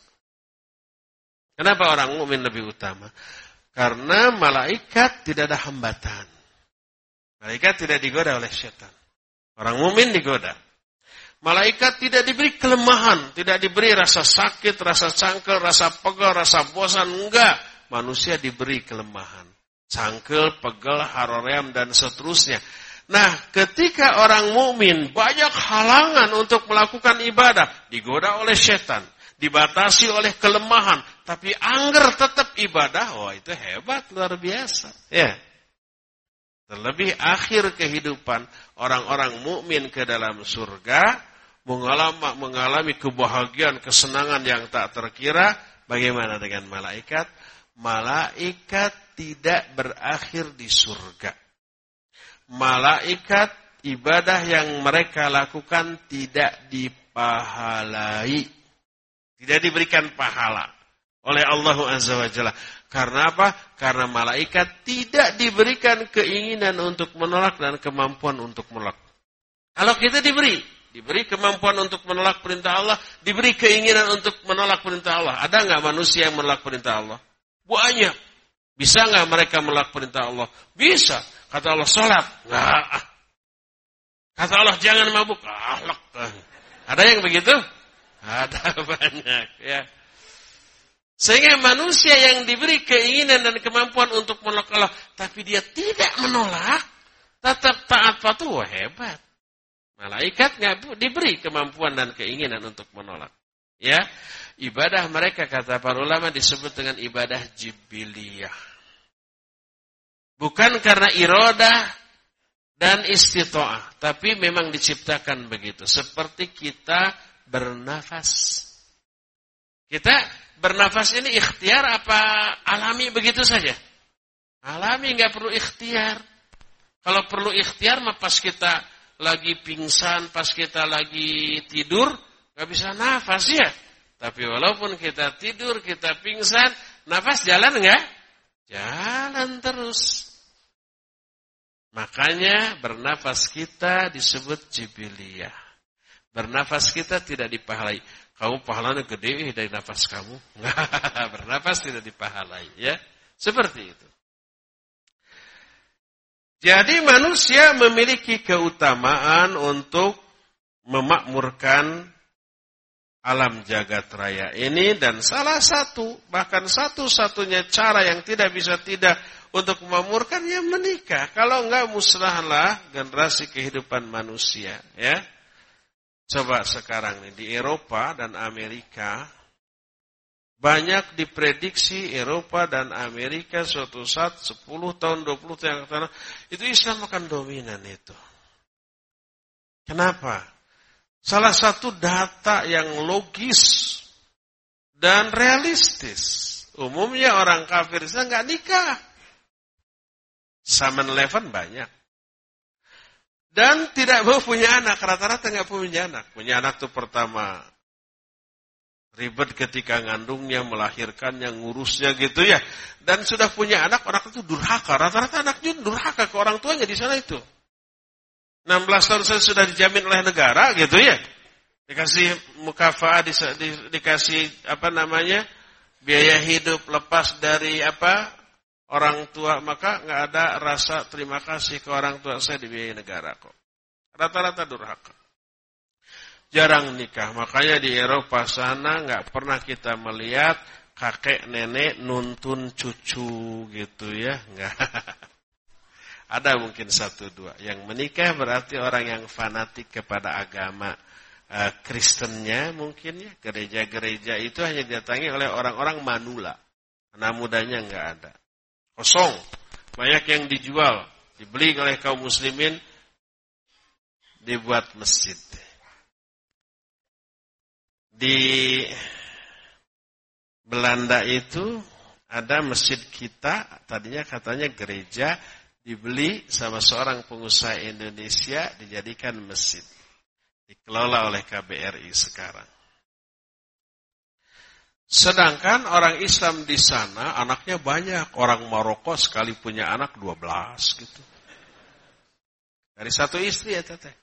Kenapa orang mukmin lebih utama? Karena malaikat tidak ada hambatan. Malaikat tidak digoda oleh setan. Orang mukmin digoda. Malaikat tidak diberi kelemahan, tidak diberi rasa sakit, rasa cangkel, rasa pegel, rasa bosan, enggak. Manusia diberi kelemahan. Cangkel, pegel, haroream dan seterusnya. Nah, ketika orang mukmin banyak halangan untuk melakukan ibadah, digoda oleh setan, dibatasi oleh kelemahan, tapi angger tetap ibadah, wah itu hebat, luar biasa. Ya. Terlebih akhir kehidupan orang-orang mukmin ke dalam surga mengalami kebahagiaan, kesenangan yang tak terkira. Bagaimana dengan malaikat? Malaikat tidak berakhir di surga. Malaikat ibadah yang mereka lakukan tidak dipahalai. Tidak diberikan pahala oleh Allah Azza wa Jalla. Karena apa? Karena malaikat tidak diberikan keinginan untuk menolak dan kemampuan untuk menolak. Kalau kita diberi kemampuan untuk menolak perintah Allah, diberi keinginan untuk menolak perintah Allah. Ada nggak manusia yang menolak perintah Allah? Banyak. Bisa nggak mereka menolak perintah Allah? Bisa. Kata Allah sholat, nggak. Kata Allah jangan mabuk, ahlak. Ada yang begitu? Ada banyak, ya. Sehingga manusia yang diberi keinginan dan kemampuan untuk menolak Allah, tapi dia tidak menolak, tetap taat patuh, wah hebat. Malaikat nggak diberi kemampuan dan keinginan untuk menolak. Ya, ibadah mereka kata para ulama disebut dengan ibadah jibiliyah. Bukan karena iradah dan istita'ah, tapi memang diciptakan begitu. Seperti kita bernafas. Kita bernafas ini ikhtiar apa alami begitu saja? Alami, nggak perlu ikhtiar. Kalau perlu ikhtiar mah pas kita lagi pingsan, pas kita lagi tidur, nggak bisa nafas ya. Tapi walaupun kita tidur, kita pingsan, nafas jalan nggak? Jalan terus. Makanya bernafas kita disebut jibiliyah. Bernafas kita tidak dipahalai. Kamu pahalanya gede dari nafas kamu. Bernafas tidak dipahalai. Ya, seperti itu. Jadi manusia memiliki keutamaan untuk memakmurkan alam jagat raya ini. Dan salah satu, bahkan satu-satunya cara yang tidak bisa tidak untuk memakmurkan, ya menikah. Kalau enggak musnahlah generasi kehidupan manusia. Ya. Coba sekarang nih, di Eropa dan Amerika, banyak diprediksi Eropa dan Amerika suatu saat 10 tahun, 20 tahun yang akan datang, itu Islam akan dominan itu. Kenapa? Salah satu data yang logis dan realistis. Umumnya orang kafir Islam nggak nikah. 7-Eleven banyak. Dan tidak mau punya anak, rata-rata nggak punya anak. Punya anak tuh pertama ribet ketika ngandungnya, melahirkannya, ngurusnya gitu ya. Dan sudah punya anak, orang itu durhaka. Rata-rata anaknya durhaka ke orang tuanya di sana itu. 16 tahun saya sudah dijamin oleh negara gitu ya. Dikasih mukafa'ah, dikasih biaya hidup lepas dari orang tua, maka nggak ada rasa terima kasih ke orang tua saya dibiayai negara kok. Rata-rata durhaka. Jarang nikah, makanya di Eropa sana nggak pernah kita melihat kakek nenek nuntun cucu gitu ya, nggak. Ada mungkin 1-2. Yang menikah berarti orang yang fanatik kepada agama. Kristennya mungkin ya, gereja-gereja itu hanya didatangi oleh orang-orang manula. Anak mudanya enggak ada. Kosong. Banyak yang dijual, dibeli oleh kaum muslimin, dibuat masjid. Di Belanda itu ada masjid kita, tadinya katanya gereja, dibeli sama seorang pengusaha Indonesia, dijadikan masjid. Dikelola oleh KBRI sekarang. Sedangkan orang Islam di sana, anaknya banyak. Orang Maroko sekali punya anak 12 gitu. Dari satu istri ya teteh.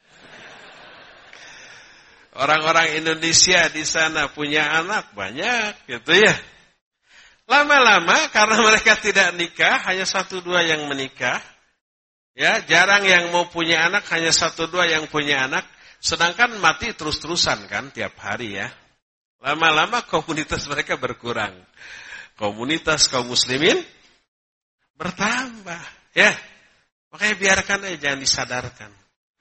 Orang-orang Indonesia di sana punya anak banyak gitu ya. Lama-lama karena mereka tidak nikah, hanya 1-2 yang menikah. Ya, jarang yang mau punya anak, hanya 1-2 yang punya anak. Sedangkan mati terus-terusan kan tiap hari ya. Lama-lama komunitas mereka berkurang. Komunitas kaum muslimin bertambah. Ya, makanya biarkan aja, jangan disadarkan.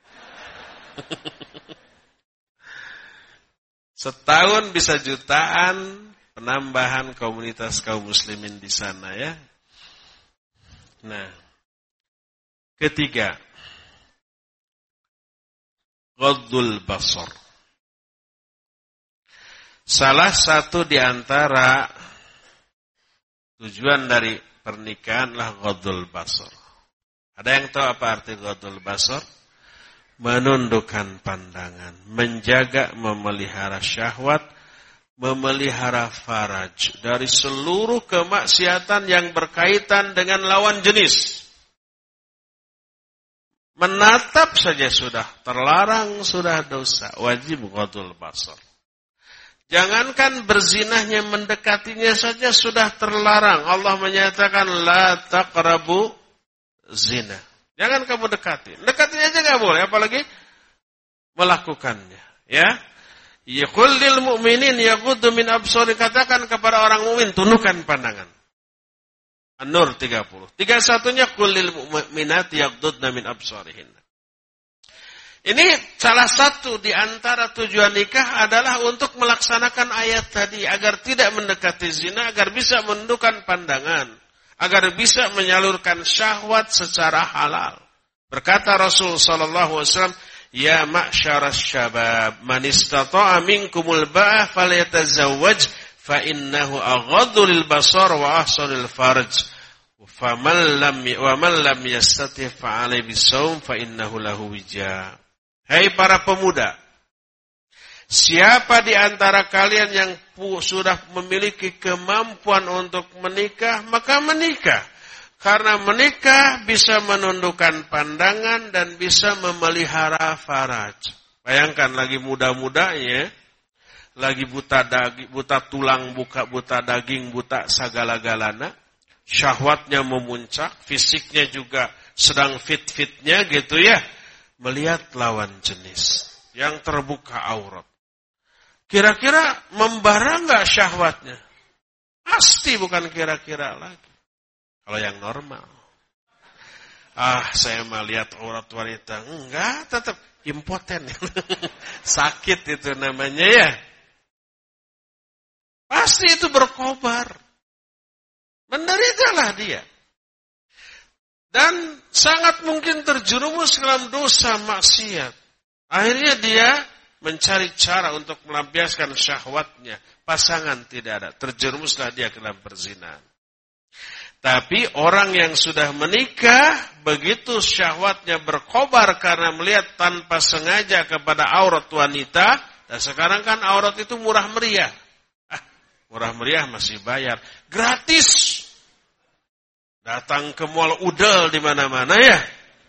Setahun bisa jutaan penambahan komunitas kaum muslimin di sana ya. Nah, ketiga, ghaddul basar. Salah satu di antara tujuan dari pernikahan adalah ghaddul basar. Ada yang tahu apa arti ghaddul basar? Menundukkan pandangan, menjaga, memelihara syahwat, memelihara faraj dari seluruh kemaksiatan yang berkaitan dengan lawan jenis. Menatap saja sudah terlarang, sudah dosa, wajib ghaddul basar. Jangankan berzinahnya, mendekatinya saja sudah terlarang. Allah menyatakan la taqrabu zina. Jangan kamu dekati. Dekatinya aja enggak boleh, apalagi melakukannya, ya. Yaqul lil mu'minin yaghuddu min absari, katakan kepada orang mukmin tundukkan pandangan. An-Nur 30. 31-nya qul lil mu'minati yaghuddna min absarihinna. Ini salah satu di antara tujuan nikah adalah untuk melaksanakan ayat tadi agar tidak mendekati zina, agar bisa menundukkan pandangan, agar bisa menyalurkan syahwat secara halal. Berkata Rasul sallallahu alaihi wasallam, "Ya ma'syaras syabab, man istata'a minkumul ba'ah falyatazawwaj fa innahu aghaddu lil basar wa ahsanul farj. Wa man lam yastati' fa 'alaihi bisawm fa innahu lahu wija." Hai para pemuda, siapa di antara kalian yang sudah memiliki kemampuan untuk menikah, maka menikah. Karena menikah bisa menundukkan pandangan dan bisa memelihara faraj. Bayangkan lagi muda-mudanya, lagi buta tulang, buta daging, buta segala-galana. Syahwatnya memuncak, fisiknya juga sedang fit-fitnya gitu ya. Melihat lawan jenis yang terbuka aurat. Kira-kira membara enggak syahwatnya? Pasti bukan kira-kira lagi. Kalau yang normal. Saya melihat aurat wanita. Enggak, tetap impoten. Sakit itu namanya ya. Pasti itu berkobar. Menderitalah dia. Dan sangat mungkin terjerumus dalam dosa maksiat. Akhirnya dia mencari cara untuk melampiaskan syahwatnya. Pasangan tidak ada. Terjerumuslah dia ke dalam perzinahan. Tapi orang yang sudah menikah, begitu syahwatnya berkobar karena melihat tanpa sengaja kepada aurat wanita. Dan sekarang kan aurat itu murah meriah. Murah meriah masih bayar. Gratis. Datang ke mall udel di mana-mana ya.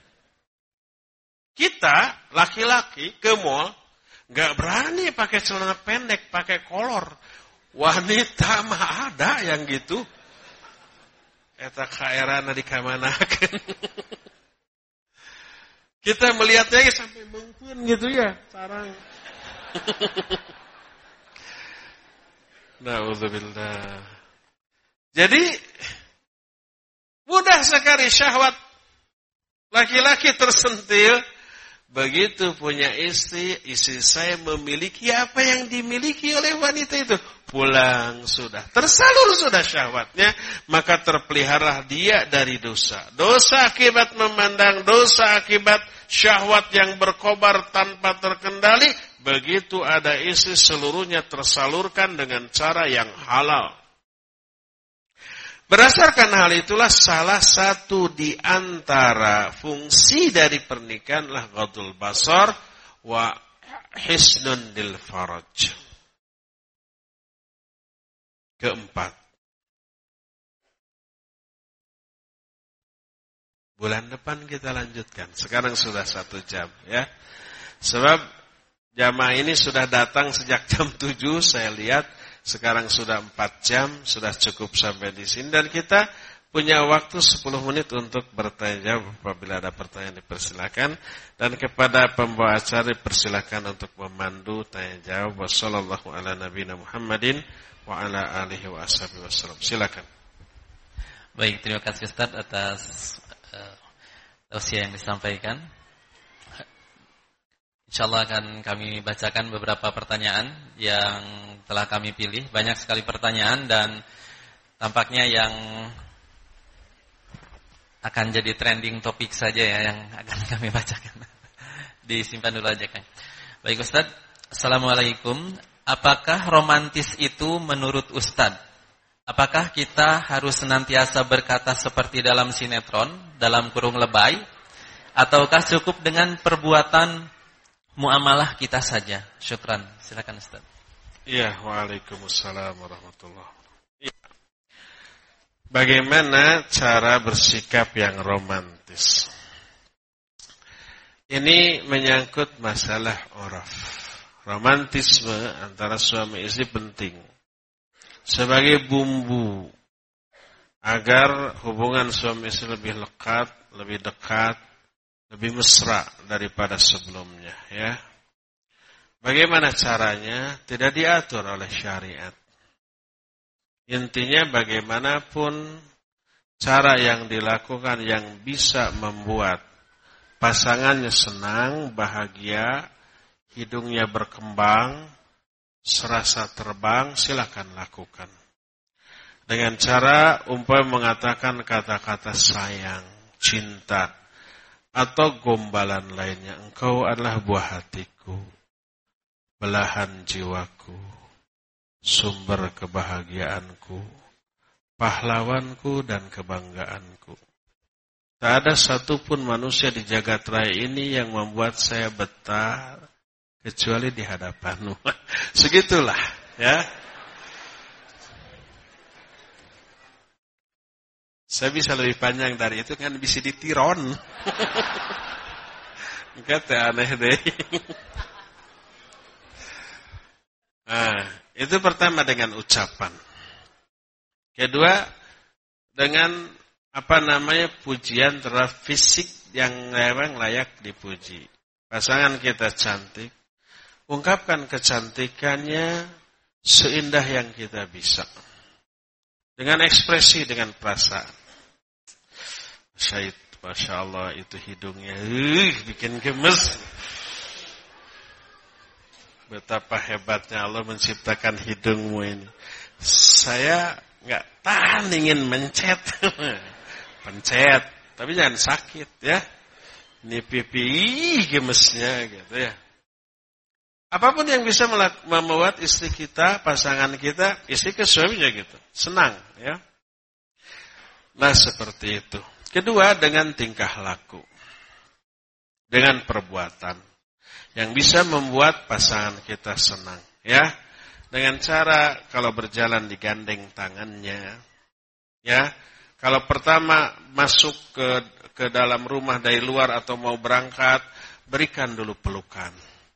Kita laki-laki ke mall nggak berani pakai celana pendek, pakai kolor. Wanita mah ada yang gitu. Eta kaerana dikamanakeun. Kita melihatnya sampai mengkeun gitu ya, sarang. Nauzubillah. Jadi mudah sekali syahwat laki-laki tersentil Begitu punya istri saya memiliki apa yang dimiliki oleh wanita itu. Pulang sudah, tersalur sudah syahwatnya, maka terpelihara dia dari dosa. Dosa akibat memandang, dosa akibat syahwat yang berkobar tanpa terkendali. Begitu ada istri, seluruhnya tersalurkan dengan cara yang halal. Berdasarkan hal itulah salah satu di antara fungsi dari pernikahan adalah ghadul basar wa hisnun lil faraj. Keempat, bulan depan kita lanjutkan. Sekarang sudah 1 jam ya. Sebab jamaah ini sudah datang sejak jam 7 saya lihat. Sekarang sudah 4 jam, sudah cukup sampai di sini. Dan kita punya waktu 10 menit untuk bertanya jawab. Apabila ada pertanyaan dipersilakan. Dan kepada pembawa acara dipersilakan untuk memandu tanya jawab. Wassallallahu ala nabiyina Muhammadin wa ala alihi wa ashabihi wasallam. Silakan. Baik, terima kasih Ustaz atas tausiah yang disampaikan. InsyaAllah akan kami bacakan beberapa pertanyaan yang telah kami pilih. Banyak sekali pertanyaan dan tampaknya yang akan jadi trending topik saja ya yang akan kami bacakan. Disimpan dulu aja kan. Baik Ustaz, Assalamualaikum. Apakah romantis itu menurut Ustaz? Apakah kita harus senantiasa berkata seperti dalam sinetron, dalam kurung lebay? Ataukah cukup dengan perbuatan muamalah kita saja? Syukran. Silakan Ustaz. Iya, waalaikumsalam warahmatullahi wabarakatuh. Bagaimana cara bersikap yang romantis? Ini menyangkut masalah uraf. Romantisme antara suami istri penting sebagai bumbu agar hubungan suami istri lebih lekat, lebih dekat, lebih mesra daripada sebelumnya ya. Bagaimana caranya? Tidak diatur oleh syariat. Intinya bagaimanapun cara yang dilakukan yang bisa membuat pasangannya senang, bahagia, hidungnya berkembang, serasa terbang, silakan lakukan. Dengan cara mengatakan kata-kata sayang, cinta, atau gombalan lainnya. Engkau adalah buah hatiku, belahan jiwaku, sumber kebahagiaanku, pahlawanku dan kebanggaanku. Tak ada satupun manusia di jagat raya ini yang membuat saya betah kecuali di hadapanmu. Segitulah ya. Saya bisa lebih panjang dari itu kan bisa ditiron. Kata aneh deh. Nah, itu pertama dengan ucapan. Kedua dengan pujian terhadap fisik yang memang layak dipuji. Pasangan kita cantik, ungkapkan kecantikannya seindah yang kita bisa. Dengan ekspresi, dengan perasaan. Masya Allah itu hidungnya bikin gemes. Betapa hebatnya Allah menciptakan hidungmu ini. Saya nggak tahan ingin mencet. Pencet, tapi jangan sakit ya. Ini pipi gemesnya gitu ya. Apapun yang bisa membuat istri kita, pasangan kita, istri ke suaminya gitu, senang ya. Nah seperti itu. Kedua dengan tingkah laku, dengan perbuatan yang bisa membuat pasangan kita senang ya. Dengan cara kalau berjalan digandeng tangannya ya. Kalau pertama masuk ke dalam rumah dari luar atau mau berangkat, berikan dulu pelukan.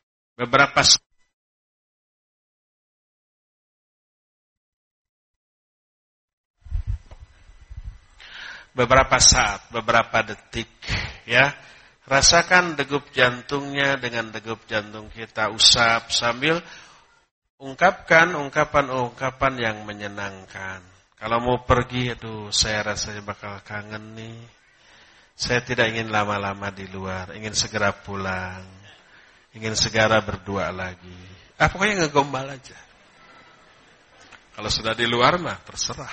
Beberapa saat, beberapa detik ya. Rasakan degup jantungnya dengan degup jantung kita, usap sambil ungkapkan ungkapan-ungkapan yang menyenangkan. Kalau mau pergi, aduh saya rasanya bakal kangen nih. Saya tidak ingin lama-lama di luar, ingin segera pulang, ingin segera berdua lagi. Pokoknya ngegombal aja. Kalau sudah di luar mah terserah.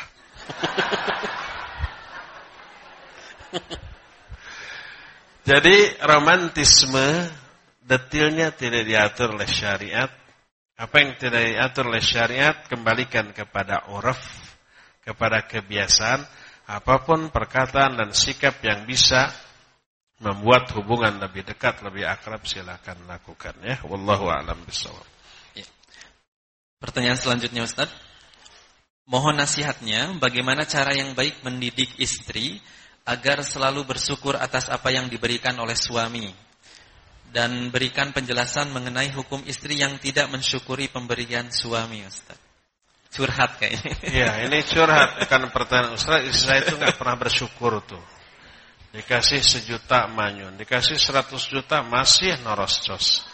Jadi romantisme detailnya tidak diatur oleh syariat. Apa yang tidak diatur oleh syariat kembalikan kepada uraf, kepada kebiasaan. Apapun perkataan dan sikap yang bisa membuat hubungan lebih dekat, lebih akrab, silakan lakukan ya. Wallahu a'lam bishawab. Ya. Pertanyaan selanjutnya Ustaz. Mohon nasihatnya bagaimana cara yang baik mendidik istri agar selalu bersyukur atas apa yang diberikan oleh suami dan berikan penjelasan mengenai hukum istri yang tidak mensyukuri pemberian suami Ustaz. Curhat kayaknya. Iya, ini curhat bukan pertanyaan Ustaz. Istri saya itu nggak pernah bersyukur tuh. Dikasih 1 juta manyun, dikasih 100 juta masih noroscos.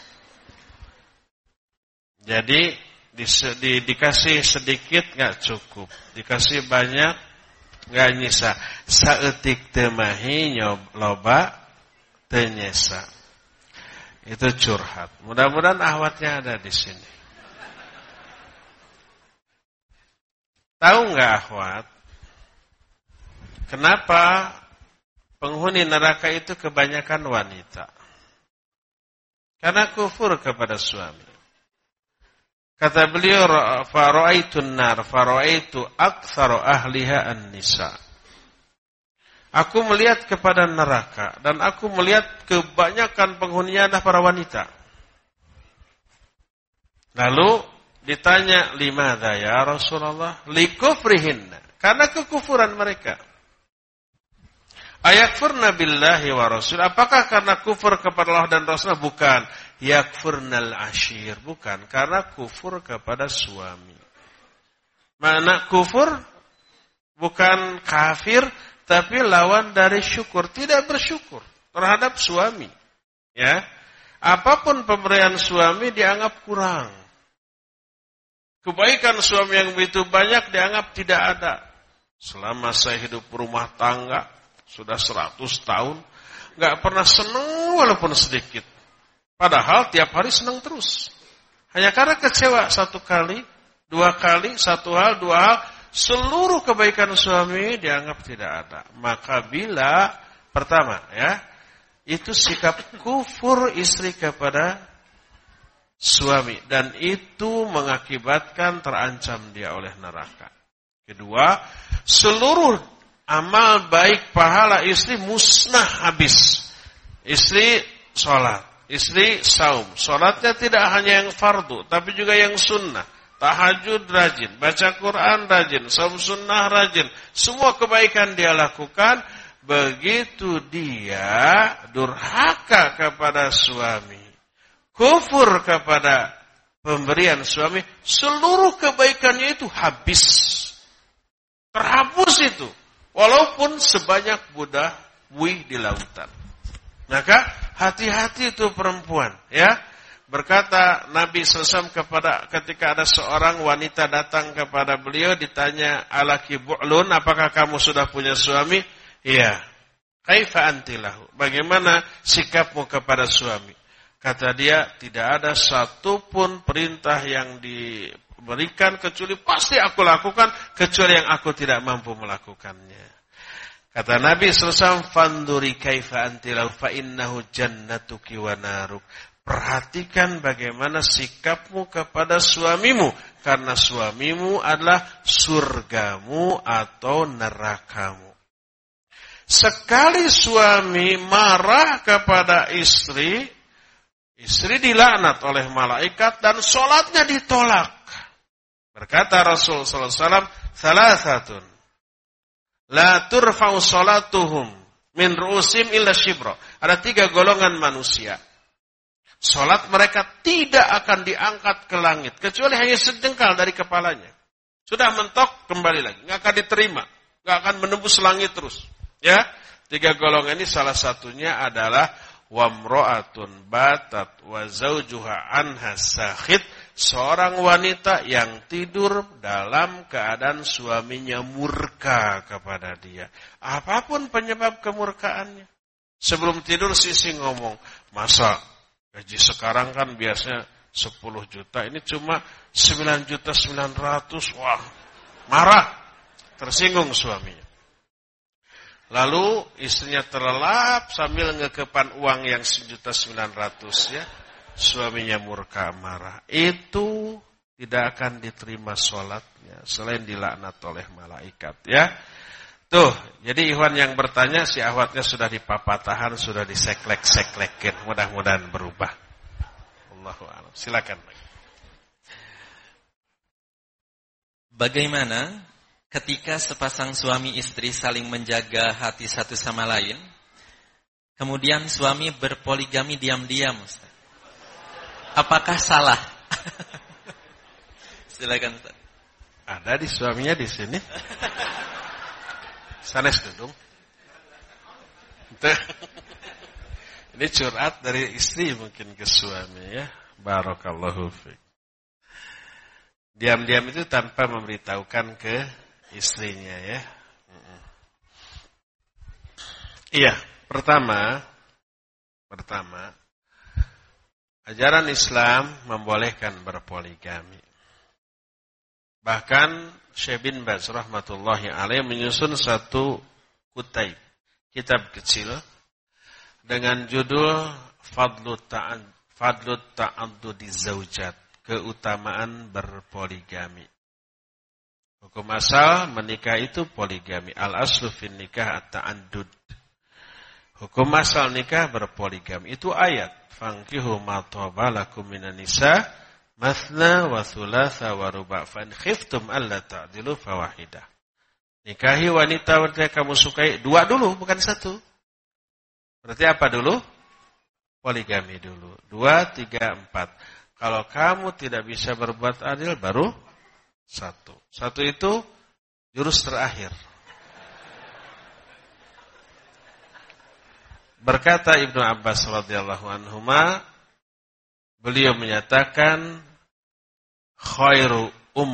Jadi dikasih sedikit nggak cukup, dikasih banyak nggak nyisa. Saeutik teu mahi loba teu nyesa. Itu curhat. Mudah-mudahan ahwatnya ada di sini. Tahu nggak ahwat? Kenapa penghuni neraka itu kebanyakan wanita? Karena kufur kepada suami. Kata beliau, fara'aitun nar, fara'aitu aktsaru ahliha an-nisa. Aku melihat kepada neraka dan aku melihat kebanyakan penghuninya adalah para wanita. Lalu ditanya, limadza ya Rasulullah? Likufrihinna, karena kekufuran mereka. Ayakfurna billahi wa rasul, apakah karena kufur kepada Allah dan Rasulnya? Bukan. Yakfurnal ashir, bukan, karena kufur kepada suami. Mana kufur? Bukan kafir, tapi lawan dari syukur, tidak bersyukur terhadap suami. Ya, apapun pemberian suami dianggap kurang. Kebaikan suami yang begitu banyak dianggap tidak ada. Selama saya hidup rumah tangga sudah 100 tahun, nggak pernah senang walaupun sedikit. Padahal tiap hari senang terus. Hanya karena kecewa 1 kali, 2 kali, 1 hal, 2 hal, seluruh kebaikan suami dianggap tidak ada. Maka bila pertama ya, itu sikap kufur istri kepada suami dan itu mengakibatkan terancam dia oleh neraka. Kedua, seluruh amal baik pahala istri musnah habis. Istri sholat, istri saum. Sholatnya tidak hanya yang fardu, tapi juga yang sunnah. Tahajud rajin, baca Quran rajin, saum sunnah rajin. Semua kebaikan dia lakukan. Begitu dia durhaka kepada suami, kufur kepada pemberian suami, seluruh kebaikannya itu habis. Terhapus itu. Walaupun sebanyak buih di lautan. Maka hati-hati itu perempuan, ya. Berkata Nabi SAW ketika ada seorang wanita datang kepada beliau ditanya, alaki bu'lun, apakah kamu sudah punya suami? Iya. Kaifa antilahu? Bagaimana sikapmu kepada suami? Kata dia, tidak ada satupun perintah yang diberikan kecuali pasti aku lakukan, kecuali yang aku tidak mampu melakukannya. Kata Nabi SAW, fanduri kaifa antilahu fa innahu jannatuki wa naruk. Perhatikan bagaimana sikapmu kepada suamimu, karena suamimu adalah surgamu atau nerakamu. Sekali suami marah kepada istri, istri dilaknat oleh malaikat dan sholatnya ditolak. Berkata Rasul sallallahu alaihi wasallam, "Thalathatun la turfa'u sholatuhum min ru'usim illa shibra." Ada 3 golongan manusia. Sholat mereka tidak akan diangkat ke langit kecuali hanya sejengkal dari kepalanya. Sudah mentok kembali lagi, enggak akan diterima, enggak akan menembus langit terus. Ya, 3 golongan ini salah satunya adalah wamro'atun batat wa zaujuha anha sakhit, seorang wanita yang tidur dalam keadaan suaminya murka kepada dia. Apapun penyebab kemurkaannya, Sebelum tidur sisi ngomong, masa gaji sekarang kan biasanya 10 juta, ini cuma 9.900.000, wah, marah, tersinggung suaminya. Lalu istrinya terlelap sambil ngekepan uang yang 1.900.000 ya. Suaminya murka marah. Itu tidak akan diterima sholatnya selain dilaknat oleh malaikat ya. Tuh, jadi Ikhwan yang bertanya si ahwatnya sudah dipapatahan, sudah diseklek-seklekin. Mudah-mudahan berubah. Allahu a'lam. Silakan. Bagaimana ketika sepasang suami istri saling menjaga hati satu sama lain, kemudian suami berpoligami diam-diam, Ustaz? Apakah salah? Silakan, Ustaz. Ada di suaminya di sini. Sanes dudung. Ini curhat dari istri mungkin ke suami ya. Barakallahu fiik. Diam-diam itu tanpa memberitahukan ke istrinya ya. Iya, pertama ajaran Islam membolehkan berpoligami. Bahkan Syekh bin Baz rahmatullahi alaih menyusun satu kutaib, kitab kecil dengan judul Fadlut Ta'addudi Zaujat, keutamaan berpoligami. Hukum asal menikah itu poligami. Al-aslu fin nikah at-ta'addud. Hukum asal nikah berpoligami. Itu ayat. Fankihu ma taba lakum minan nisa mathna wa thulatha wa ruba' fa in khiftum alla ta'dilu fawahidah. Nikahi wanita yang kamu sukai, 2 dulu bukan 1. Berarti apa dulu? Poligami dulu. 2, 3, 4. Kalau kamu tidak bisa berbuat adil baru 1. 1 itu jurus terakhir. Berkata Ibnu Abbas radhiyallahu anhuma, beliau menyatakan khairu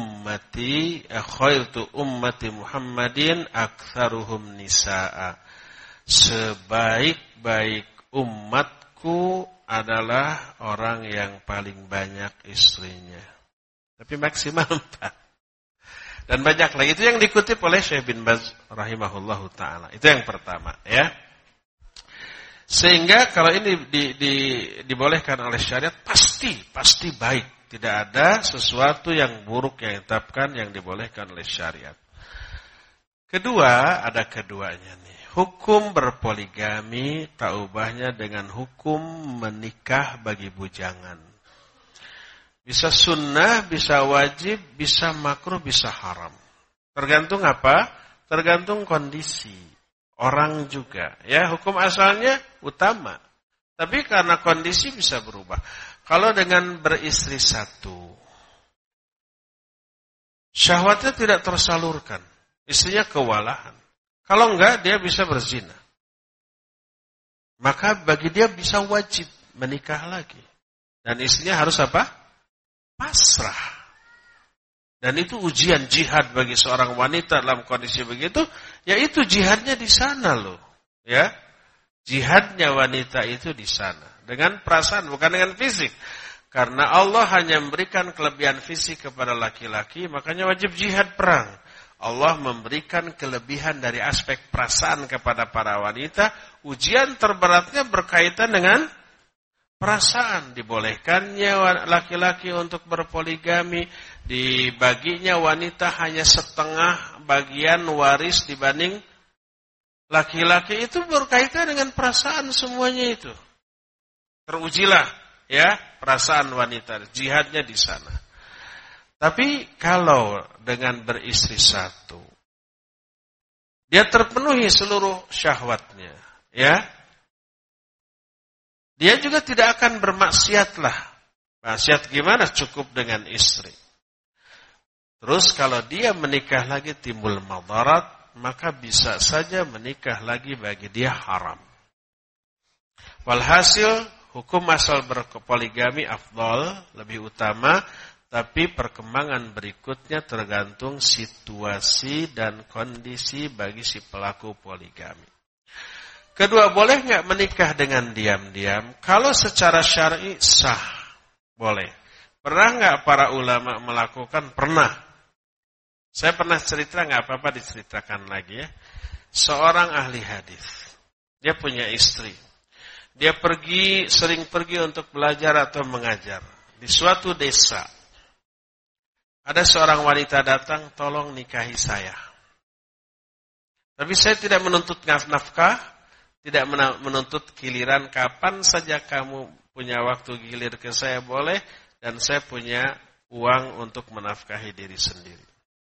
ummati Muhammadin aktsaruhum nisaa. Sebaik-baik umatku adalah orang yang paling banyak istrinya. Tapi maksimal 4. Dan banyak lagi. Itu yang dikutip oleh Syekh bin Baz rahimahullahu ta'ala. Itu yang pertama ya. Sehingga kalau ini dibolehkan oleh syariat, pasti baik. Tidak ada sesuatu yang buruk yang ditetapkan yang dibolehkan oleh syariat. Kedua, ada keduanya nih. Hukum berpoligami tak ubahnya dengan hukum menikah bagi bujangan. Bisa sunnah, bisa wajib, bisa makruh, bisa haram. Tergantung apa? Tergantung kondisi. Orang juga. Ya, hukum asalnya utama. Tapi karena kondisi bisa berubah. Kalau dengan beristri 1, syahwatnya tidak tersalurkan. Istrinya kewalahan. Kalau enggak, dia bisa berzina. Maka bagi dia bisa wajib menikah lagi. Dan istrinya harus apa? Pasrah. Dan itu ujian jihad bagi seorang wanita dalam kondisi begitu, yaitu jihadnya di sana loh. Ya. Jihadnya wanita itu di sana. Dengan perasaan, bukan dengan fisik. Karena Allah hanya memberikan kelebihan fisik kepada laki-laki, makanya wajib jihad perang. Allah memberikan kelebihan dari aspek perasaan kepada para wanita. Ujian terberatnya berkaitan dengan perasaan. Dibolehkannya laki-laki untuk berpoligami. Dibaginya wanita hanya setengah bagian waris dibanding laki-laki. Itu berkaitan dengan perasaan semuanya itu. Terujilah ya perasaan wanita. Jihadnya di sana. Tapi kalau dengan beristri 1, dia terpenuhi seluruh syahwatnya, ya, dia juga tidak akan bermaksiat lah. Maksiat gimana? Cukup dengan istri. Terus kalau dia menikah lagi timbul madarat, maka bisa saja menikah lagi bagi dia haram. Walhasil hukum asal berpoligami afdal, lebih utama. Tapi perkembangan berikutnya tergantung situasi dan kondisi bagi si pelaku poligami. Kedua, boleh nggak menikah dengan diam-diam? Kalau secara syar'i sah, boleh. Pernah nggak para ulama melakukan? Pernah. Saya pernah cerita, nggak apa-apa diceritakan lagi ya. Seorang ahli hadis, dia punya istri. Dia sering pergi untuk belajar atau mengajar. Di suatu desa, ada seorang wanita datang, tolong nikahi saya. Tapi saya tidak menuntut nafkah, tidak menuntut giliran, kapan saja kamu punya waktu gilir ke saya boleh, dan saya punya uang untuk menafkahi diri sendiri.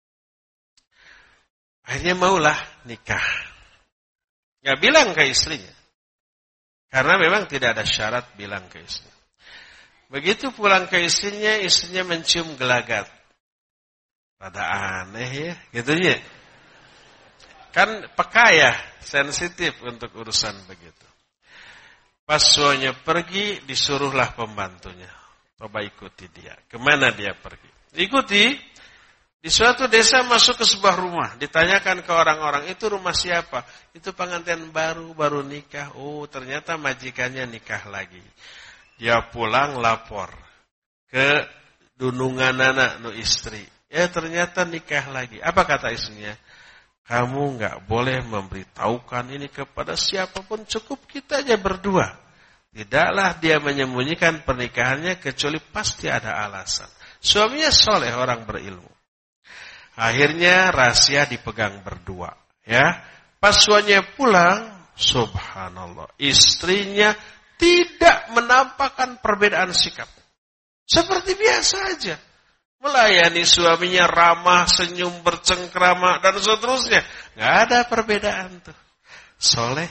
Akhirnya maulah nikah. Gak bilang ke istrinya. Karena memang tidak ada syarat bilang ke istrinya. Begitu pulang ke istrinya mencium gelagat. Rada aneh ya, gitu ya. Kan peka ya, sensitif untuk urusan begitu. Pas suaminya pergi, disuruhlah pembantunya. Coba ikuti dia. Kemana dia pergi? Ikuti. Di suatu desa masuk ke sebuah rumah. Ditanyakan ke orang-orang, itu rumah siapa? Itu pengantin baru nikah. Oh, ternyata majikannya nikah lagi. Dia pulang lapor ke dunungan anak nu istri. Ya ternyata nikah lagi. Apa kata istrinya? Kamu nggak boleh memberitahukan ini kepada siapapun, cukup kita aja berdua. Tidaklah dia menyembunyikan pernikahannya kecuali pasti ada alasan. Suaminya soleh, orang berilmu. Akhirnya rahasia dipegang berdua. Ya, pas suaminya pulang, subhanallah, istrinya tidak menampakkan perbedaan sikap. Seperti biasa aja. Melayani suaminya ramah, senyum, bercengkrama, dan seterusnya. Nggak ada perbedaan tuh. Soleh.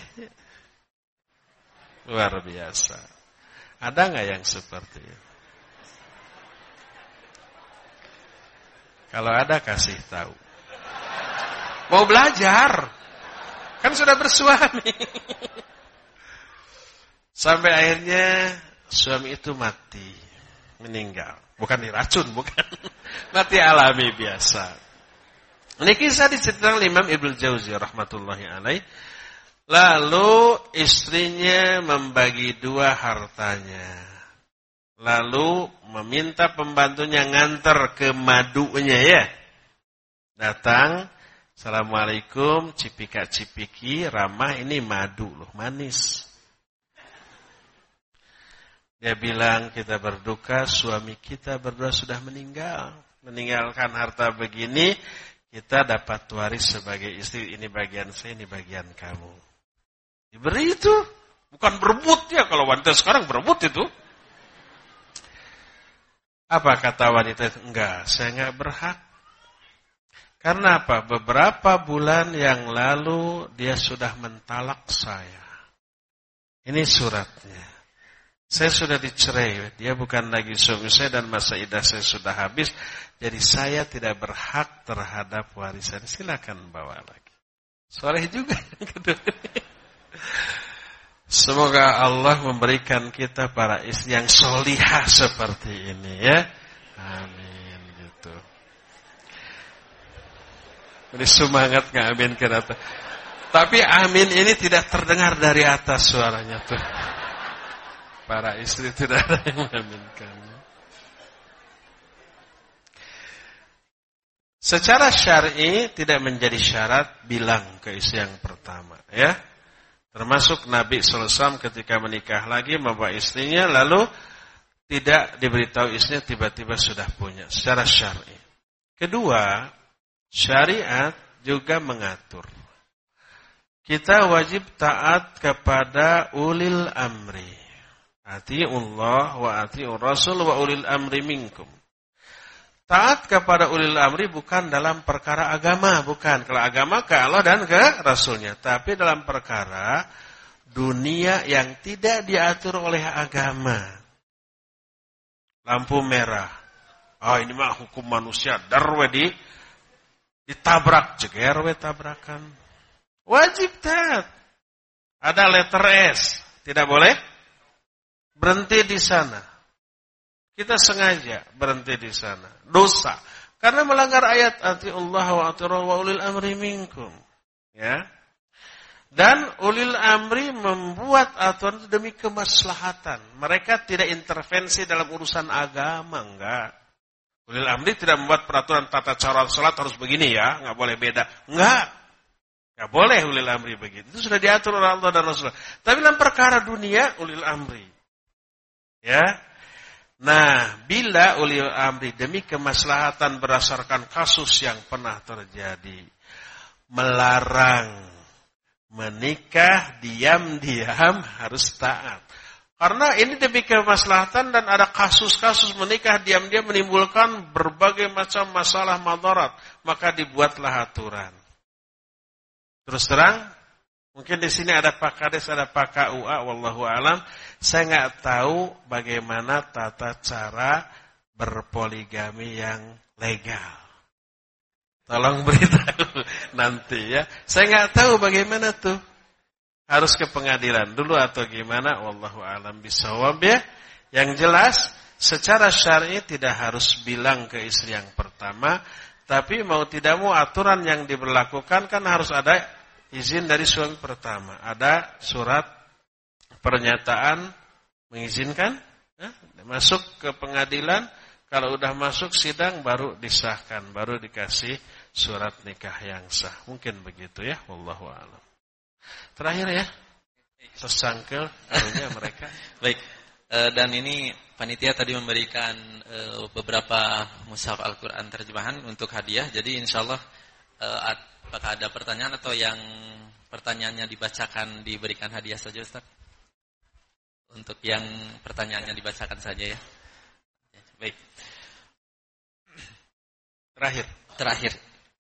Luar biasa. Ada nggak yang seperti itu? Kalau ada kasih tahu. Mau belajar. Kan sudah bersuami. Sampai akhirnya suami itu mati. Meninggal. Bukan diracun, bukan. Mati alami biasa. Ini kisah diceritakan Imam Ibnu Jauzi rahmatullahi alaih. Lalu istrinya membagi dua hartanya. Lalu meminta pembantunya nganter ke madunya ya. Datang, assalamualaikum, cipika-cipiki, ramah, ini madu loh, manis. Dia bilang, kita berduka, suami kita berdua sudah meninggal. Meninggalkan harta begini, kita dapat waris sebagai istri, ini bagian saya, ini bagian kamu. Diberi itu, bukan berebut ya, kalau wanita sekarang berebut itu. Apa kata wanita itu? Enggak, saya enggak berhak. Karena apa? Beberapa bulan yang lalu dia sudah mentalak saya. Ini suratnya. Saya sudah dicerai, dia bukan lagi suami saya dan masa iddah saya sudah habis. Jadi saya tidak berhak terhadap warisan. Silakan bawa lagi. Soleh juga yang kedua. Semoga Allah memberikan kita para istri yang solihah seperti ini ya. Amin gitu. Ini semangat nggak amin ke atas. Tapi amin ini tidak terdengar dari atas suaranya tuh. Para istri tidak ada yang mengaminkan. Secara syar'i tidak menjadi syarat bilang ke istri yang pertama ya. Termasuk Nabi SAW ketika menikah lagi membawa istrinya lalu tidak diberitahu istrinya tiba-tiba sudah punya secara syar'i. Kedua, syariat juga mengatur. Kita wajib taat kepada ulil amri. Ati'ullah wa ati'ur rasul wa ulil amri minkum. Taat kepada ulil amri bukan dalam perkara agama, bukan. Kalau agama ke Allah dan ke Rasulnya. Tapi dalam perkara dunia yang tidak diatur oleh agama. Lampu merah. Oh ini mah hukum manusia. Darwe ditabrak. Jeger we tabrakan. Wajib taat. Ada letter S. Tidak boleh berhenti di sana. Kita sengaja berhenti di sana. Dosa. Karena melanggar ayat atiullah wa atiur wa ulil amri minkum. Ya. Dan ulil amri membuat aturan itu demi kemaslahatan. Mereka tidak intervensi dalam urusan agama, enggak. Ulil amri tidak membuat peraturan tata cara salat harus begini ya, enggak boleh beda. Enggak. Enggak boleh ulil amri begitu. Itu sudah diatur oleh Allah dan Rasulullah. Tapi dalam perkara dunia ulil amri. Ya. Nah, bila ulil amri demi kemaslahatan berdasarkan kasus yang pernah terjadi, melarang menikah diam-diam harus taat. Karena ini demi kemaslahatan dan ada kasus-kasus menikah diam-diam menimbulkan berbagai macam masalah madarat, maka dibuatlah aturan. Terus terang, mungkin di sini ada Pak Kades, ada Pak KUA, wallahu alam. Saya nggak tahu bagaimana tata cara berpoligami yang legal. Tolong beritahu nanti ya. Saya nggak tahu bagaimana tuh. Harus ke pengadilan dulu atau gimana? Wallahu alam bisawab ya. Yang jelas, secara syar'i tidak harus bilang ke istri yang pertama. Tapi mau tidak mau aturan yang diberlakukan kan harus ada izin dari suami pertama. Ada surat pernyataan mengizinkan. Masuk ke pengadilan. Kalau udah masuk sidang baru disahkan, baru dikasih surat nikah yang sah. Mungkin begitu ya, wallahu a'lam. Terakhir ya, sesangkel karunia mereka. Baik, dan ini panitia tadi memberikan beberapa mushaf Al-Quran terjemahan untuk hadiah. Jadi insyaallah apakah ada pertanyaan atau yang pertanyaannya dibacakan diberikan hadiah saja Ustaz? Untuk yang pertanyaannya dibacakan saja ya. Baik. Terakhir.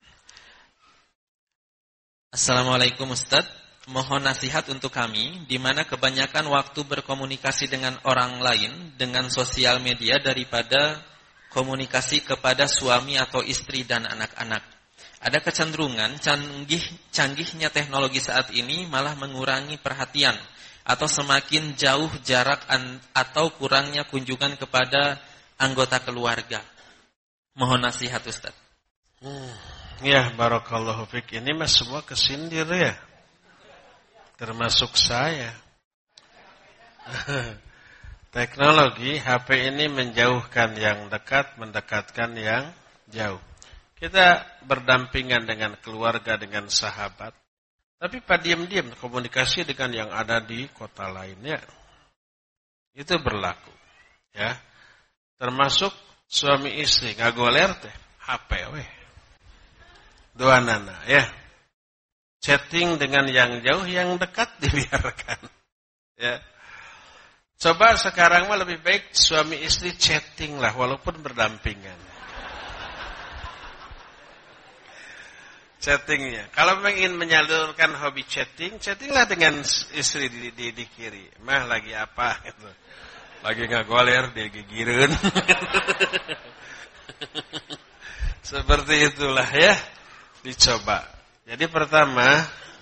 Assalamualaikum Ustaz. Mohon nasihat untuk kami, di mana kebanyakan waktu berkomunikasi dengan orang lain dengan sosial media daripada komunikasi kepada suami atau istri dan anak-anak. Ada kecenderungan canggihnya teknologi saat ini malah mengurangi perhatian atau semakin jauh jarak atau kurangnya kunjungan kepada anggota keluarga. Mohon nasihat Ustaz. Ya, barakallahu fiik. Ini mas semua kesindir ya. Termasuk saya. Teknologi HP ini menjauhkan yang dekat, mendekatkan yang jauh. Kita berdampingan dengan keluarga, dengan sahabat. Tapi diam-diam komunikasi dengan yang ada di kota lainnya. Itu berlaku. Ya. Termasuk suami istri ngagoler teh HP weh. Dua nana ya. Chatting dengan yang jauh, yang dekat dibiarkan. Ya. Coba sekarang mah lebih baik suami istri chatting lah walaupun berdampingan. Chattingnya. Kalau ingin menyalurkan hobi chattinglah dengan istri di kiri. Mah lagi apa gitu. Lagi ngagoler, dia gigireun. Seperti itulah ya. Dicoba. Jadi pertama,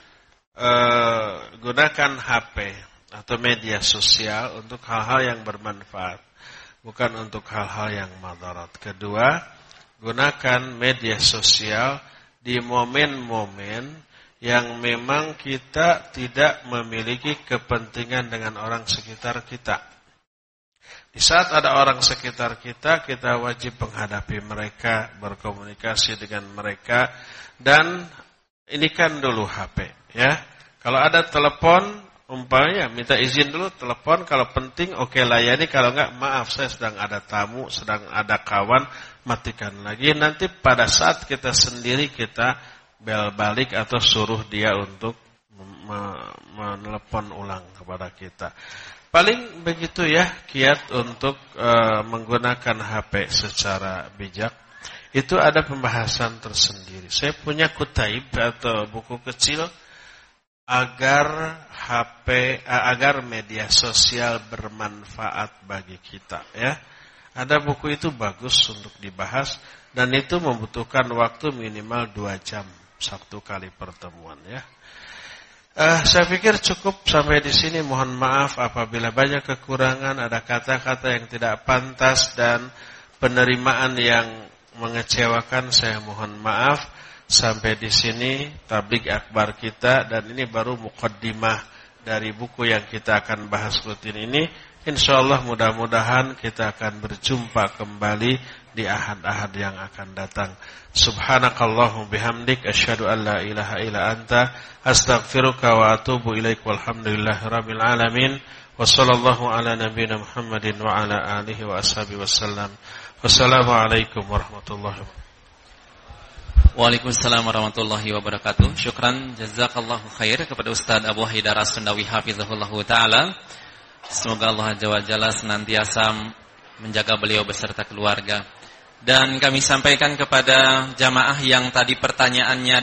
gunakan HP atau media sosial untuk hal-hal yang bermanfaat. Bukan untuk hal-hal yang madarat. Kedua, gunakan media sosial di momen-momen yang memang kita tidak memiliki kepentingan dengan orang sekitar kita. Di saat ada orang sekitar kita, kita wajib menghadapi mereka, berkomunikasi dengan mereka, dan ini kan dulu HP, ya. Kalau ada telepon, umpamanya minta izin dulu telepon, kalau penting oke layani, kalau enggak maaf saya sedang ada tamu, sedang ada kawan, matikan lagi. Nanti pada saat kita sendiri kita bel balik atau suruh dia untuk menelepon ulang kepada kita. Paling begitu ya kiat untuk menggunakan HP secara bijak. Itu ada pembahasan tersendiri. Saya punya kutaib atau buku kecil agar agar media sosial bermanfaat bagi kita ya. Ada buku itu bagus untuk dibahas dan itu membutuhkan waktu minimal 2 jam satu kali pertemuan ya. Saya pikir cukup sampai di sini. Mohon maaf apabila banyak kekurangan, ada kata-kata yang tidak pantas dan penerimaan yang mengecewakan, saya mohon maaf. Sampai di sini tabligh akbar kita, dan ini baru muqaddimah dari buku yang kita akan bahas rutin ini. Insyaallah mudah-mudahan kita akan berjumpa kembali di ahad-ahad yang akan datang. Subhanakallahumma bihamdik asyhadu an la ilaha illa anta astaghfiruka wa atubu ilaik. Walhamdulillahirabbil alamin. Wassallallahu ala nabiyyina Muhammadin wa ala alihi wa ashabihi wasallam. Wassalamualaikum warahmatullahi wabarakatuh. Waalaikumsalam warahmatullahi wabarakatuh. Syukran jazakallahu khair kepada Ustaz Abu Haidar As-Sundawi hafizahullahu taala. Semoga Allah Azza wa Jalla senantiasa menjaga beliau beserta keluarga. Dan kami sampaikan kepada jamaah yang tadi pertanyaannya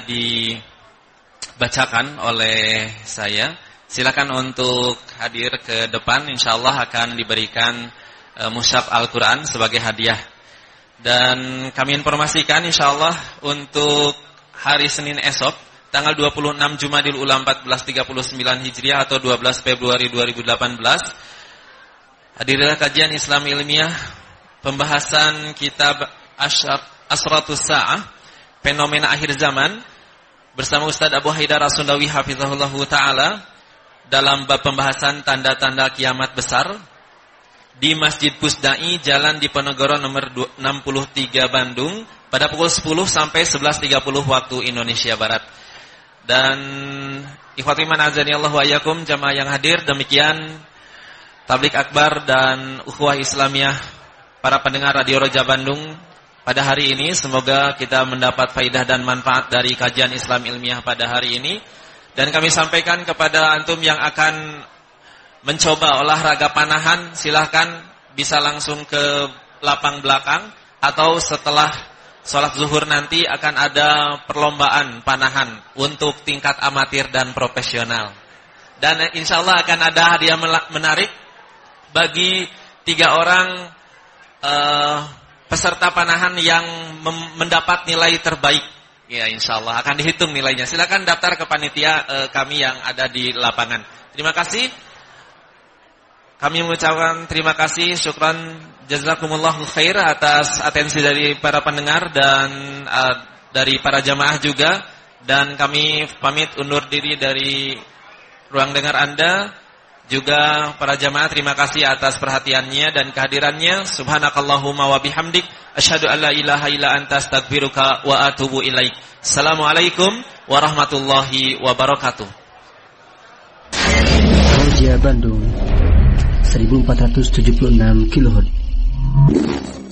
dibacakan oleh saya, silakan untuk hadir ke depan, insyaallah akan diberikan mushaf Al-Quran sebagai hadiah. Dan kami informasikan insyaallah untuk hari Senin esok tanggal 26 Jumadil Ula 1439 Hijriah atau 12 Februari 2018, hadirilah kajian Islam ilmiah pembahasan kitab Asratus Sa'ah, fenomena akhir zaman, bersama Ustaz Abu Haidar As-Sundawi hafizahullahu taala dalam bab pembahasan tanda-tanda kiamat besar di Masjid Pusdai, Jalan Diponegoro nomor 63 Bandung pada pukul 10 sampai 11.30 waktu Indonesia Barat. Dan ikhwati man azanillahu wa iyyakum, jamaah yang hadir, demikian tabligh akbar dan ukhuwah Islamiyah para pendengar Radio Roja Bandung pada hari ini. Semoga kita mendapat faidah dan manfaat dari kajian Islam ilmiah pada hari ini. Dan kami sampaikan kepada antum yang akan mencoba olahraga panahan, silahkan bisa langsung ke lapang belakang, atau setelah sholat zuhur nanti akan ada perlombaan panahan untuk tingkat amatir dan profesional. Dan insyaallah akan ada hadiah menarik bagi 3 orang peserta panahan yang mendapat nilai terbaik. Ya, insyaallah akan dihitung nilainya. Silakan daftar ke panitia kami yang ada di lapangan. Terima kasih. Kami mengucapkan terima kasih, syukran jazakumullahu khair atas atensi dari para pendengar dan dari para jamaah juga. Dan kami pamit undur diri dari ruang dengar Anda. Juga para jamaah terima kasih atas perhatiannya dan kehadirannya. Subhanakallahumma wa bihamdik asyhadu an la ilaha illa anta astaghfiruka wa atubu ilaik. Assalamualaikum warahmatullahi wabarakatuh. Roja Bandung 1476 kHz.